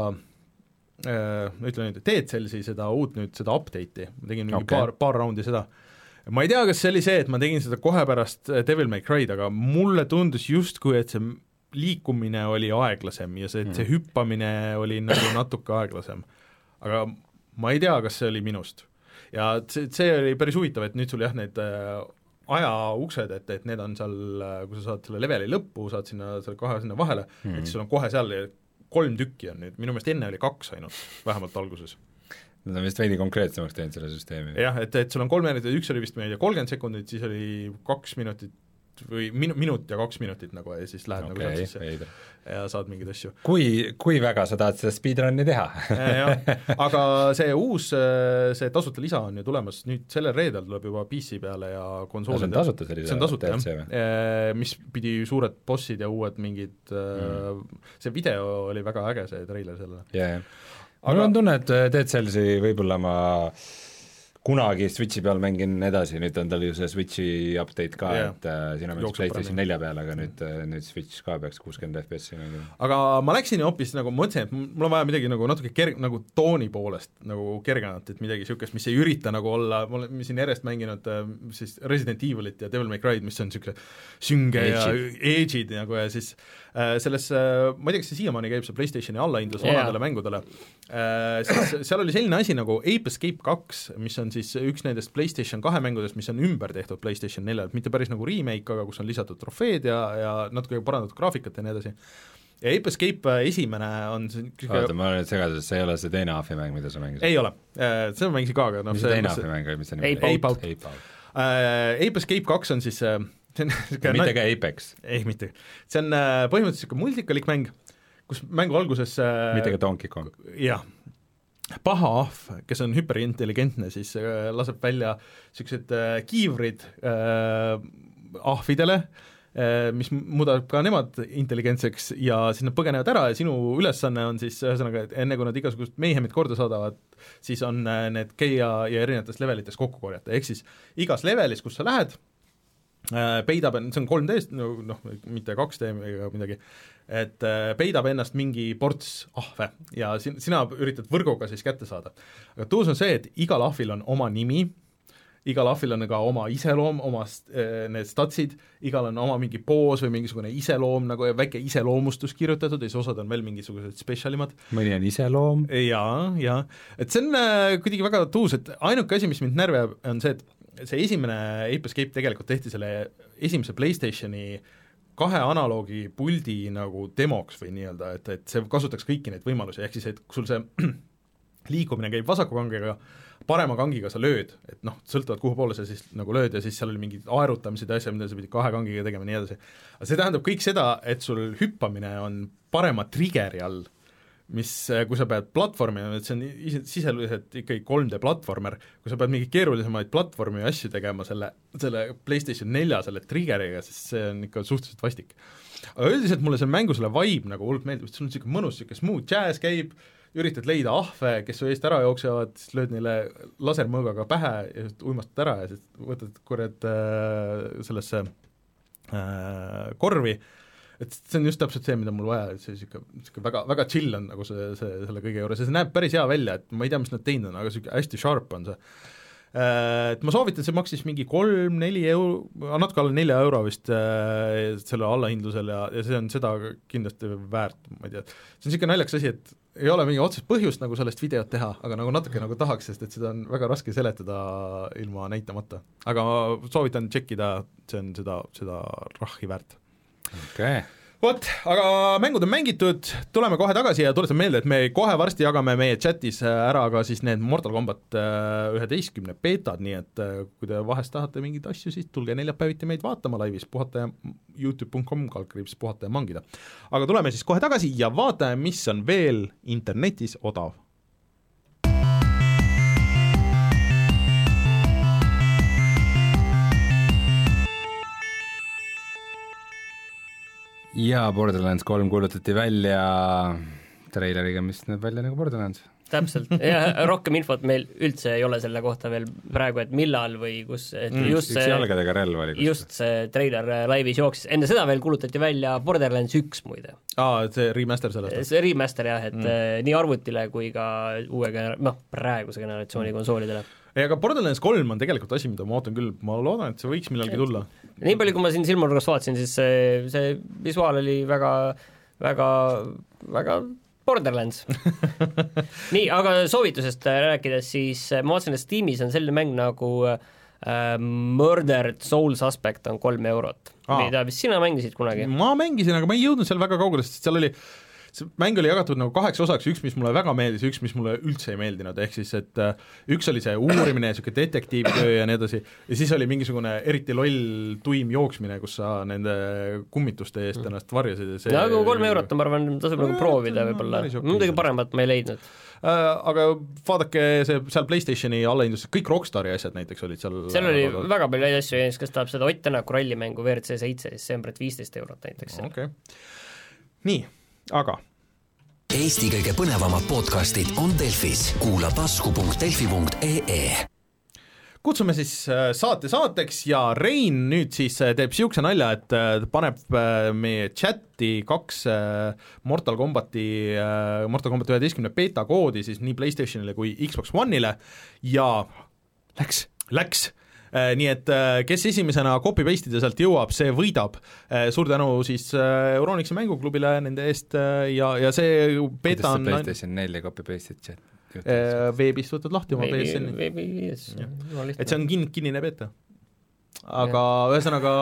äh, ütlen nüüd, Dead Cellsi seda uut nüüd, seda update'i, ma tegin mingi okay. paar, paar raundi seda. Ma ei tea, kas see oli see, et ma tegin seda kohe pärast Devil May Cry'd, aga mulle tundus justkui, et see liikumine oli aeglasem ja see, see hüppamine oli nagu natuke aeglasem. Aga ma ei tea, kas see oli minust. Ja see, see oli päris huvitav, et nüüd sul jah, need äh, ajauksed, et, et need on seal, kui sa saad selle leveli lõppu, saad sinna, selle kohe sinna vahele mm., et sul on kohe seal kolm tükki on nüüd, minu meelest enne oli kaks ainult, vähemalt alguses. Nad on vist veidi konkreetsemaks teinud selle süsteemi. Jah, et, et sul on kolm minutit, üks oli vist meid ja kolmkümmend sekundit, siis oli kaks minutit või minu, minut ja kaks minutit nagu ja siis lähed okay, nagu sisse ja saad mingeid asju. Kui, kui väga sa tahad seda speedrun'i teha? Ja, aga see uus, see tasuta lisa on ju tulemas, nüüd sellel reedel tuleb juba P C peale ja konsoolid. See on tasuta selline? See on tasuta, jah. Mis pidi suured bossid ja uued mingid mm., see video oli väga äge, see treiler sellele. Yeah, yeah. Aga mul on tunne, et Dead Cellsi võib-olla ma kunagi Switchi peal mängin edasi, nüüd on tal ju see Switchi update ka yeah., et äh, siin on meil PlayStation nelja peal, aga nüüd, nüüd Switch ka peaks kuuskümmend F P S-i mängima. Aga ma läksin hoopis nagu, ma mõtlesin, et mul on vaja midagi nagu natuke kerg-, nagu tooni poolest nagu kergenat, et midagi niisugust, mis ei ürita nagu olla, ma olen siin järjest mänginud äh, siis Resident Evilit ja Devil May Cry'd, mis on niisugune sünge ja edge'id nagu ja siis äh, selles äh,, ma ei tea, kas see siiamaani käib see PlayStationi allahindlus yeah. vanadele mängudele äh,, siis seal oli selline asi nagu Ape Escape kaks, mis on siis üks nendest PlayStation kahe mängudest, mis on ümber tehtud PlayStation neljal, mitte päris nagu remake, aga kus on lisatud trofeed ja, ja natuke parandatud graafikat ja nii edasi. Ja Ape Escape esimene on see oota, ma olen nüüd segaduses, see ei ole see teine Ahvi mäng, mida sa mängisid? Ei ole, seda ma mängisin ka, aga no, mis see teine Ahvi mäng oli, mis see nimi? Ape Out. Ape Out. Uh, Ape Escape kaks on siis see on mitte ka Apex? Ei, mitte. See on uh, põhimõtteliselt multikalik mäng, kus mängu alguses uh, mitte ka Donkey Kong? Jah, paha ahv, kes on hüperintelligentne, siis äh, laseb välja niisugused äh, kiivrid äh, ahvidele äh,, mis muudab ka nemad intelligentseks ja siis nad põgenevad ära ja sinu ülesanne on siis ühesõnaga, et enne kui nad igasugust meihemit korda saadavad, siis on äh, need käia ja erinevates levelites kokku korjata, ehk siis igas levelis, kus sa lähed, peidab, see on kolm D-st, no, noh, mitte kaks D ega midagi, et peidab ennast mingi ports ahve ja sin-, sina üritad võrguga siis kätte saada. Aga tuus on see, et igal ahvil on oma nimi, igal ahvil on ka oma iseloom, oma need statsid, igal on oma mingi poos või mingisugune iseloom, nagu väike iseloomustus kirjutatud ja siis osad on veel mingisugused spetsialimad. Mõni on iseloom? Jaa, jaa. Et see on kuidagi väga tuus, et ainuke asi, mis mind närve on see, et see esimene Ape Escape tegelikult tehti selle esimese PlayStationi kahe analoogi puldi nagu demoks või nii-öelda, et, et see kasutaks kõiki neid võimalusi, ehk siis, et sul see liikumine käib vasaku kangega, parema kangiga sa lööd, et noh, sõltuvalt kuhu poole sa siis nagu lööd ja siis seal oli mingid aerutamised ja asja, mida sa pidid kahe kangiga tegema ja nii edasi. aga see tähendab kõik seda, et sul hüppamine on parema triggeri all, mis, kui sa pead platvormima, et see on siseliselt ikkagi kolm D platvormer, kui sa pead mingeid keerulisemaid platvormi ja asju tegema selle, selle PlayStation nelja selle triggeriga, siis see on ikka suhteliselt vastik. aga üldiselt mulle see mängu selle vibe nagu hullult meeldib, sul on niisugune mõnus, niisugune smooth jazz käib, üritad leida ahve, kes su eest ära jooksevad, siis lööd neile lasermõõgaga pähe ja uimastad ära ja siis võtad kurjad äh, sellesse äh, korvi, et see on just täpselt see, mida mul vaja, et see niisugune väga, väga chill on nagu see, see selle kõige juures ja see näeb päris hea välja, et ma ei tea, mis nad teinud on, aga niisugune hästi sharp on see. Et ma soovitan, see maksis mingi kolm-neli euro, natuke alla nelja euro vist äh, selle allahindlusel ja, ja see on seda kindlasti väärt, ma ei tea, see on niisugune naljakas asi, et ei ole mingi otsest põhjust nagu sellest videot teha, aga nagu natuke nagu tahaks, sest et seda on väga raske seletada ilma näitamata. aga ma soovitan tšekkida, see on seda, seda rahhi väärt. okei okay. Vot, aga mängud on mängitud, tuleme kohe tagasi ja tuletan meelde, et me kohe varsti jagame meie chatis ära ka siis need Mortal Combat üheteistkümne beetad, nii et kui te vahest tahate mingeid asju, siis tulge neljapäeviti meid vaatama laivis, puhata ja youtube punkt com kaldkriips puhata ja mangida. aga tuleme siis kohe tagasi ja vaatame, mis on veel internetis odav. ja Borderlands kolm kuulutati välja treileriga, mis näeb välja nagu Borderlands. Täpselt, ja rohkem infot meil üldse ei ole selle kohta veel praegu, et millal või kus, et mm, just see, jalgadega relv oli just see treiler laivis jooksis, enne seda veel kuulutati välja Borderlands üks muide. Aa, see remaster sellest? See remaster jah, et mm. nii arvutile kui ka uue genera-, noh, praeguse generatsiooni konsoolidele. ei, aga Borderlands kolm on tegelikult asi, mida ma ootan küll, ma loodan, et see võiks millalgi tulla. Nii palju, kui ma siin silmanurgas vaatasin, siis see, see visuaal oli väga, väga, väga Borderlands. nii, aga soovitusest rääkides, siis ma vaatasin, et Steamis on selline mäng nagu äh, Murdered Soul Suspect on kolm eurot. mida vist sina mängisid kunagi? Ma mängisin, aga ma ei jõudnud seal väga kaugele, sest seal oli see mäng oli jagatud nagu kaheks osaks, üks, mis mulle väga meeldis ja üks, mis mulle üldse ei meeldinud, ehk siis, et üks oli see uurimine ja niisugune detektiivtöö ja nii edasi, ja siis oli mingisugune eriti loll tuim jooksmine, kus sa nende kummituste eest ennast varjasid ja see no, aga kolm eurot on, ma arvan, tasub nagu proovida võib-olla, muidugi paremat ma ei leidnud. Äh, aga vaadake see seal PlayStationi allahindluses, kõik Rockstari asjad näiteks olid seal seal oli väga, väga palju häid asju, kes tahab seda Ott Tänaku rallimängu V R C seitse, siis see on praegu viisteist eurot näiteks. Okay. Nii, aga Eesti kõige põnevamad podcastid on Delfis. Kuula tasku punkt delfi punkt ee. Kutsume siis saate saateks ja Rein nüüd siis teeb siukse nalja, et paneb meie chati kaks Mortal Combati, Mortal Combat üheteistkümne beta koodi siis nii PlayStationile kui Xbox One'ile ja läks, läks. Nii et kes esimesena copy-paste'ida sealt jõuab, see võidab. Suur tänu siis Euronixi mänguklubile nende eest ja, ja see beta on PlayStation neli copy-paste'id chat? Veebist võtad lahti oma P S N-i. Veebi, yes. Et see on kin-, kinnine beta. Aga ja. Ühesõnaga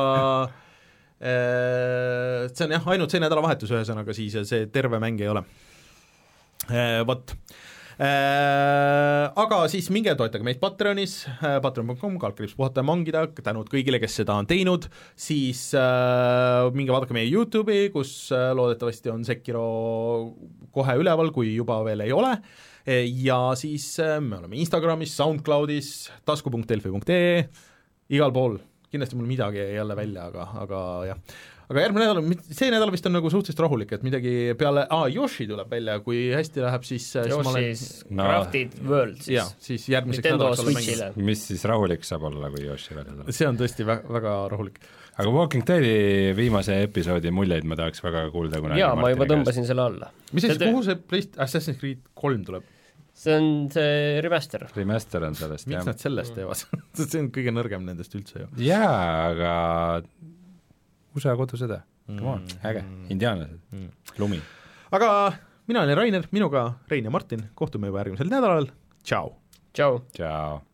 see on jah, ainult see nädalavahetus ühesõnaga siis ja see terve mäng ei ole. Vot. Äh, aga siis minge toetage meid Patreonis, äh, patreon punkt com, kaldkriips puhata ja mangida, tänud kõigile, kes seda on teinud, siis äh, minge vaadake meie YouTube'i, kus äh, loodetavasti on Sekiro kohe üleval, kui juba veel ei ole, e, ja siis äh, me oleme Instagramis, SoundCloudis, tasku punkt delfi punkt ee, igal pool, kindlasti mul midagi ei jälle välja, aga, aga jah. Aga järgmine nädal, see nädal vist on nagu suhteliselt rahulik, et midagi peale, aa, Yoshi tuleb välja, kui hästi läheb, siis Yoshi's no. Crafted World siis. Ja, siis järgmiseks nädalaks olla mängis. Mis siis rahulik saab olla, kui Yoshi välja tuleb? See on tõesti väga, väga rahulik. Aga Walking Deadi viimase episoodi muljeid ma tahaks väga kuulda kunagi. Jaa, ma juba tõmbasin selle alla. Mis siis, kuhu see Play- Assassin's Creed kolm tuleb? See on see remaster. Remaster on sellest, Miks jah. Miks nad sellest teevad? See on kõige nõrgem nendest üldse ju. Jaa, aga U S A kodusõda, come on, äge, indiaanlased, mm. lumi. Aga mina olen Rainer, minuga Rein ja Martin, kohtume juba järgmisel nädalal, tšau! Tšau! Tšau!